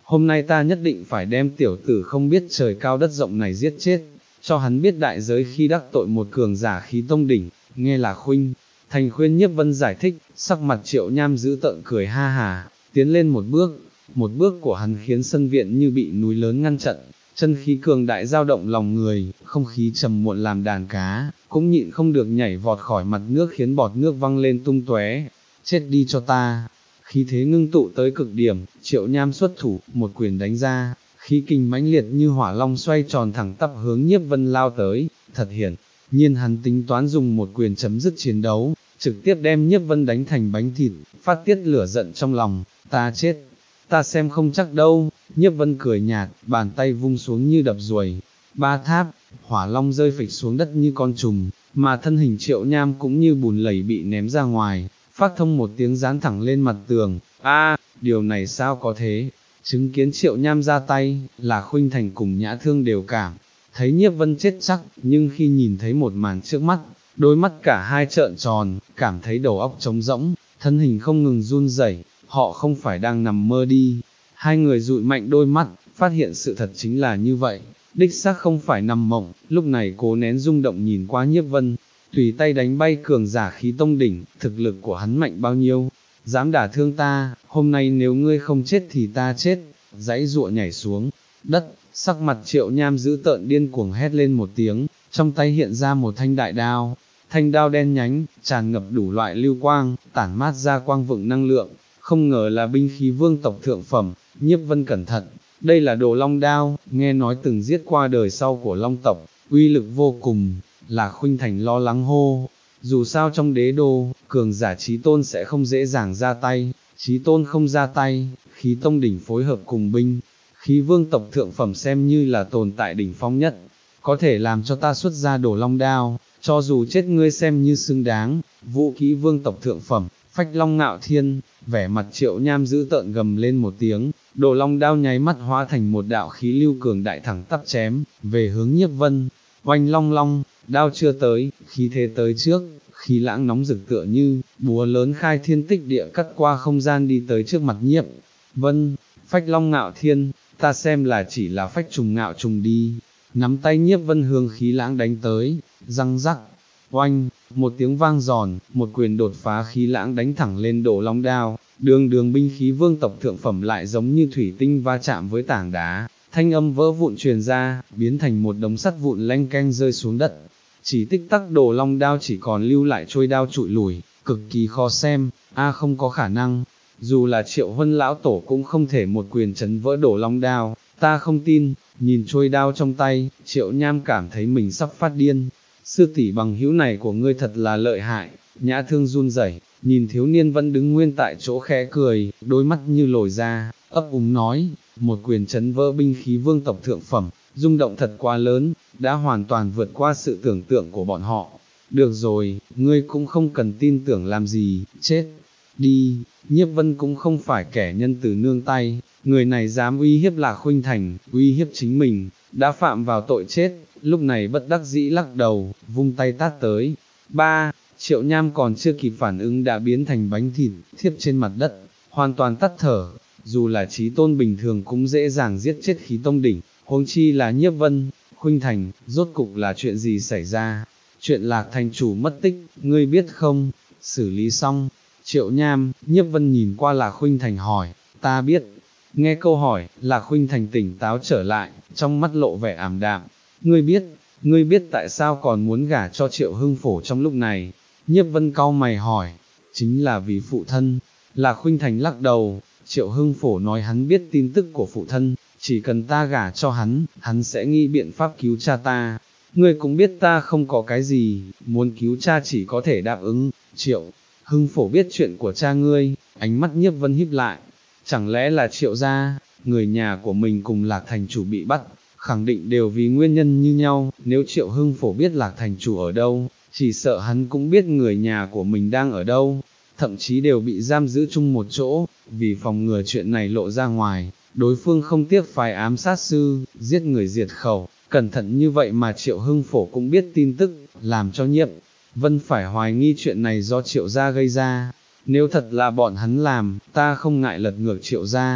hôm nay ta nhất định phải đem tiểu tử không biết trời cao đất rộng này giết chết, cho hắn biết đại giới khi đắc tội một cường giả khí tông đỉnh. Nghe là Khuynh Thành khuyên Nhiếp Vân giải thích, sắc mặt Triệu Nham giữ tợn cười ha hà, tiến lên một bước, một bước của hắn khiến sân viện như bị núi lớn ngăn chặn, chân khí cường đại dao động lòng người, không khí trầm muộn làm đàn cá, cũng nhịn không được nhảy vọt khỏi mặt nước khiến bọt nước văng lên tung tóe. Chết đi cho ta! Khí thế ngưng tụ tới cực điểm, Triệu Nham xuất thủ, một quyền đánh ra, khí kình mãnh liệt như hỏa long xoay tròn thẳng tắp hướng Nhiếp Vân lao tới, thật hiển nhiên hắn tính toán dùng một quyền chấm dứt chiến đấu, trực tiếp đem Nhiếp Vân đánh thành bánh thịt, phát tiết lửa giận trong lòng. Ta chết, ta xem không chắc đâu. Nhiếp Vân cười nhạt, bàn tay vung xuống như đập ruồi, ba tháp, hỏa long rơi phịch xuống đất như con trùng, mà thân hình Triệu Nham cũng như bùn lầy bị ném ra ngoài, phát thông một tiếng dán thẳng lên mặt tường. A, điều này sao có thế? Chứng kiến Triệu Nham ra tay, là Khuynh Thành cùng Nhã Thương đều cảm thấy Nhiếp Vân chết chắc, nhưng khi nhìn thấy một màn trước mắt, đôi mắt cả hai trợn tròn, cảm thấy đầu óc trống rỗng, thân hình không ngừng run rẩy. Họ không phải đang nằm mơ đi. Hai người dụi mạnh đôi mắt, phát hiện sự thật chính là như vậy, đích xác không phải nằm mộng. Lúc này cố nén rung động nhìn qua Nhiếp Vân, tùy tay đánh bay cường giả khí tông đỉnh, thực lực của hắn mạnh bao nhiêu, dám đả thương ta, hôm nay nếu ngươi không chết thì ta chết. Dãy dụa nhảy xuống đất, sắc mặt Triệu Nham giữ tợn điên cuồng hét lên một tiếng, trong tay hiện ra một thanh đại đao, thanh đao đen nhánh, tràn ngập đủ loại lưu quang, tản mát ra quang vựng năng lượng, không ngờ là binh khí vương tộc thượng phẩm. Nhiếp Vân cẩn thận, đây là Đồ Long đao, nghe nói từng giết qua đời sau của Long tộc, uy lực vô cùng. Là Khuynh Thành lo lắng hô, dù sao trong đế đô, cường giả chí tôn sẽ không dễ dàng ra tay, chí tôn không ra tay, khí tông đỉnh phối hợp cùng binh khí vương tộc thượng phẩm xem như là tồn tại đỉnh phong nhất, có thể làm cho ta xuất ra Đồ Long đao, cho dù chết ngươi xem như xứng đáng. Vũ khí vương tộc thượng phẩm, Phách Long Ngạo Thiên. Vẻ mặt Triệu Nham giữ tợn gầm lên một tiếng, Đồ Long đao nháy mắt hóa thành một đạo khí lưu cường đại thẳng tắp chém về hướng Nhiếp Vân. Oanh long long, đao chưa tới, khí thế tới trước, khí lãng nóng rực tựa như búa lớn khai thiên tích địa cắt qua không gian đi tới trước mặt Nhiếp Vân. Phách Long Ngạo Thiên, ta xem là chỉ là phách trùng ngạo trùng đi. Nắm tay Nhiếp Vân hướng khí lãng đánh tới, răng rắc, oanh, một tiếng vang giòn, một quyền đột phá khí lãng đánh thẳng lên Đồ Long đao. Đường đường binh khí vương tộc thượng phẩm lại giống như thủy tinh va chạm với tảng đá, thanh âm vỡ vụn truyền ra, biến thành một đống sắt vụn leng keng rơi xuống đất. Chỉ tích tắc Đồ Long đao chỉ còn lưu lại trôi đao trụi lùi, cực kỳ khó xem. A không có khả năng, dù là Triệu Huân lão tổ cũng không thể một quyền chấn vỡ Đồ Long đao, ta không tin. Nhìn trôi đao trong tay, Triệu Nham cảm thấy mình sắp phát điên. Sư tỷ bằng hữu này của ngươi thật là lợi hại. Nhã Thương run rẩy, nhìn thiếu niên vẫn đứng nguyên tại chỗ khẽ cười, đôi mắt như lồi ra, ấp úng nói, một quyền chấn vỡ binh khí vương tộc thượng phẩm, rung động thật quá lớn, đã hoàn toàn vượt qua sự tưởng tượng của bọn họ. Được rồi, ngươi cũng không cần tin tưởng làm gì, chết đi. Nhiếp Vân cũng không phải kẻ nhân từ nương tay, người này dám uy hiếp Lạc Khuynh Thành, uy hiếp chính mình, đã phạm vào tội chết. Lúc này bất đắc dĩ lắc đầu, vung tay tát tới. Ba, Triệu Nham còn chưa kịp phản ứng đã biến thành bánh thịt, thiếp trên mặt đất, hoàn toàn tắt thở. Dù là chí tôn bình thường cũng dễ dàng giết chết khí tông đỉnh, huống chi là Nhiếp Vân. Khuynh Thành, rốt cục là chuyện gì xảy ra? Chuyện Lạc thành chủ mất tích, ngươi biết không? Xử lý xong. Triệu Nham, Nhiếp Vân nhìn qua Lạc Khuynh Thành hỏi, ta biết. Nghe câu hỏi, Lạc Khuynh Thành tỉnh táo trở lại, trong mắt lộ vẻ ảm đạm. Ngươi biết, ngươi biết tại sao còn muốn gả cho Triệu Hưng Phổ trong lúc này? Nhiếp Vân cau mày hỏi, chính là vì phụ thân. Lạc Khuynh Thành lắc đầu, Triệu Hưng Phổ nói hắn biết tin tức của phụ thân, chỉ cần ta gả cho hắn, hắn sẽ nghĩ biện pháp cứu cha ta. Ngươi cũng biết ta không có cái gì, muốn cứu cha chỉ có thể đáp ứng. Triệu Hưng Phổ biết chuyện của cha ngươi, ánh mắt Nhiếp Vân híp lại, chẳng lẽ là Triệu gia, người nhà của mình cùng Lạc thành chủ bị bắt, khẳng định đều vì nguyên nhân như nhau. Nếu Triệu Hưng Phổ biết Lạc thành chủ ở đâu, chỉ sợ hắn cũng biết người nhà của mình đang ở đâu, thậm chí đều bị giam giữ chung một chỗ. Vì phòng ngừa chuyện này lộ ra ngoài, đối phương không tiếc phái ám sát sư, giết người diệt khẩu. Cẩn thận như vậy mà Triệu Hưng Phổ cũng biết tin tức, làm cho Nhiếp Vân phải hoài nghi chuyện này do Triệu gia gây ra. Nếu thật là bọn hắn làm, ta không ngại lật ngược Triệu gia,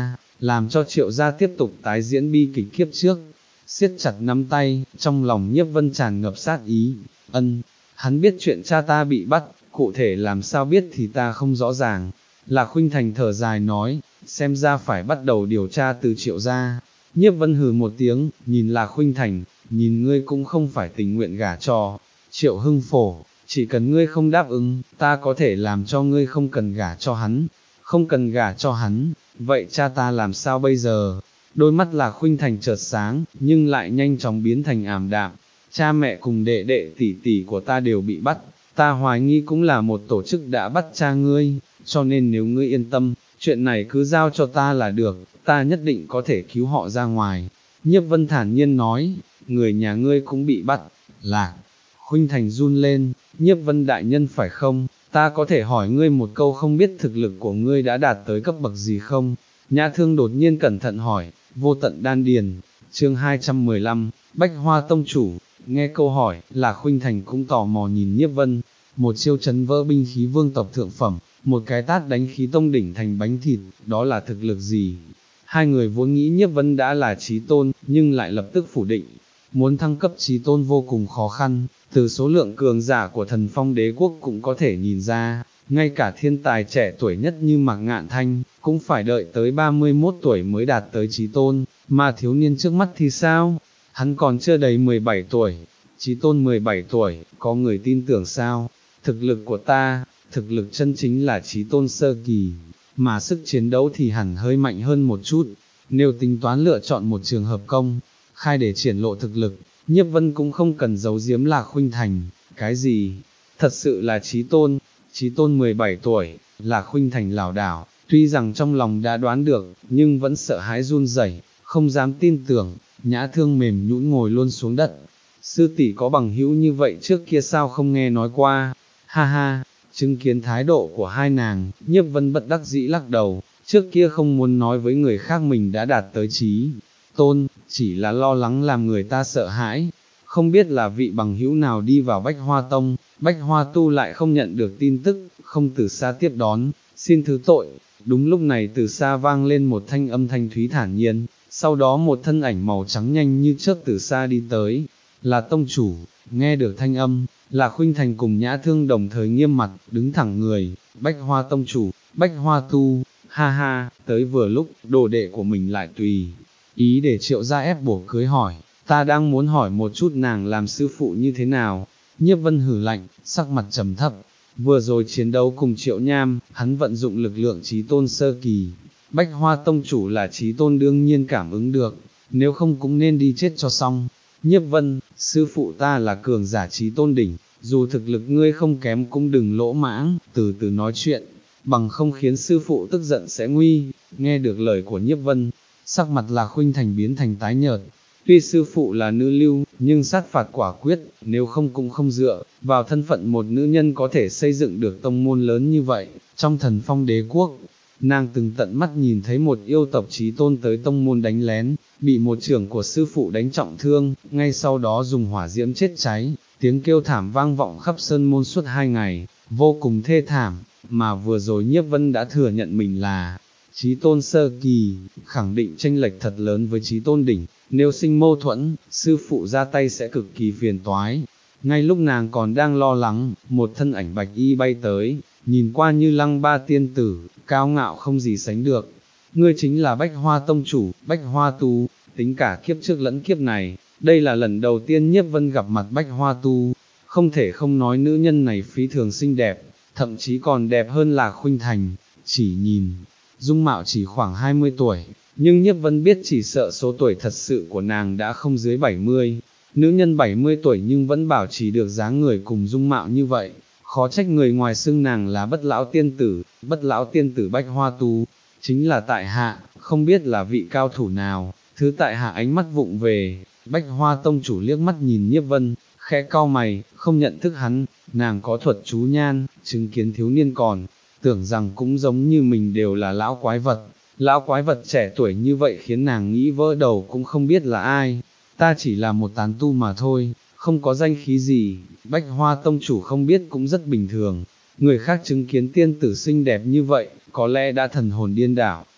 làm cho Triệu gia tiếp tục tái diễn bi kịch kiếp trước. Siết chặt nắm tay, trong lòng Nhiếp Vân tràn ngập sát ý, ân, hắn biết chuyện cha ta bị bắt, cụ thể làm sao biết thì ta không rõ ràng. Lạc Khuynh Thành thở dài nói, xem ra phải bắt đầu điều tra từ Triệu gia. Nhiếp Vân hừ một tiếng, nhìn Lạc Khuynh Thành, nhìn ngươi cũng không phải tình nguyện gả cho Triệu Hưng Phổ, chỉ cần ngươi không đáp ứng, ta có thể làm cho ngươi không cần gả cho hắn, không cần gả cho hắn, vậy cha ta làm sao bây giờ? Đôi mắt Lạc Khuynh Thành chợt sáng, nhưng lại nhanh chóng biến thành ảm đạm. Cha mẹ cùng đệ đệ tỷ tỷ của ta đều bị bắt, ta hoài nghi cũng là một tổ chức đã bắt cha ngươi, cho nên nếu ngươi yên tâm, chuyện này cứ giao cho ta là được, ta nhất định có thể cứu họ ra ngoài. Nhiếp Vân thản nhiên nói, người nhà ngươi cũng bị bắt. Lạc Khuynh Thành run lên, Nhiếp Vân đại nhân phải không, ta có thể hỏi ngươi một câu không biết thực lực của ngươi đã đạt tới cấp bậc gì không? Nhã Thương đột nhiên cẩn thận hỏi, vô tận đan điền, chương hai trăm mười lăm, Bách Hoa Tông Chủ. Nghe câu hỏi, Lạc Khuynh Thành cũng tò mò nhìn Nhiếp Vân, một chiêu chấn vỡ binh khí vương tộc thượng phẩm, một cái tát đánh khí tông đỉnh thành bánh thịt, đó là thực lực gì? Hai người vốn nghĩ Nhiếp Vân đã là chí tôn, nhưng lại lập tức phủ định, muốn thăng cấp chí tôn vô cùng khó khăn, từ số lượng cường giả của Thần Phong Đế quốc cũng có thể nhìn ra, ngay cả thiên tài trẻ tuổi nhất như Mạc Ngạn Thanh, cũng phải đợi tới ba mươi mốt tuổi mới đạt tới chí tôn, mà thiếu niên trước mắt thì sao? Hắn còn chưa đầy mười bảy tuổi, chí tôn mười bảy tuổi, có người tin tưởng sao? Thực lực của ta, thực lực chân chính là chí tôn sơ kỳ, mà sức chiến đấu thì hẳn hơi mạnh hơn một chút. Nếu tính toán lựa chọn một trường hợp công khai để triển lộ thực lực, Nhiếp Vân cũng không cần giấu giếm Lạc Khuynh Thành. Cái gì? Thật sự là chí tôn? Chí tôn mười bảy tuổi, Lạc Khuynh Thành lảo đảo, tuy rằng trong lòng đã đoán được, nhưng vẫn sợ hãi run rẩy, không dám tin tưởng. Nhã Thương mềm nhũn ngồi luôn xuống đất. Sư tỷ có bằng hữu như vậy trước kia sao không nghe nói qua? Ha ha, chứng kiến thái độ của hai nàng, Nhiếp Vân bất đắc dĩ lắc đầu, trước kia không muốn nói với người khác mình đã đạt tới chí tôn, chỉ là lo lắng làm người ta sợ hãi. Không biết là vị bằng hữu nào đi vào Bách Hoa Tông, Bách Hoa Tu lại không nhận được tin tức, không từ xa tiếp đón, xin thứ tội. Đúng lúc này từ xa vang lên một thanh âm thanh thúy thản nhiên, sau đó một thân ảnh màu trắng nhanh như chớp từ xa đi tới, là tông chủ. Nghe được thanh âm, Lạc Khuynh Thành cùng Nhã Thương đồng thời nghiêm mặt, đứng thẳng người. Bách Hoa Tông Chủ, Bách Hoa Tu, ha ha, tới vừa lúc, đồ đệ của mình lại tùy ý để Triệu gia ép buộc cưới hỏi, ta đang muốn hỏi một chút nàng làm sư phụ như thế nào. Nhiếp Vân hử lạnh, sắc mặt trầm thấp, vừa rồi chiến đấu cùng Triệu Nham, hắn vận dụng lực lượng chí tôn sơ kỳ, Bách Hoa Tông Chủ là chí tôn đương nhiên cảm ứng được, nếu không cũng nên đi chết cho xong. Nhiếp Vân, sư phụ ta là cường giả chí tôn đỉnh, dù thực lực ngươi không kém cũng đừng lỗ mãng, từ từ nói chuyện, bằng không khiến sư phụ tức giận sẽ nguy. Nghe được lời của Nhiếp Vân, sắc mặt Lạc Khuynh Thành biến thành tái nhợt. Tuy sư phụ là nữ lưu, nhưng sát phạt quả quyết, nếu không cũng không dựa vào thân phận một nữ nhân có thể xây dựng được tông môn lớn như vậy. Trong Thần Phong Đế quốc, nàng từng tận mắt nhìn thấy một yêu tộc chí tôn tới tông môn đánh lén, bị một trưởng của sư phụ đánh trọng thương, ngay sau đó dùng hỏa diễm chết cháy, tiếng kêu thảm vang vọng khắp sơn môn suốt hai ngày, vô cùng thê thảm. Mà vừa rồi Nhiếp Vân đã thừa nhận mình là chí tôn sơ kỳ, khẳng định chênh lệch thật lớn với chí tôn đỉnh, nếu sinh mâu thuẫn, sư phụ ra tay sẽ cực kỳ phiền toái. Ngay lúc nàng còn đang lo lắng, một thân ảnh bạch y bay tới, nhìn qua như Lăng Ba tiên tử, cao ngạo không gì sánh được. Ngươi chính là Bách Hoa Tông Chủ, Bách Hoa Tu. Tính cả kiếp trước lẫn kiếp này, đây là lần đầu tiên Nhiếp Vân gặp mặt Bách Hoa Tu, không thể không nói nữ nhân này phi thường xinh đẹp, thậm chí còn đẹp hơn Lạc Khuynh Thành. Chỉ nhìn dung mạo chỉ khoảng hai mươi tuổi, nhưng Nhiếp Vân biết chỉ sợ số tuổi thật sự của nàng đã không dưới bảy mươi. Nữ nhân bảy mươi tuổi nhưng vẫn bảo trì được dáng người cùng dung mạo như vậy, khó trách người ngoài xưng nàng là bất lão tiên tử. Bất lão tiên tử Bách Hoa Tu, chính là tại hạ, không biết là vị cao thủ nào. Thứ tại hạ ánh mắt vụng về. Bách Hoa Tông Chủ liếc mắt nhìn Nhiếp Vân, khẽ cau mày, không nhận thức hắn. Nàng có thuật chú nhan, chứng kiến thiếu niên còn tưởng rằng cũng giống như mình đều là lão quái vật. Lão quái vật trẻ tuổi như vậy khiến nàng nghĩ vỡ đầu cũng không biết là ai. Ta chỉ là một tán tu mà thôi, không có danh khí gì. Bách Hoa Tông Chủ không biết cũng rất bình thường. Người khác chứng kiến tiên tử xinh đẹp như vậy, có lẽ đã thần hồn điên đảo,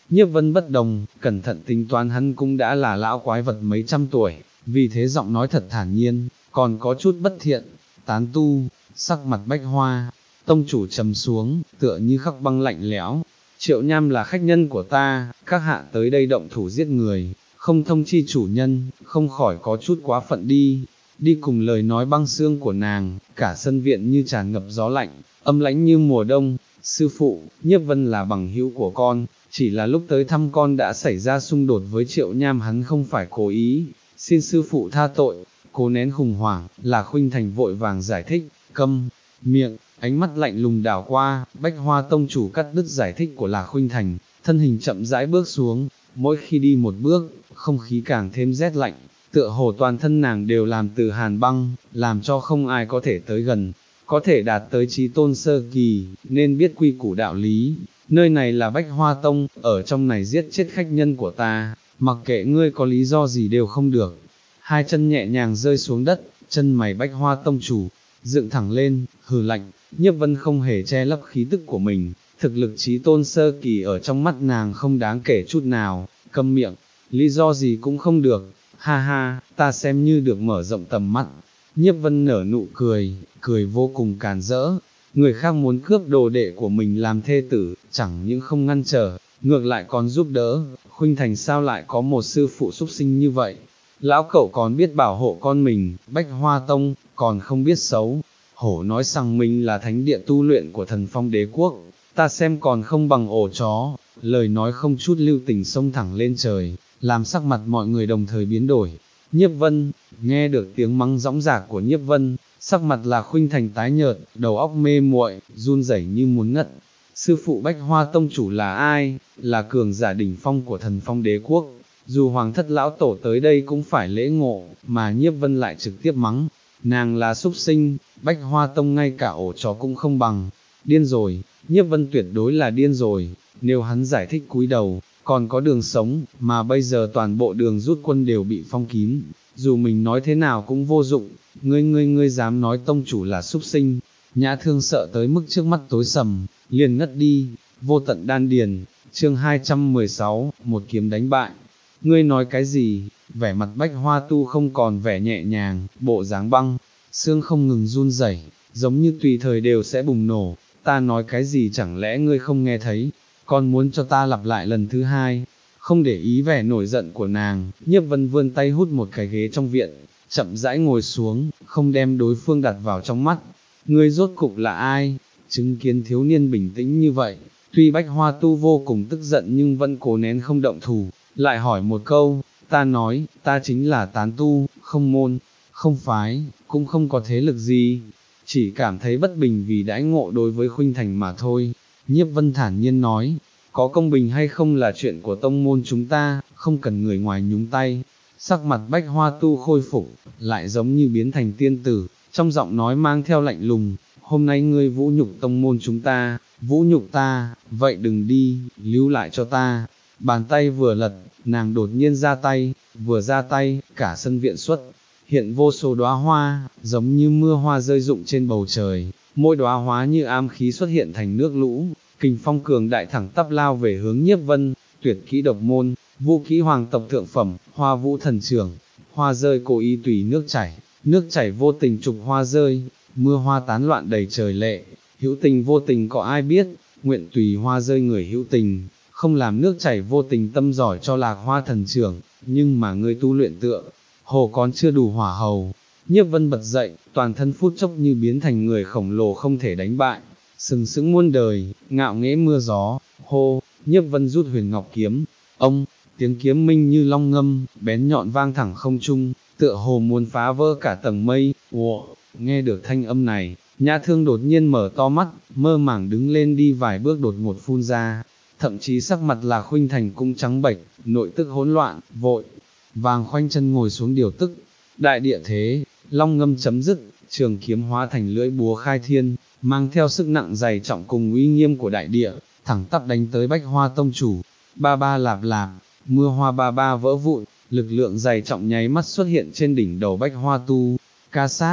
Nhiếp Vân bất đồng, cẩn thận tính toán hắn cũng đã là lão quái vật mấy trăm tuổi, vì thế giọng nói thật thản nhiên, còn có chút bất thiện. Tán tu, sắc mặt Bách Hoa tông chủ trầm xuống, tựa như khắc băng lạnh lẽo. Triệu Nham là khách nhân của ta, các hạ tới đây động thủ giết người, không thông chi chủ nhân, không khỏi có chút quá phận đi. Đi cùng lời nói băng xương của nàng, cả sân viện như tràn ngập gió lạnh, âm lãnh như mùa đông. Sư phụ, Nhiếp Vân là bằng hữu của con, chỉ là lúc tới thăm con đã xảy ra xung đột với Triệu Nham, hắn không phải cố ý, xin sư phụ tha tội. Cố nén khủng hoảng, là Khuynh Thành vội vàng giải thích, câm miệng, ánh mắt lạnh lùng đảo qua. Bách Hoa tông chủ cắt đứt giải thích của là Khuynh Thành, thân hình chậm rãi bước xuống, mỗi khi đi một bước, không khí càng thêm rét lạnh, tựa hồ toàn thân nàng đều làm từ hàn băng, làm cho không ai có thể tới gần. Có thể đạt tới chí tôn sơ kỳ, nên biết quy củ đạo lý. Nơi này là Bách Hoa tông, ở trong này giết chết khách nhân của ta, mặc kệ ngươi có lý do gì đều không được. Hai chân nhẹ nhàng rơi xuống đất, chân mày Bách Hoa tông chủ dựng thẳng lên, hừ lạnh. Nhiếp Vân không hề che lấp khí tức của mình, thực lực chí tôn sơ kỳ ở trong mắt nàng không đáng kể chút nào. Câm miệng, lý do gì cũng không được, ha ha, ta xem như được mở rộng tầm mắt. Nhiếp Vân nở nụ cười, cười vô cùng càn rỡ. Người khác muốn cướp đồ đệ của mình làm thê tử, chẳng những không ngăn trở, ngược lại còn giúp đỡ. Khuynh Thành sao lại có một sư phụ xúc sinh như vậy? Lão cẩu còn biết bảo hộ con mình, Bách Hoa tông còn không biết xấu hổ nói rằng mình là thánh địa tu luyện của Thần Phong đế quốc, ta xem còn không bằng ổ chó. Lời nói không chút lưu tình xông thẳng lên trời, làm sắc mặt mọi người đồng thời biến đổi. Nhiếp Vân, nghe được tiếng mắng dõng dạc của Nhiếp Vân, sắc mặt là Khuynh Thành tái nhợt, đầu óc mê muội, run rẩy như muốn ngất. Sư phụ Bách Hoa tông chủ là ai? Là cường giả đỉnh phong của Thần Phong đế quốc, dù hoàng thất lão tổ tới đây cũng phải lễ ngộ, mà Nhiếp Vân lại trực tiếp mắng, nàng là súc sinh, Bách Hoa tông ngay cả ổ chó cũng không bằng. Điên rồi, Nhiếp Vân tuyệt đối là điên rồi. Nếu hắn giải thích cúi đầu, còn có đường sống, mà bây giờ toàn bộ đường rút quân đều bị phong kín, dù mình nói thế nào cũng vô dụng. Ngươi ngươi ngươi dám nói tông chủ là súc sinh? Nhã Thương sợ tới mức trước mắt tối sầm, liền ngất đi. Vô tận đan điền, chương hai trăm mười sáu, một kiếm đánh bại. Ngươi nói cái gì? Vẻ mặt Bách Hoa tu không còn vẻ nhẹ nhàng, bộ dáng băng xương không ngừng run rẩy, giống như tùy thời đều sẽ bùng nổ. Ta nói cái gì chẳng lẽ ngươi không nghe thấy? Còn muốn cho ta lặp lại lần thứ hai? Không để ý vẻ nổi giận của nàng, Nhiếp Vân vươn tay hút một cái ghế trong viện, chậm rãi ngồi xuống, không đem đối phương đặt vào trong mắt. Ngươi rốt cục là ai? Chứng kiến thiếu niên bình tĩnh như vậy, tuy Bách Hoa tu vô cùng tức giận nhưng vẫn cố nén không động thủ, lại hỏi một câu. Ta nói, ta chính là tán tu, không môn, không phái, cũng không có thế lực gì, chỉ cảm thấy bất bình vì đãi ngộ đối với Khuynh Thành mà thôi. Nhiếp Vân thản nhiên nói, có công bình hay không là chuyện của tông môn chúng ta, không cần người ngoài nhúng tay. Sắc mặt Bách Hoa tu khôi phục, lại giống như biến thành tiên tử, trong giọng nói mang theo lạnh lùng. Hôm nay ngươi vũ nhục tông môn chúng ta, vũ nhục ta, vậy đừng đi, lưu lại cho ta. Bàn tay vừa lật, nàng đột nhiên ra tay, vừa ra tay, cả sân viện xuất hiện vô số đóa hoa, giống như mưa hoa rơi rụng trên bầu trời, mỗi đóa hoa như ám khí xuất hiện thành nước lũ, kình phong cường đại thẳng tắp lao về hướng Nhiếp Vân. Tuyệt kỹ độc môn, vũ kỹ hoàng tộc thượng phẩm, Hoa Vũ Thần Trưởng. Hoa rơi cố ý tùy nước chảy, nước chảy vô tình trục hoa rơi, mưa hoa tán loạn đầy trời lệ, hữu tình vô tình có ai biết, nguyện tùy hoa rơi người hữu tình, không làm nước chảy vô tình tâm giỏi cho Lạc Hoa Thần Trưởng. Nhưng mà ngươi tu luyện tựa hồ còn chưa đủ hỏa hầu. Nhiếp Vân bật dậy, toàn thân phút chốc như biến thành người khổng lồ không thể đánh bại, sừng sững muôn đời, ngạo nghễ mưa gió. Hô, Nhiếp Vân rút huyền ngọc kiếm, ông, tiếng kiếm minh như long ngâm, bén nhọn vang thẳng không trung, tựa hồ muốn phá vỡ cả tầng mây. Ủa, nghe được thanh âm này, Nhã Thương đột nhiên mở to mắt, mơ màng đứng lên đi vài bước đột ngột phun ra, thậm chí sắc mặt là Khuynh Thành cũng trắng bệch, nội tức hỗn loạn, vội vàng khoanh chân ngồi xuống điều tức. Đại địa thế, long ngâm chấm dứt, trường kiếm hóa thành lưỡi búa khai thiên, mang theo sức nặng dày trọng cùng uy nghiêm của đại địa, thẳng tắp đánh tới Bách Hoa tông chủ. Ba ba lạp lạp, mưa hoa ba ba vỡ vụn, lực lượng dày trọng nháy mắt xuất hiện trên đỉnh đầu Bách Hoa tu. Ca sát,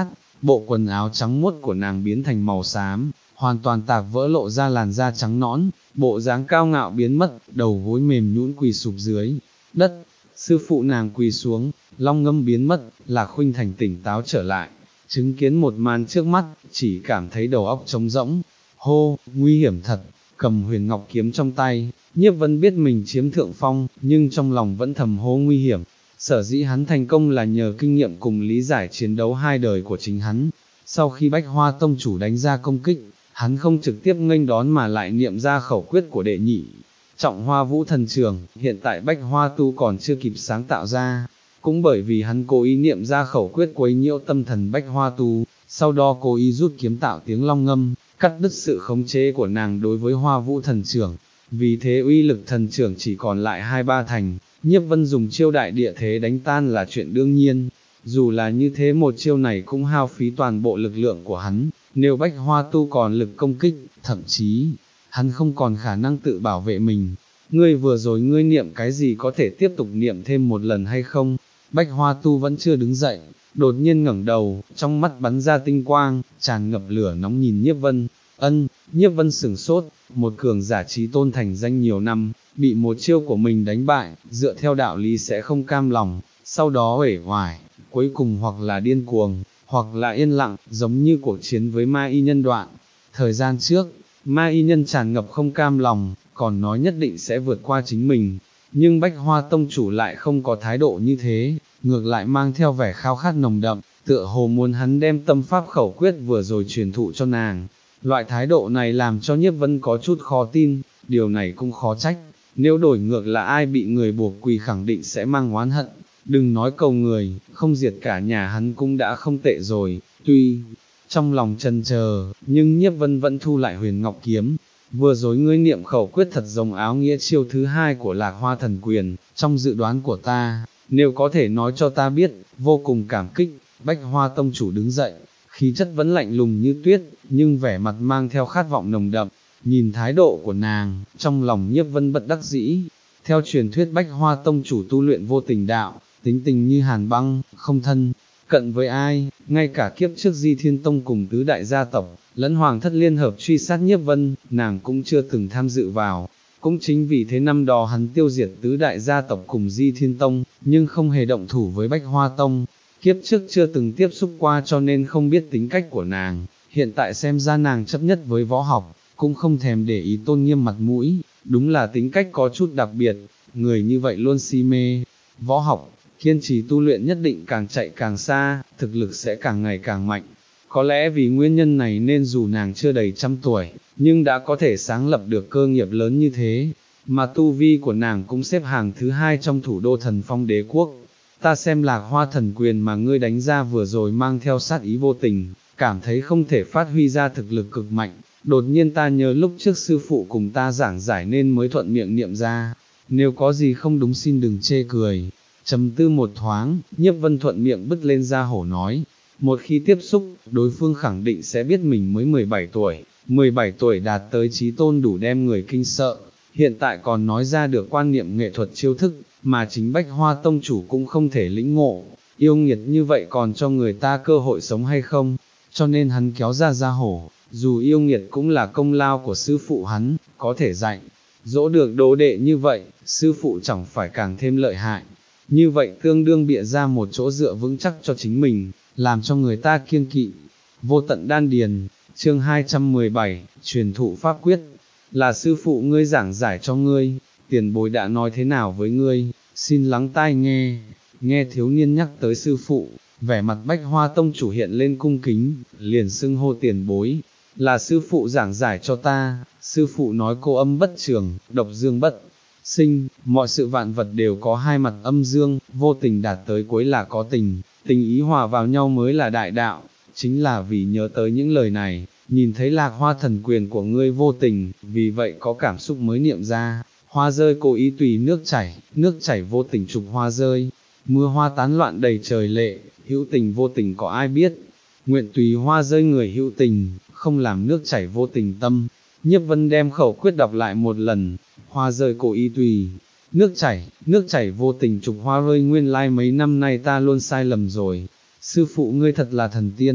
bộ quần áo trắng muốt của nàng biến thành màu xám, hoàn toàn tạc vỡ lộ ra làn da trắng nõn, bộ dáng cao ngạo biến mất, đầu gối mềm nhũn quỳ sụp dưới đất. Sư phụ nàng quỳ xuống, long ngâm biến mất, Lạc Khuynh Thành tỉnh táo trở lại, chứng kiến một màn trước mắt, chỉ cảm thấy đầu óc trống rỗng. Hô, nguy hiểm thật, cầm huyền ngọc kiếm trong tay, Nhiếp Vân biết mình chiếm thượng phong, nhưng trong lòng vẫn thầm hô nguy hiểm. Sở dĩ hắn thành công là nhờ kinh nghiệm cùng lý giải chiến đấu hai đời của chính hắn. Sau khi Bách Hoa Tông chủ đánh ra công kích, hắn không trực tiếp nghênh đón mà lại niệm ra khẩu quyết của đệ nhị trọng Hoa Vũ Thần Trường, hiện tại Bách Hoa Tu còn chưa kịp sáng tạo ra. Cũng bởi vì hắn cố ý niệm ra khẩu quyết quấy nhiễu tâm thần Bách Hoa Tu, sau đó cố ý rút kiếm tạo tiếng long ngâm, cắt đứt sự khống chế của nàng đối với Hoa Vũ Thần Trưởng. Vì thế uy lực thần trưởng chỉ còn lại hai ba thành, Nhiếp Vân dùng chiêu đại địa thế đánh tan là chuyện đương nhiên. Dù là như thế một chiêu này cũng hao phí toàn bộ lực lượng của hắn, nếu Bách Hoa Tu còn lực công kích, thậm chí, hắn không còn khả năng tự bảo vệ mình. Ngươi vừa rồi ngươi niệm cái gì có thể tiếp tục niệm thêm một lần hay không? Bách Hoa Tu vẫn chưa đứng dậy, đột nhiên ngẩng đầu, trong mắt bắn ra tinh quang, tràn ngập lửa nóng nhìn Nhiếp Vân. Ân, Nhiếp Vân sửng sốt, một cường giả trí tôn thành danh nhiều năm, bị một chiêu của mình đánh bại, dựa theo đạo lý sẽ không cam lòng, sau đó uể oải, cuối cùng hoặc là điên cuồng, hoặc là yên lặng, giống như cuộc chiến với ma y nhân đoạn. Thời gian trước, ma y nhân tràn ngập không cam lòng, còn nói nhất định sẽ vượt qua chính mình, nhưng Bách Hoa Tông chủ lại không có thái độ như thế, ngược lại mang theo vẻ khao khát nồng đậm, tựa hồ muốn hắn đem tâm pháp khẩu quyết vừa rồi truyền thụ cho nàng. Loại thái độ này làm cho Nhiếp Vân có chút khó tin, điều này cũng khó trách, nếu đổi ngược là ai bị người buộc quỳ khẳng định sẽ mang oán hận, đừng nói cầu người, không diệt cả nhà hắn cũng đã không tệ rồi. Tuy trong lòng chần chờ, nhưng Nhiếp Vân vẫn thu lại huyền ngọc kiếm. Vừa rồi ngươi niệm khẩu quyết thật giống áo nghĩa chiêu thứ hai của Lạc Hoa Thần Quyền, trong dự đoán của ta, nếu có thể nói cho ta biết, vô cùng cảm kích. Bách Hoa Tông chủ đứng dậy, khí chất vẫn lạnh lùng như tuyết, nhưng vẻ mặt mang theo khát vọng nồng đậm. Nhìn thái độ của nàng, trong lòng Nhiếp Vân bất đắc dĩ. Theo truyền thuyết Bách Hoa Tông chủ tu luyện vô tình đạo, tính tình như hàn băng, không thân cận với ai, ngay cả kiếp trước Di Thiên Tông cùng tứ đại gia tộc, lẫn hoàng thất liên hợp truy sát Nhiếp Vân, nàng cũng chưa từng tham dự vào. Cũng chính vì thế năm đó hắn tiêu diệt tứ đại gia tộc cùng Di Thiên Tông, nhưng không hề động thủ với Bách Hoa Tông. Kiếp trước chưa từng tiếp xúc qua cho nên không biết tính cách của nàng, hiện tại xem ra nàng chấp nhất với võ học, cũng không thèm để ý tôn nghiêm mặt mũi, đúng là tính cách có chút đặc biệt, người như vậy luôn si mê võ học, kiên trì tu luyện nhất định càng chạy càng xa, thực lực sẽ càng ngày càng mạnh. Có lẽ vì nguyên nhân này nên dù nàng chưa đầy trăm tuổi, nhưng đã có thể sáng lập được cơ nghiệp lớn như thế, mà tu vi của nàng cũng xếp hàng thứ hai trong thủ đô Thần Phong Đế Quốc. Ta xem Lạc Hoa Thần Quyền mà ngươi đánh ra vừa rồi mang theo sát ý vô tình, cảm thấy không thể phát huy ra thực lực cực mạnh. Đột nhiên ta nhớ lúc trước sư phụ cùng ta giảng giải nên mới thuận miệng niệm ra, nếu có gì không đúng xin đừng chê cười. Trầm tư một thoáng, Nhiếp Vân thuận miệng bứt lên ra hổ nói, một khi tiếp xúc, đối phương khẳng định sẽ biết mình mới mười bảy tuổi, mười bảy tuổi đạt tới trí tôn đủ đem người kinh sợ, hiện tại còn nói ra được quan niệm nghệ thuật chiêu thức, mà chính Bách Hoa Tông chủ cũng không thể lĩnh ngộ, yêu nghiệt như vậy còn cho người ta cơ hội sống hay không, cho nên hắn kéo ra ra hổ, dù yêu nghiệt cũng là công lao của sư phụ hắn, có thể dạy, dỗ được đồ đệ như vậy, sư phụ chẳng phải càng thêm lợi hại, như vậy tương đương bịa ra một chỗ dựa vững chắc cho chính mình, làm cho người ta kiêng kỵ. Vô tận đan điền, chương hai trăm mười bảy, truyền thụ pháp quyết, là sư phụ ngươi giảng giải cho ngươi, tiền bối đã nói thế nào với ngươi, xin lắng tai nghe. Nghe thiếu niên nhắc tới sư phụ, vẻ mặt Bách Hoa Tông chủ hiện lên cung kính, liền xưng hô tiền bối, là sư phụ giảng giải cho ta, sư phụ nói cô âm bất trường, độc dương bất sinh, mọi sự vạn vật đều có hai mặt âm dương, vô tình đạt tới cuối là có tình, tình ý hòa vào nhau mới là đại đạo. Chính là vì nhớ tới những lời này, nhìn thấy Lạc Hoa Thần Quyền của ngươi vô tình, vì vậy có cảm xúc mới niệm ra. Hoa rơi cố ý tùy nước chảy, nước chảy vô tình trục hoa rơi, mưa hoa tán loạn đầy trời lệ, hữu tình vô tình có ai biết, nguyện tùy hoa rơi người hữu tình, không làm nước chảy vô tình tâm. Nhiếp Vân đem khẩu quyết đọc lại một lần, hoa rơi cố ý tùy, nước chảy, nước chảy vô tình trục hoa rơi, nguyên lai mấy năm nay ta luôn sai lầm rồi, sư phụ ngươi thật là thần tiên.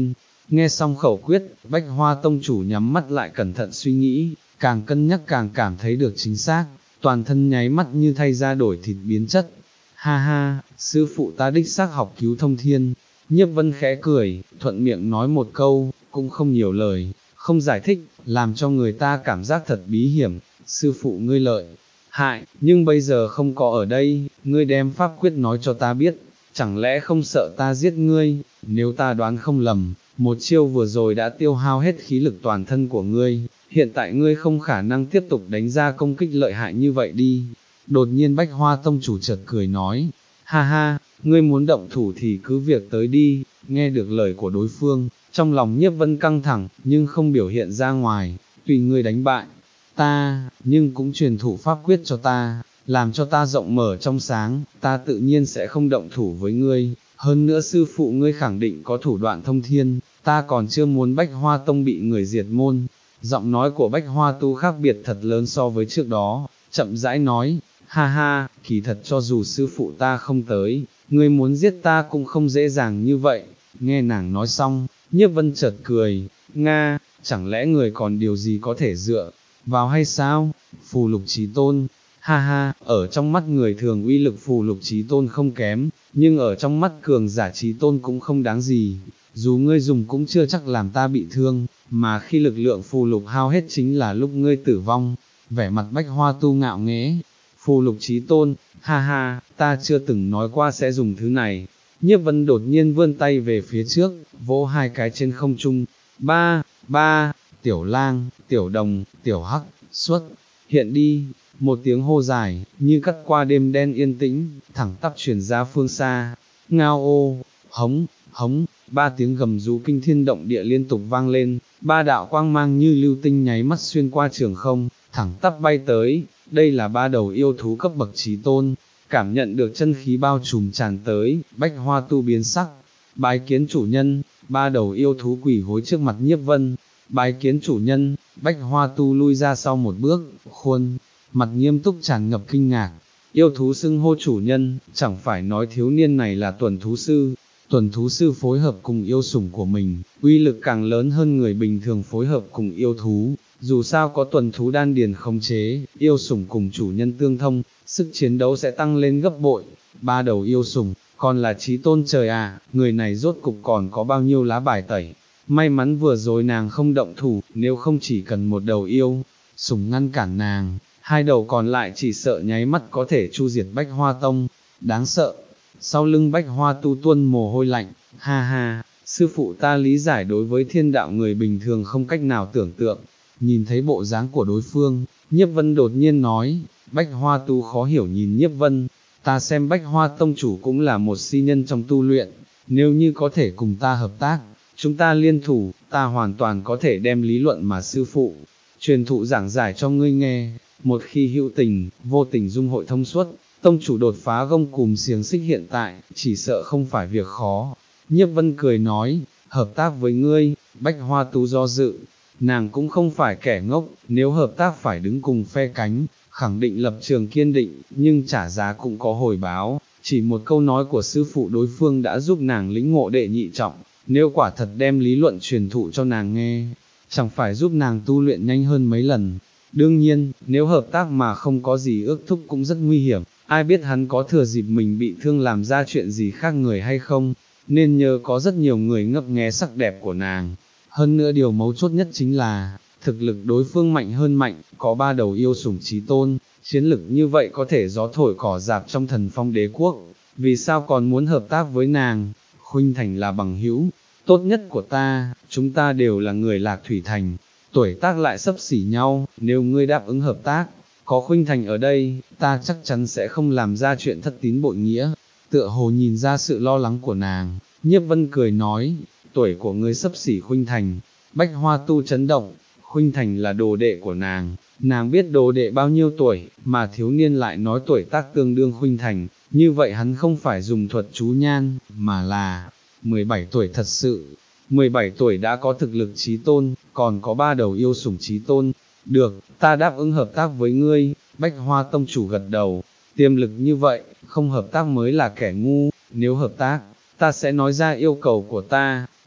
Nghe xong khẩu quyết, Bách Hoa Tông chủ nhắm mắt lại cẩn thận suy nghĩ, càng cân nhắc càng cảm thấy được chính xác, toàn thân nháy mắt như thay ra đổi thịt biến chất. Ha ha, sư phụ ta đích xác học cứu thông thiên. Nhiếp Vân khẽ cười, thuận miệng nói một câu, cũng không nhiều lời, không giải thích, làm cho người ta cảm giác thật bí hiểm. Sư phụ ngươi lợi hại, nhưng bây giờ không có ở đây, ngươi đem pháp quyết nói cho ta biết, chẳng lẽ không sợ ta giết ngươi? Nếu ta đoán không lầm, một chiêu vừa rồi đã tiêu hao hết khí lực toàn thân của ngươi, hiện tại ngươi không khả năng tiếp tục đánh ra công kích lợi hại như vậy đi. Đột nhiên Bách Hoa Tông chủ chợt cười nói, ha ha, ngươi muốn động thủ thì cứ việc tới đi. Nghe được lời của đối phương, trong lòng Nhiếp Vân căng thẳng, nhưng không biểu hiện ra ngoài, tùy ngươi đánh bại ta, nhưng cũng truyền thụ pháp quyết cho ta, làm cho ta rộng mở trong sáng, ta tự nhiên sẽ không động thủ với ngươi. Hơn nữa sư phụ ngươi khẳng định có thủ đoạn thông thiên, ta còn chưa muốn Bách Hoa Tông bị người diệt môn. Giọng nói của Bách Hoa Tu khác biệt thật lớn so với trước đó, chậm rãi nói, ha ha, kỳ thật cho dù sư phụ ta không tới, ngươi muốn giết ta cũng không dễ dàng như vậy. Nghe nàng nói xong, Nhiếp Vân chợt cười, Nga, chẳng lẽ người còn điều gì có thể dựa vào hay sao? Phù lục chí tôn, ha ha, ở trong mắt người thường uy lực phù lục chí tôn không kém, nhưng ở trong mắt cường giả chí tôn cũng không đáng gì, dù ngươi dùng cũng chưa chắc làm ta bị thương, mà khi lực lượng phù lục hao hết chính là lúc ngươi tử vong. Vẻ mặt Bách Hoa Tu ngạo nghễ, phù lục chí tôn, ha ha, ta chưa từng nói qua sẽ dùng thứ này. Nhiếp Vân đột nhiên vươn tay về phía trước, vỗ hai cái trên không trung, ba, ba, tiểu lang, tiểu đồng, tiểu hắc, xuất, hiện đi. Một tiếng hô dài, như cắt qua đêm đen yên tĩnh, thẳng tắp truyền ra phương xa. Ngao ô, hống, hống, ba tiếng gầm rú kinh thiên động địa liên tục vang lên, ba đạo quang mang như lưu tinh nháy mắt xuyên qua trường không, thẳng tắp bay tới. Đây là ba đầu yêu thú cấp bậc chí tôn. Cảm nhận được chân khí bao trùm tràn tới, Bách Hoa Tu biến sắc, bái kiến chủ nhân. Ba đầu yêu thú quỳ gối trước mặt Nhiếp Vân, bái kiến chủ nhân. Bách Hoa Tu lui ra sau một bước, khuôn mặt nghiêm túc tràn ngập kinh ngạc. Yêu thú xưng hô chủ nhân, chẳng phải nói thiếu niên này là tuần thú sư. Tuần thú sư phối hợp cùng yêu sủng của mình, uy lực càng lớn hơn người bình thường phối hợp cùng yêu thú. Dù sao có tuần thú đan điền khống chế, yêu sủng cùng chủ nhân tương thông, sức chiến đấu sẽ tăng lên gấp bội. Ba đầu yêu sủng, còn là chí tôn trời à, người này rốt cục còn có bao nhiêu lá bài tẩy. May mắn vừa rồi nàng không động thủ, nếu không chỉ cần một đầu yêu sủng ngăn cản nàng, hai đầu còn lại chỉ sợ nháy mắt có thể chu diệt Bách Hoa Tông. Đáng sợ. Sau lưng Bách Hoa Tu tuôn mồ hôi lạnh, ha ha, sư phụ ta lý giải đối với thiên đạo người bình thường không cách nào tưởng tượng. Nhìn thấy bộ dáng của đối phương, Nhiếp Vân đột nhiên nói, Bách Hoa Tu khó hiểu nhìn Nhiếp Vân, ta xem Bách Hoa Tông chủ cũng là một si nhân trong tu luyện, nếu như có thể cùng ta hợp tác, chúng ta liên thủ, ta hoàn toàn có thể đem lý luận mà sư phụ truyền thụ giảng giải cho ngươi nghe. Một khi hữu tình, vô tình dung hội thông suốt, tông chủ đột phá gông cùm xiềng xích hiện tại, chỉ sợ không phải việc khó. Nhiếp Vân cười nói, hợp tác với ngươi. Bách Hoa Tu do dự, nàng cũng không phải kẻ ngốc, nếu hợp tác phải đứng cùng phe cánh, khẳng định lập trường kiên định, nhưng trả giá cũng có hồi báo. Chỉ một câu nói của sư phụ đối phương đã giúp nàng lĩnh ngộ đệ nhị trọng, nếu quả thật đem lý luận truyền thụ cho nàng nghe, chẳng phải giúp nàng tu luyện nhanh hơn mấy lần. Đương nhiên, nếu hợp tác mà không có gì ước thúc cũng rất nguy hiểm, ai biết hắn có thừa dịp mình bị thương làm ra chuyện gì khác người hay không, nên nhờ có rất nhiều người ngấp nghé sắc đẹp của nàng. Hơn nữa điều mấu chốt nhất chính là, thực lực đối phương mạnh hơn mạnh, có ba đầu yêu sủng chí tôn, chiến lực như vậy có thể gió thổi cỏ rạp trong Thần Phong Đế Quốc, vì sao còn muốn hợp tác với nàng? Khuynh Thành là bằng hữu tốt nhất của ta, chúng ta đều là người Lạc Thủy Thành, tuổi tác lại xấp xỉ nhau, nếu ngươi đáp ứng hợp tác, có Khuynh Thành ở đây, ta chắc chắn sẽ không làm ra chuyện thất tín bội nghĩa. Tựa hồ nhìn ra sự lo lắng của nàng, Nhiếp Vân cười nói, tuổi của ngươi xấp xỉ Khuynh Thành. Bách Hoa Tu chấn động, Khuynh Thành là đồ đệ của nàng, nàng biết đồ đệ bao nhiêu tuổi, mà thiếu niên lại nói tuổi tác tương đương Khuynh Thành, như vậy hắn không phải dùng thuật chú nhan, mà là mười bảy tuổi thật sự. mười bảy tuổi đã có thực lực chí tôn, còn có ba đầu yêu sủng chí tôn. Được, ta đáp ứng hợp tác với ngươi. Bách Hoa Tông chủ gật đầu, tiềm lực như vậy, không hợp tác mới là kẻ ngu. Nếu hợp tác, ta sẽ nói ra yêu cầu của ta.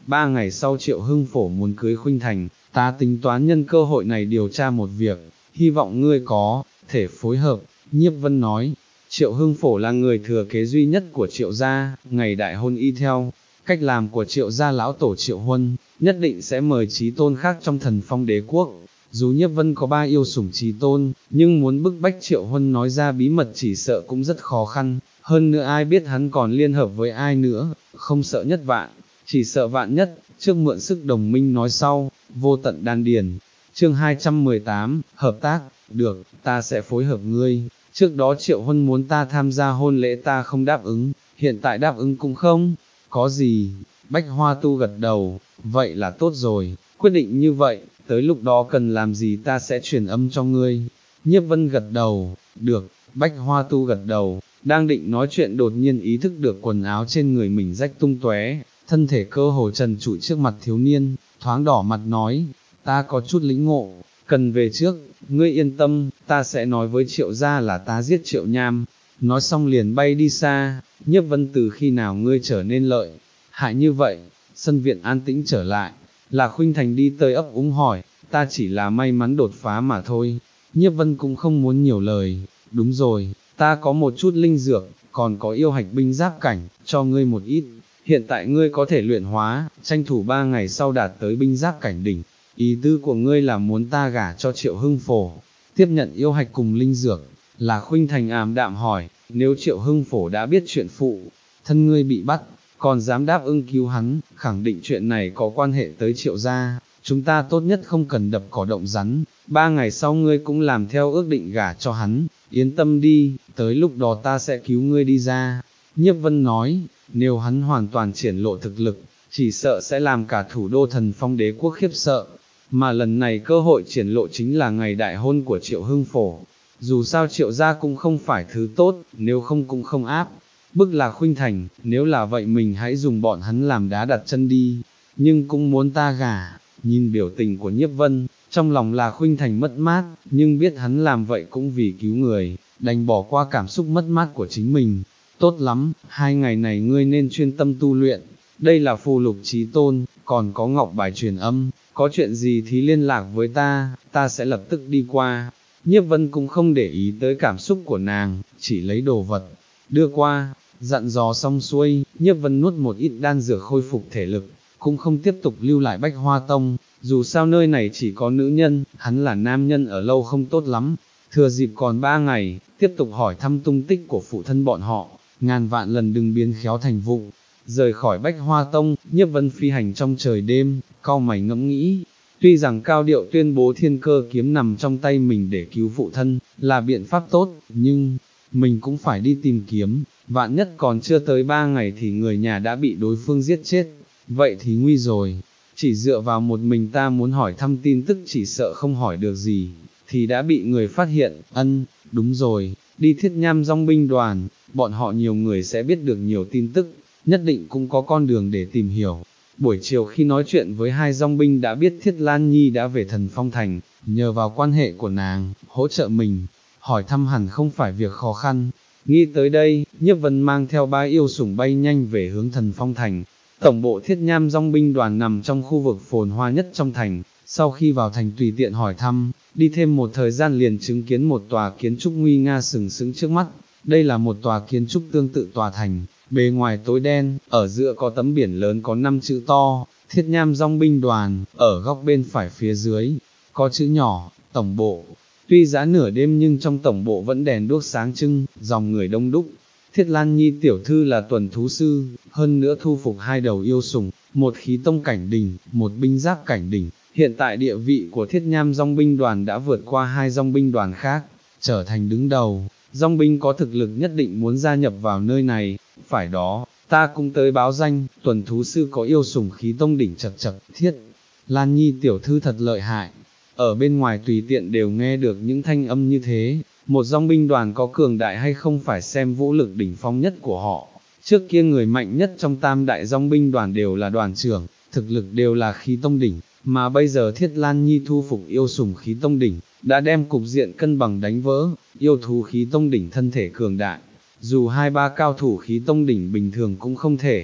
ba ngày sau Triệu Hưng Phổ muốn cưới Khuynh Thành, ta tính toán nhân cơ hội này điều tra một việc, hy vọng ngươi có thể phối hợp. Nhiếp Vân nói, Triệu Hưng Phổ là người thừa kế duy nhất của Triệu gia, ngày đại hôn y theo cách làm của Triệu gia lão tổ Triệu Huân, nhất định sẽ mời chí tôn khác trong Thần Phong Đế quốc. Dù Nhiếp Vân có ba yêu sủng chí tôn, nhưng muốn bức bách Triệu Huân nói ra bí mật chỉ sợ cũng rất khó khăn, hơn nữa ai biết hắn còn liên hợp với ai nữa, không sợ nhất vạn, chỉ sợ vạn nhất, trước mượn sức đồng minh nói sau, vô tận đan điền. Chương hai trăm mười tám, hợp tác, được, ta sẽ phối hợp ngươi. Trước đó Triệu Huân muốn ta tham gia hôn lễ ta không đáp ứng, hiện tại đáp ứng cũng không có gì. Bách Hoa Tu gật đầu, vậy là tốt rồi, quyết định như vậy, tới lúc đó cần làm gì ta sẽ truyền âm cho ngươi. Nhiếp Vân gật đầu, được. Bách Hoa Tu gật đầu, đang định nói chuyện đột nhiên ý thức được quần áo trên người mình rách tung tóe, thân thể cơ hồ trần trụi trước mặt thiếu niên, thoáng đỏ mặt nói, ta có chút lĩnh ngộ, cần về trước, ngươi yên tâm, ta sẽ nói với Triệu gia là ta giết Triệu Nham. Nói xong liền bay đi xa. Nhiếp Vân, từ khi nào ngươi trở nên lợi hại như vậy? Sân viện an tĩnh trở lại, là Khuynh Thành đi tới ấp úng hỏi, ta chỉ là may mắn đột phá mà thôi. Nhiếp Vân cũng không muốn nhiều lời, đúng rồi, ta có một chút linh dược, còn có yêu hạch binh giáp cảnh, cho ngươi một ít, hiện tại ngươi có thể luyện hóa, tranh thủ ba ngày sau đạt tới binh giáp cảnh đỉnh. Ý tư của ngươi là muốn ta gả cho Triệu Hưng Phổ, tiếp nhận yêu hạch cùng linh dược, là Khuynh Thành ảm đạm hỏi, nếu Triệu Hưng Phổ đã biết chuyện phụ thân ngươi bị bắt, còn dám đáp ứng cứu hắn, khẳng định chuyện này có quan hệ tới Triệu gia, chúng ta tốt nhất không cần đập cỏ động rắn, ba ngày sau ngươi cũng làm theo ước định gả cho hắn, yên tâm đi, tới lúc đó ta sẽ cứu ngươi đi ra. Nhiếp Vân nói, nếu hắn hoàn toàn triển lộ thực lực, chỉ sợ sẽ làm cả thủ đô Thần Phong Đế quốc khiếp sợ, mà lần này cơ hội triển lộ chính là ngày đại hôn của Triệu Hưng Phổ. Dù sao Triệu gia cũng không phải thứ tốt, nếu không cũng không áp bức là Khuynh Thành, nếu là vậy mình hãy dùng bọn hắn làm đá đặt chân đi, nhưng cũng muốn ta gả. Nhìn biểu tình của Nhiếp Vân, trong lòng là Khuynh Thành mất mát, nhưng biết hắn làm vậy cũng vì cứu người, đành bỏ qua cảm xúc mất mát của chính mình. Tốt lắm, hai ngày này ngươi nên chuyên tâm tu luyện, đây là phù lục chí tôn, còn có ngọc bài truyền âm, có chuyện gì thì liên lạc với ta, ta sẽ lập tức đi qua. Nhiếp Vân cũng không để ý tới cảm xúc của nàng, chỉ lấy đồ vật đưa qua, dặn dò xong xuôi, Nhiếp Vân nuốt một ít đan dược khôi phục thể lực, cũng không tiếp tục lưu lại Bách Hoa Tông, dù sao nơi này chỉ có nữ nhân, hắn là nam nhân ở lâu không tốt lắm. Thừa dịp còn ba ngày, tiếp tục hỏi thăm tung tích của phụ thân bọn họ, ngàn vạn lần đừng biến khéo thành vụ. Rời khỏi Bách Hoa Tông, Nhiếp Vân phi hành trong trời đêm, cau mày ngẫm nghĩ, tuy rằng cao điệu tuyên bố thiên cơ kiếm nằm trong tay mình để cứu phụ thân, là biện pháp tốt, nhưng mình cũng phải đi tìm kiếm, vạn nhất còn chưa tới ba ngày thì người nhà đã bị đối phương giết chết, vậy thì nguy rồi. Chỉ dựa vào một mình ta muốn hỏi thăm tin tức chỉ sợ không hỏi được gì, thì đã bị người phát hiện. Ân, đúng rồi, đi Thiết Nham dòng binh đoàn, bọn họ nhiều người sẽ biết được nhiều tin tức, nhất định cũng có con đường để tìm hiểu. Buổi chiều khi nói chuyện với hai dòng binh đã biết Thiết Lan Nhi đã về Thần Phong Thành, nhờ vào quan hệ của nàng, hỗ trợ mình, hỏi thăm hẳn không phải việc khó khăn. Nghĩ tới đây, Nhiếp Vân mang theo ba yêu sủng bay nhanh về hướng Thần Phong Thành. Tổng bộ Thiết Nham dòng binh đoàn nằm trong khu vực phồn hoa nhất trong thành, sau khi vào thành tùy tiện hỏi thăm, đi thêm một thời gian liền chứng kiến một tòa kiến trúc nguy nga sừng sững trước mắt. Đây là một tòa kiến trúc tương tự tòa thành, bề ngoài tối đen, ở giữa có tấm biển lớn có năm chữ to, Thiết Nham dòng binh đoàn, ở góc bên phải phía dưới, có chữ nhỏ, tổng bộ. Tuy giá nửa đêm nhưng trong tổng bộ vẫn đèn đuốc sáng trưng, dòng người đông đúc. Thiết Lan Nhi tiểu thư là tuần thú sư, hơn nữa thu phục hai đầu yêu sủng, một khí tông cảnh đỉnh, một binh giáp cảnh đỉnh. Hiện tại địa vị của Thiết Nham dòng binh đoàn đã vượt qua hai dòng binh đoàn khác, trở thành đứng đầu. Dòng binh có thực lực nhất định muốn gia nhập vào nơi này, phải đó, ta cũng tới báo danh, tuần thú sư có yêu sủng khí tông đỉnh chật chật. Thiết Lan Nhi tiểu thư thật lợi hại. Ở bên ngoài tùy tiện đều nghe được những thanh âm như thế, một dòng binh đoàn có cường đại hay không phải xem vũ lực đỉnh phong nhất của họ. Trước kia người mạnh nhất trong tam đại dòng binh đoàn đều là đoàn trưởng, thực lực đều là khí tông đỉnh, mà bây giờ Thiết Lan Nhi thu phục yêu sủng khí tông đỉnh, đã đem cục diện cân bằng đánh vỡ. Yêu thú khí tông đỉnh thân thể cường đại, dù hai ba cao thủ khí tông đỉnh bình thường cũng không thể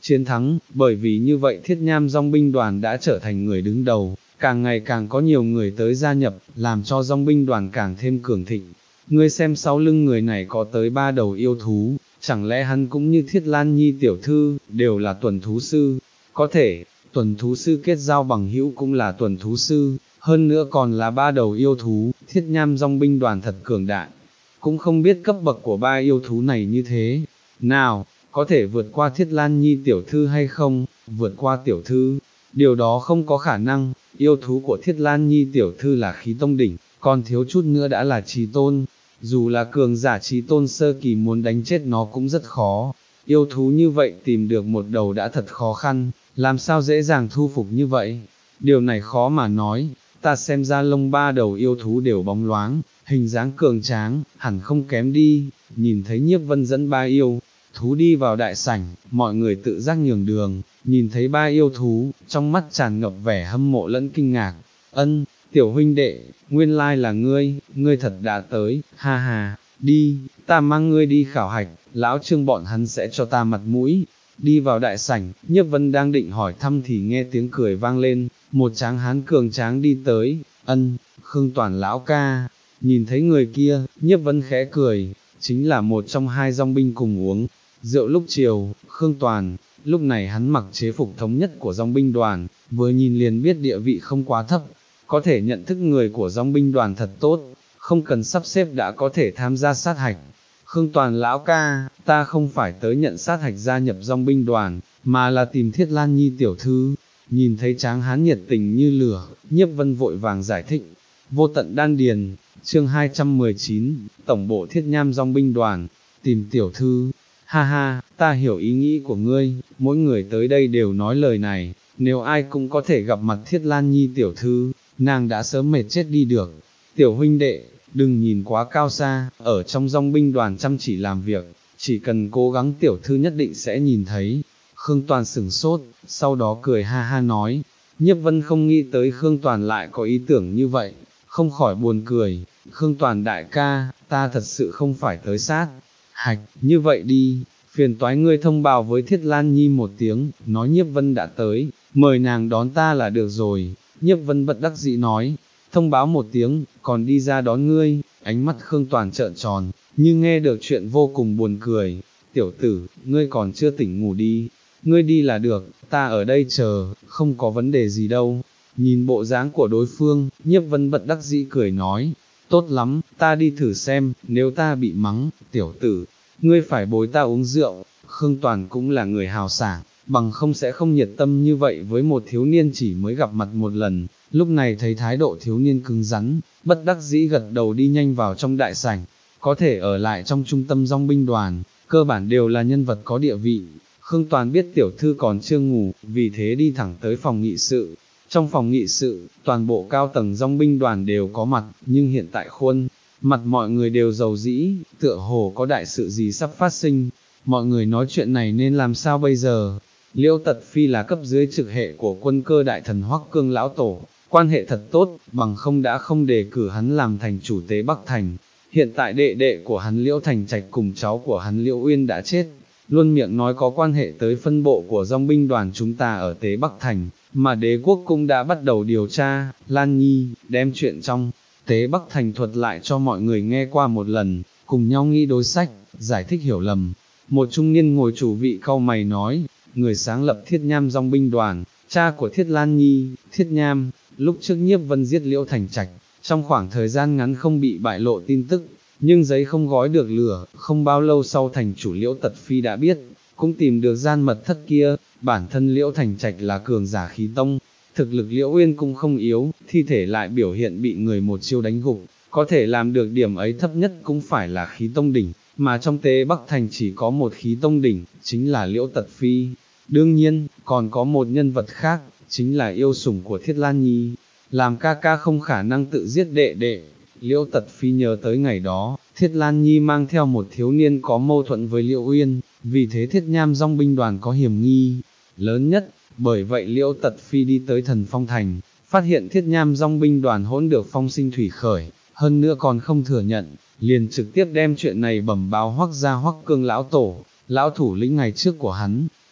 chiến thắng, bởi vì như vậy thiết nham dòng binh đoàn đã trở thành người đứng đầu, càng ngày càng có nhiều người tới gia nhập, làm cho dòng binh đoàn càng thêm cường thịnh. Ngươi xem sau lưng người này có tới ba đầu yêu thú, chẳng lẽ hắn cũng như Thiết Lan Nhi tiểu thư, đều là tuần thú sư, có thể, tuần thú sư kết giao bằng hữu cũng là tuần thú sư, hơn nữa còn là ba đầu yêu thú, thiết nham dòng binh đoàn thật cường đại, cũng không biết cấp bậc của ba yêu thú này như thế, nào, có thể vượt qua Thiết Lan Nhi tiểu thư hay không, vượt qua tiểu thư, điều đó không có khả năng, yêu thú của Thiết Lan Nhi tiểu thư là khí tông đỉnh, còn thiếu chút nữa đã là trí tôn, dù là cường giả trí tôn sơ kỳ muốn đánh chết nó cũng rất khó, yêu thú như vậy tìm được một đầu đã thật khó khăn, làm sao dễ dàng thu phục như vậy, điều này khó mà nói, ta xem ra lông ba đầu yêu thú đều bóng loáng, hình dáng cường tráng, hẳn không kém đi, nhìn thấy Nhiếp Vân dẫn ba yêu thú đi vào đại sảnh, mọi người tự giác nhường đường, nhìn thấy ba yêu thú, trong mắt tràn ngập vẻ hâm mộ lẫn kinh ngạc, ân, tiểu huynh đệ, nguyên lai là ngươi, ngươi thật đã tới, ha ha, đi, ta mang ngươi đi khảo hạch, lão Trương bọn hắn sẽ cho ta mặt mũi. Đi vào đại sảnh, Nhiếp Vân đang định hỏi thăm thì nghe tiếng cười vang lên, một tráng hán cường tráng đi tới, ân, Khương Toàn lão ca, nhìn thấy người kia, Nhiếp Vân khẽ cười, chính là một trong hai dòng binh cùng uống rượu lúc chiều, Khương Toàn, lúc này hắn mặc chế phục thống nhất của dòng binh đoàn, vừa nhìn liền biết địa vị không quá thấp, có thể nhận thức người của dòng binh đoàn thật tốt, không cần sắp xếp đã có thể tham gia sát hạch. Khương Toàn lão ca, ta không phải tới nhận sát hạch gia nhập dòng binh đoàn, mà là tìm Thiết Lan Nhi tiểu thư. Nhìn thấy tráng hán nhiệt tình như lửa, Nhiếp Vân vội vàng giải thích. Vô tận đan điền, chương hai trăm mười chín, tổng bộ Thiết Nham dòng binh đoàn, tìm tiểu thư. Ha ha, ta hiểu ý nghĩ của ngươi, mỗi người tới đây đều nói lời này, nếu ai cũng có thể gặp mặt Thiết Lan Nhi tiểu thư, nàng đã sớm mệt chết đi được. Tiểu huynh đệ, đừng nhìn quá cao xa, ở trong dòng binh đoàn chăm chỉ làm việc, chỉ cần cố gắng tiểu thư nhất định sẽ nhìn thấy. Khương Toàn sửng sốt, sau đó cười ha ha nói, Nhiếp Vân không nghĩ tới Khương Toàn lại có ý tưởng như vậy, không khỏi buồn cười, Khương Toàn đại ca, ta thật sự không phải tới sát hạch, như vậy đi, phiền toái ngươi thông báo với Thiết Lan Nhi một tiếng, nói Nhiếp Vân đã tới, mời nàng đón ta là được rồi. Nhiếp Vân bất đắc dĩ nói, thông báo một tiếng, còn đi ra đón ngươi, ánh mắt Khương Toàn trợn tròn, như nghe được chuyện vô cùng buồn cười, tiểu tử, ngươi còn chưa tỉnh ngủ đi, ngươi đi là được, ta ở đây chờ, không có vấn đề gì đâu. Nhìn bộ dáng của đối phương, Nhiếp Vân bất đắc dĩ cười nói, tốt lắm, ta đi thử xem, nếu ta bị mắng, tiểu tử, ngươi phải bồi ta uống rượu. Khương Toàn cũng là người hào sảng, bằng không sẽ không nhiệt tâm như vậy với một thiếu niên chỉ mới gặp mặt một lần. Lúc này thấy thái độ thiếu niên cứng rắn, bất đắc dĩ gật đầu đi nhanh vào trong đại sảnh, có thể ở lại trong trung tâm dòng binh đoàn, cơ bản đều là nhân vật có địa vị. Khương Toàn biết tiểu thư còn chưa ngủ, vì thế đi thẳng tới phòng nghị sự. Trong phòng nghị sự, toàn bộ cao tầng dòng binh đoàn đều có mặt, nhưng hiện tại khuôn mặt mọi người đều dầu dĩ, tựa hồ có đại sự gì sắp phát sinh. Mọi người nói chuyện này nên làm sao bây giờ? Liễu Tật Phi là cấp dưới trực hệ của quân cơ đại thần Hoắc Cương lão tổ, quan hệ thật tốt, bằng không đã không đề cử hắn làm thành chủ tế Bắc Thành. Hiện tại đệ đệ của hắn Liễu Thành Trạch cùng cháu của hắn Liễu Uyên đã chết, luôn miệng nói có quan hệ tới phân bộ của dòng binh đoàn chúng ta ở tế Bắc Thành, mà đế quốc cũng đã bắt đầu điều tra. Lan Nhi đem chuyện trong tế Bắc Thành thuật lại cho mọi người nghe qua một lần, cùng nhau nghĩ đối sách, giải thích hiểu lầm. Một trung niên ngồi chủ vị cau mày nói, người sáng lập Thiết Nham dòng binh đoàn, cha của Thiết Lan Nhi, Thiết Nham, lúc trước Nhiếp Vân giết Liễu Thành Trạch, trong khoảng thời gian ngắn không bị bại lộ tin tức, nhưng giấy không gói được lửa, không bao lâu sau thành chủ Liễu Tật Phi đã biết, cũng tìm được gian mật thất kia. Bản thân Liễu Thành Trạch là cường giả khí tông, thực lực Liễu Uyên cũng không yếu, thi thể lại biểu hiện bị người một chiêu đánh gục, có thể làm được điểm ấy thấp nhất cũng phải là khí tông đỉnh, mà trong tế Bắc Thành chỉ có một khí tông đỉnh, chính là Liễu Tật Phi. Đương nhiên, còn có một nhân vật khác, chính là yêu sủng của Thiết Lan Nhi, làm ca ca không khả năng tự giết đệ đệ. Liễu Tật Phi nhớ tới ngày đó, Thiết Lan Nhi mang theo một thiếu niên có mâu thuẫn với Liễu Uyên, vì thế Thiết Nham dòng binh đoàn có hiểm nghi lớn nhất, bởi vậy Liễu Tật Phi đi tới Thần Phong Thành, phát hiện Thiết Nham dòng binh đoàn hỗn được phong sinh thủy khởi, hơn nữa còn không thừa nhận, liền trực tiếp đem chuyện này bẩm báo Hoắc gia Hoắc Cương lão tổ, lão thủ lĩnh ngày trước của hắn.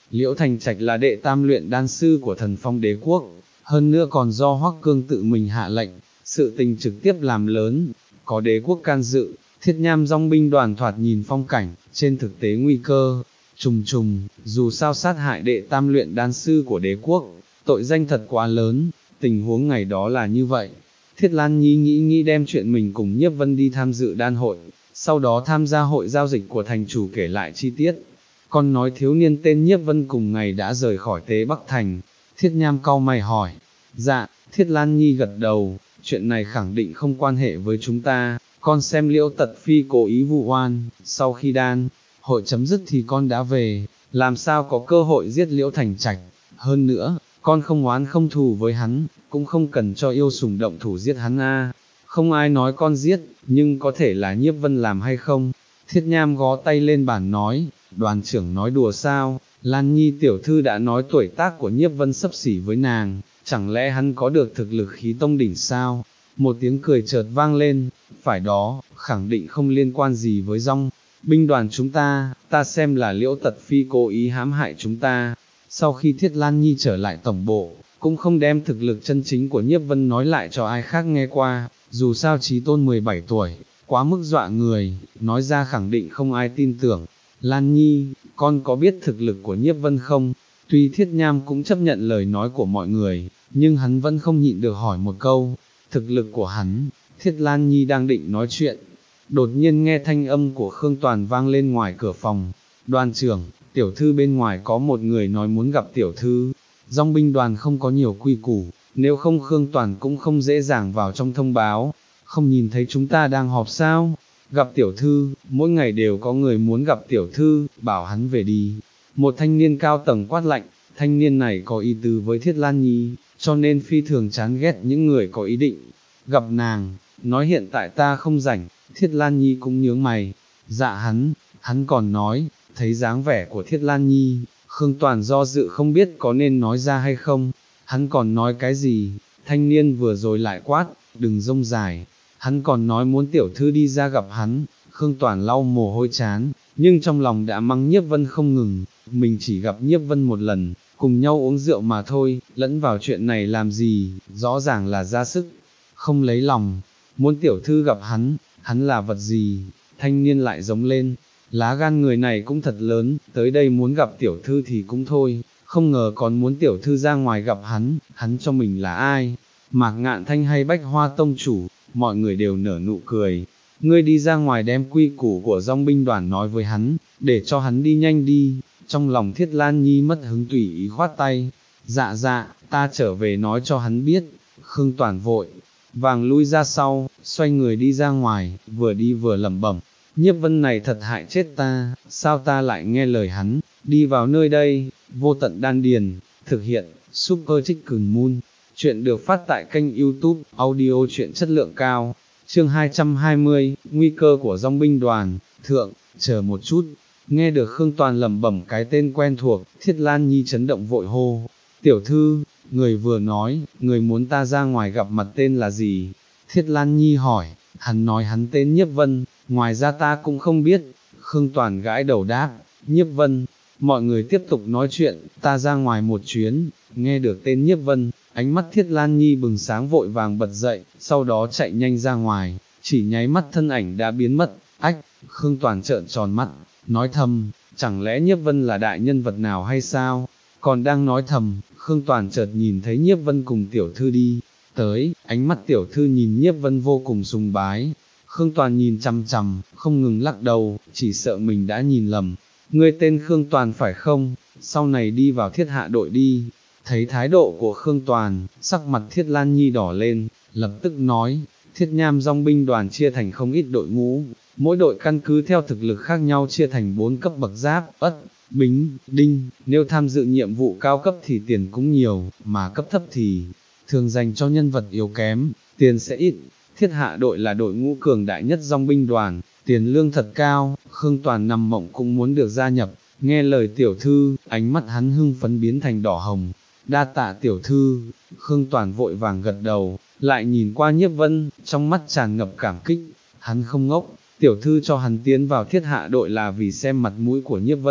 Liễu Thành Trạch là đệ tam luyện đan sư của Thần Phong Đế Quốc, hơn nữa còn do Hoắc Cương tự mình hạ lệnh, sự tình trực tiếp làm lớn, có đế quốc can dự, Thiết Nham dòng binh đoàn thoạt nhìn phong cảnh, trên thực tế nguy cơ trùng trùng, dù sao sát hại đệ tam luyện đan sư của đế quốc, tội danh thật quá lớn, tình huống ngày đó là như vậy. Thiết Lan Nhi nghĩ nghĩ đem chuyện mình cùng Nhiếp Vân đi tham dự đan hội, sau đó tham gia hội giao dịch của thành chủ kể lại chi tiết. Còn nói thiếu niên tên Nhiếp Vân cùng ngày đã rời khỏi Tế Bắc Thành, Thiết Nham cau mày hỏi. Dạ, Thiết Lan Nhi gật đầu, chuyện này khẳng định không quan hệ với chúng ta, con xem Liễu Tật Phi cố ý vu oan, sau khi đan hội chấm dứt thì con đã về, làm sao có cơ hội giết Liễu Thành Trạch, hơn nữa, con không oán không thù với hắn, cũng không cần cho yêu sủng động thủ giết hắn a. Không ai nói con giết, nhưng có thể là Nhiếp Vân làm hay không? Thiết Nham gó tay lên bàn nói, đoàn trưởng nói đùa sao, Lan Nhi tiểu thư đã nói tuổi tác của Nhiếp Vân xấp xỉ với nàng, chẳng lẽ hắn có được thực lực khí tông đỉnh sao? Một tiếng cười chợt vang lên, phải đó, khẳng định không liên quan gì với dòng binh đoàn chúng ta, ta xem là Liễu Tật Phi cố ý hãm hại chúng ta. Sau khi Thiết Lan Nhi trở lại tổng bộ, cũng không đem thực lực chân chính của Nhiếp Vân nói lại cho ai khác nghe qua, dù sao Chí Tôn mười bảy tuổi, quá mức dọa người, nói ra khẳng định không ai tin tưởng. Lan Nhi, con có biết thực lực của Nhiếp Vân không? Tuy Thiết Nham cũng chấp nhận lời nói của mọi người, nhưng hắn vẫn không nhịn được hỏi một câu, thực lực của hắn. Thiết Lan Nhi đang định nói chuyện, đột nhiên nghe thanh âm của Khương Toàn vang lên ngoài cửa phòng. Đoàn trưởng, tiểu thư bên ngoài có một người nói muốn gặp tiểu thư. Dòng binh đoàn không có nhiều quy củ, nếu không Khương Toàn cũng không dễ dàng vào trong thông báo. Không nhìn thấy chúng ta đang họp sao? Gặp tiểu thư, mỗi ngày đều có người muốn gặp tiểu thư, bảo hắn về đi. Một thanh niên cao tầng quát lạnh, thanh niên này có ý tứ với Thiết Lan Nhi, cho nên phi thường chán ghét những người có ý định gặp nàng, nói hiện tại ta không rảnh. Thiết Lan Nhi cũng nhướng mày, dạ hắn, hắn còn nói, thấy dáng vẻ của Thiết Lan Nhi, Khương Toàn do dự không biết có nên nói ra hay không. Hắn còn nói cái gì? Thanh niên vừa rồi lại quát, đừng rông dài. Hắn còn nói muốn tiểu thư đi ra gặp hắn. Khương Toàn lau mồ hôi chán, nhưng trong lòng đã mắng Nhiếp Vân không ngừng. Mình chỉ gặp Nhiếp Vân một lần, cùng nhau uống rượu mà thôi, lẫn vào chuyện này làm gì, rõ ràng là ra sức, không lấy lòng. Muốn tiểu thư gặp hắn, hắn là vật gì? Thanh niên lại giống lên, lá gan người này cũng thật lớn, tới đây muốn gặp tiểu thư thì cũng thôi, không ngờ còn muốn tiểu thư ra ngoài gặp hắn, hắn cho mình là ai? Mạc Ngạn Thanh hay Bách Hoa Tông chủ, mọi người đều nở nụ cười. Ngươi đi ra ngoài đem quy củ của dòng binh đoàn nói với hắn, để cho hắn đi nhanh đi. Trong lòng Thiết Lan Nhi mất hứng tùy ý khoát tay, dạ dạ, ta trở về nói cho hắn biết. Khương Toàn vội vàng lui ra sau, xoay người đi ra ngoài, vừa đi vừa lẩm bẩm, Nhiếp Vân này thật hại chết ta, sao ta lại nghe lời hắn, đi vào nơi đây. Vô Tận Đan Điền, thực hiện, Super Chicken Moon, chuyện được phát tại kênh YouTube, audio truyện chất lượng cao, chương hai trăm hai mươi, nguy cơ của dòng binh đoàn, thượng, chờ một chút, nghe được Khương Toàn lẩm bẩm cái tên quen thuộc, Thiết Lan Nhi chấn động vội hô, tiểu thư, người vừa nói, người muốn ta ra ngoài gặp mặt tên là gì? Thiết Lan Nhi hỏi, hắn nói hắn tên Nhiếp Vân, ngoài ra ta cũng không biết. Khương Toàn gãi đầu đáp, Nhiếp Vân. Mọi người tiếp tục nói chuyện, ta ra ngoài một chuyến, nghe được tên Nhiếp Vân, ánh mắt Thiết Lan Nhi bừng sáng vội vàng bật dậy, sau đó chạy nhanh ra ngoài, chỉ nháy mắt thân ảnh đã biến mất. Ách, Khương Toàn trợn tròn mắt, nói thầm, chẳng lẽ Nhiếp Vân là đại nhân vật nào hay sao? Còn đang nói thầm, Khương Toàn chợt nhìn thấy Nhiếp Vân cùng tiểu thư đi tới, ánh mắt tiểu thư nhìn Nhiếp Vân vô cùng sùng bái. Khương Toàn nhìn chằm chằm, không ngừng lắc đầu, chỉ sợ mình đã nhìn lầm. Ngươi tên Khương Toàn phải không? Sau này đi vào Thiết Hạ đội đi. Thấy thái độ của Khương Toàn, sắc mặt Thiết Lan Nhi đỏ lên, lập tức nói, Thiết Nham dòng binh đoàn chia thành không ít đội ngũ, mỗi đội căn cứ theo thực lực khác nhau chia thành bốn cấp bậc giáp, ất, bính, đinh, nếu tham dự nhiệm vụ cao cấp thì tiền cũng nhiều, mà cấp thấp thì thường dành cho nhân vật yếu kém, tiền sẽ ít. Thiết Hạ đội là đội ngũ cường đại nhất dòng binh đoàn, tiền lương thật cao. Khương Toàn nằm mộng cũng muốn được gia nhập, nghe lời tiểu thư, ánh mắt hắn hưng phấn biến thành đỏ hồng. Đa tạ tiểu thư. Khương Toàn vội vàng gật đầu, lại nhìn qua Nhiếp Vân, trong mắt tràn ngập cảm kích. Hắn không ngốc, tiểu thư cho hắn tiến vào Thiết Hạ đội là vì xem mặt mũi của Nhiếp Vân,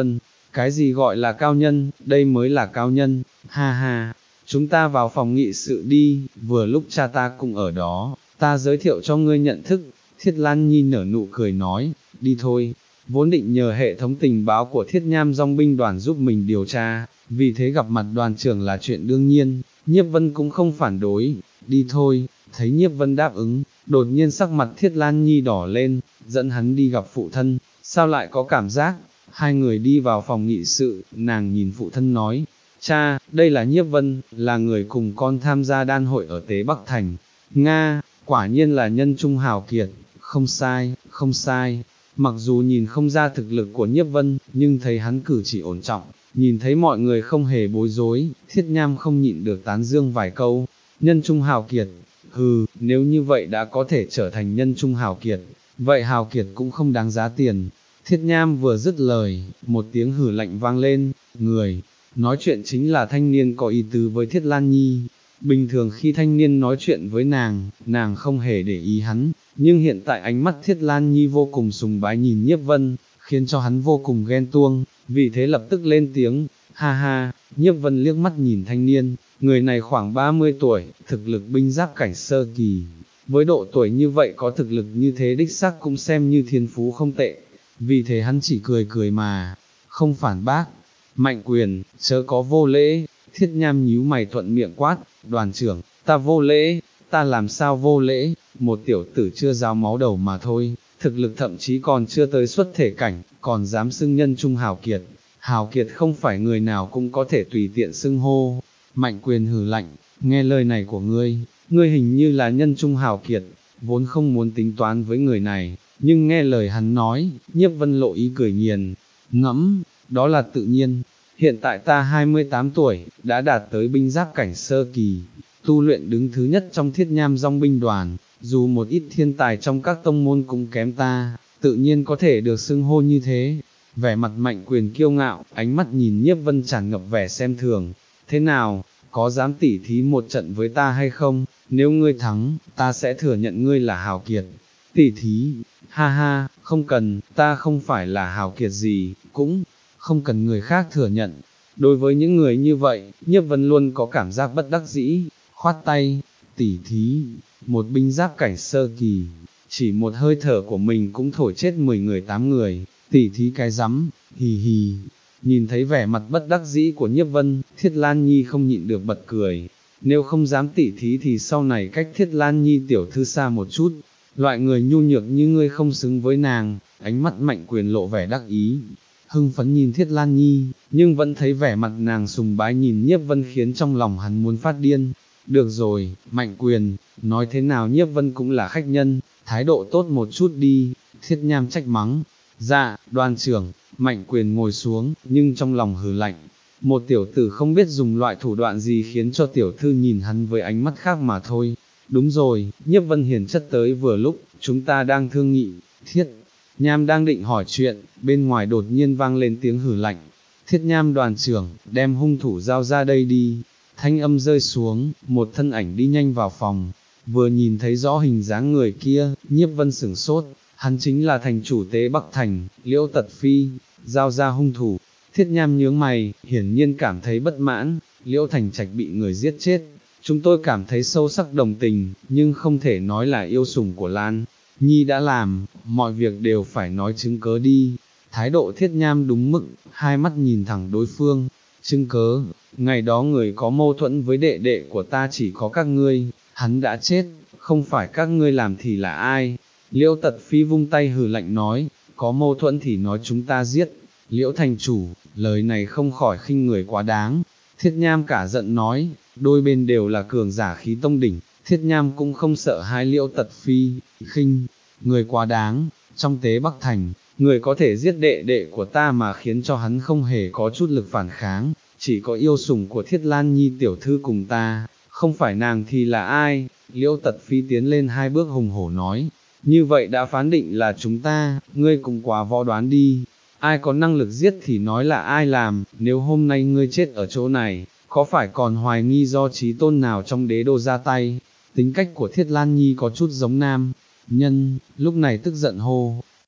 cái gì gọi là cao nhân, đây mới là cao nhân, ha ha, chúng ta vào phòng nghị sự đi, vừa lúc cha ta cũng ở đó, ta giới thiệu cho ngươi nhận thức. Thiết Lan Nhi nở nụ cười nói, đi thôi, vốn định nhờ hệ thống tình báo của Thiết Nham dòng binh đoàn giúp mình điều tra, vì thế gặp mặt đoàn trưởng là chuyện đương nhiên, Nhiếp Vân cũng không phản đối, đi thôi. Thấy Nhiếp Vân đáp ứng, đột nhiên sắc mặt Thiết Lan Nhi đỏ lên, dẫn hắn đi gặp phụ thân, sao lại có cảm giác. Hai người đi vào phòng nghị sự, nàng nhìn phụ thân nói, cha, đây là Nhiếp Vân, là người cùng con tham gia đan hội ở Tế Bắc Thành. Nga, quả nhiên là nhân trung hào kiệt, không sai, không sai. Mặc dù nhìn không ra thực lực của Nhiếp Vân, nhưng thấy hắn cử chỉ ổn trọng, nhìn thấy mọi người không hề bối rối, Thiết Nham không nhịn được tán dương vài câu. Nhân trung hào kiệt, hừ, nếu như vậy đã có thể trở thành nhân trung hào kiệt, vậy hào kiệt cũng không đáng giá tiền. Thiết Nham vừa dứt lời, một tiếng hừ lạnh vang lên, người nói chuyện chính là thanh niên có ý tứ với Thiết Lan Nhi. Bình thường khi thanh niên nói chuyện với nàng, nàng không hề để ý hắn, nhưng hiện tại ánh mắt Thiết Lan Nhi vô cùng sùng bái nhìn Nhiếp Vân, khiến cho hắn vô cùng ghen tuông, vì thế lập tức lên tiếng, ha ha. Nhiếp Vân liếc mắt nhìn thanh niên, người này khoảng ba mươi tuổi, thực lực binh giáp cảnh sơ kỳ, với độ tuổi như vậy có thực lực như thế đích xác cũng xem như thiên phú không tệ, vì thế hắn chỉ cười cười mà, không phản bác. Mạnh Quyền, chớ có vô lễ. Thiết Nham nhíu mày thuận miệng quát, đoàn trưởng, ta vô lễ, ta làm sao vô lễ, một tiểu tử chưa ráo máu đầu mà thôi, thực lực thậm chí còn chưa tới xuất thể cảnh, còn dám xưng nhân trung hào kiệt. Hào kiệt không phải người nào cũng có thể tùy tiện xưng hô. Mạnh Quyền hừ lạnh, nghe lời này của ngươi, ngươi hình như là nhân trung hào kiệt, vốn không muốn tính toán với người này, nhưng nghe lời hắn nói, Nhiếp Vân lộ ý cười nghiền, ngẫm, đó là tự nhiên. Hiện tại ta hai mươi tám tuổi, đã đạt tới binh giáp cảnh sơ kỳ, tu luyện đứng thứ nhất trong Thiết Nham dòng binh đoàn, dù một ít thiên tài trong các tông môn cũng kém ta, tự nhiên có thể được xưng hô như thế. Vẻ mặt Mạnh Quyền kiêu ngạo, ánh mắt nhìn Nhiếp Vân tràn ngập vẻ xem thường, thế nào, có dám tỉ thí một trận với ta hay không, nếu ngươi thắng, ta sẽ thừa nhận ngươi là hào kiệt. Tỉ thí, ha ha, không cần, ta không phải là hào kiệt gì, cũng không cần người khác thừa nhận. Đối với những người như vậy, Nhiếp Vân luôn có cảm giác bất đắc dĩ, khoát tay, tỉ thí, một binh giáp cảnh sơ kỳ, chỉ một hơi thở của mình cũng thổi chết mười người tám người, tỉ thí cái rắm, hì hì. Nhìn thấy vẻ mặt bất đắc dĩ của Nhiếp Vân, Thiết Lan Nhi không nhịn được bật cười, nếu không dám tỉ thí thì sau này cách Thiết Lan Nhi tiểu thư xa một chút, loại người nhu nhược như ngươi không xứng với nàng. Ánh mắt Mạnh Quyền lộ vẻ đắc ý, hưng phấn nhìn Thiết Lan Nhi, nhưng vẫn thấy vẻ mặt nàng sùng bái nhìn Nhiếp Vân khiến trong lòng hắn muốn phát điên. Được rồi, Mạnh Quyền, nói thế nào Nhiếp Vân cũng là khách nhân, thái độ tốt một chút đi. Thiết Nham trách mắng, dạ, đoàn trưởng. Mạnh Quyền ngồi xuống, nhưng trong lòng hừ lạnh, một tiểu tử không biết dùng loại thủ đoạn gì khiến cho tiểu thư nhìn hắn với ánh mắt khác mà thôi. Đúng rồi, Nhiếp Vân hiền chất tới vừa lúc, chúng ta đang thương nghị. Thiết Nham đang định hỏi chuyện, bên ngoài đột nhiên vang lên tiếng hừ lạnh, Thiết Nham đoàn trưởng, đem hung thủ giao ra đây đi. Thanh âm rơi xuống, một thân ảnh đi nhanh vào phòng, vừa nhìn thấy rõ hình dáng người kia, Nhiếp Vân sửng sốt, hắn chính là thành chủ Tế Bắc Thành, Liễu Tật Phi. Giao ra hung thủ. Thiết Nham nhướng mày, hiển nhiên cảm thấy bất mãn, Liễu Thành Trạch bị người giết chết, chúng tôi cảm thấy sâu sắc đồng tình, nhưng không thể nói là yêu sủng của Lan Nhi đã làm, mọi việc đều phải nói chứng cớ đi. Thái độ Thiết Nham đúng mực, hai mắt nhìn thẳng đối phương, chứng cớ, ngày đó người có mâu thuẫn với đệ đệ của ta chỉ có các ngươi, hắn đã chết, không phải các ngươi làm thì là ai? Liễu Tật Phi vung tay hừ lạnh nói, có mâu thuẫn thì nói chúng ta giết. Liễu thành chủ, lời này không khỏi khinh người quá đáng. Thiết Nham cả giận nói, đôi bên đều là cường giả khí tông đỉnh, Thiết Nham cũng không sợ hai Liễu Tật Phi, khinh người quá đáng. Trong Tế Bắc Thành, người có thể giết đệ đệ của ta mà khiến cho hắn không hề có chút lực phản kháng, chỉ có yêu sủng của Thiết Lan Nhi tiểu thư cùng ta, không phải nàng thì là ai? Liễu Tật Phi tiến lên hai bước hùng hổ nói, như vậy đã phán định là chúng ta, ngươi cũng quá võ đoán đi. Ai có năng lực giết thì nói là ai làm, nếu hôm nay ngươi chết ở chỗ này, có phải còn hoài nghi do trí tôn nào trong đế đô ra tay? Tính cách của Thiết Lan Nhi có chút giống nam nhân, lúc này tức giận hô,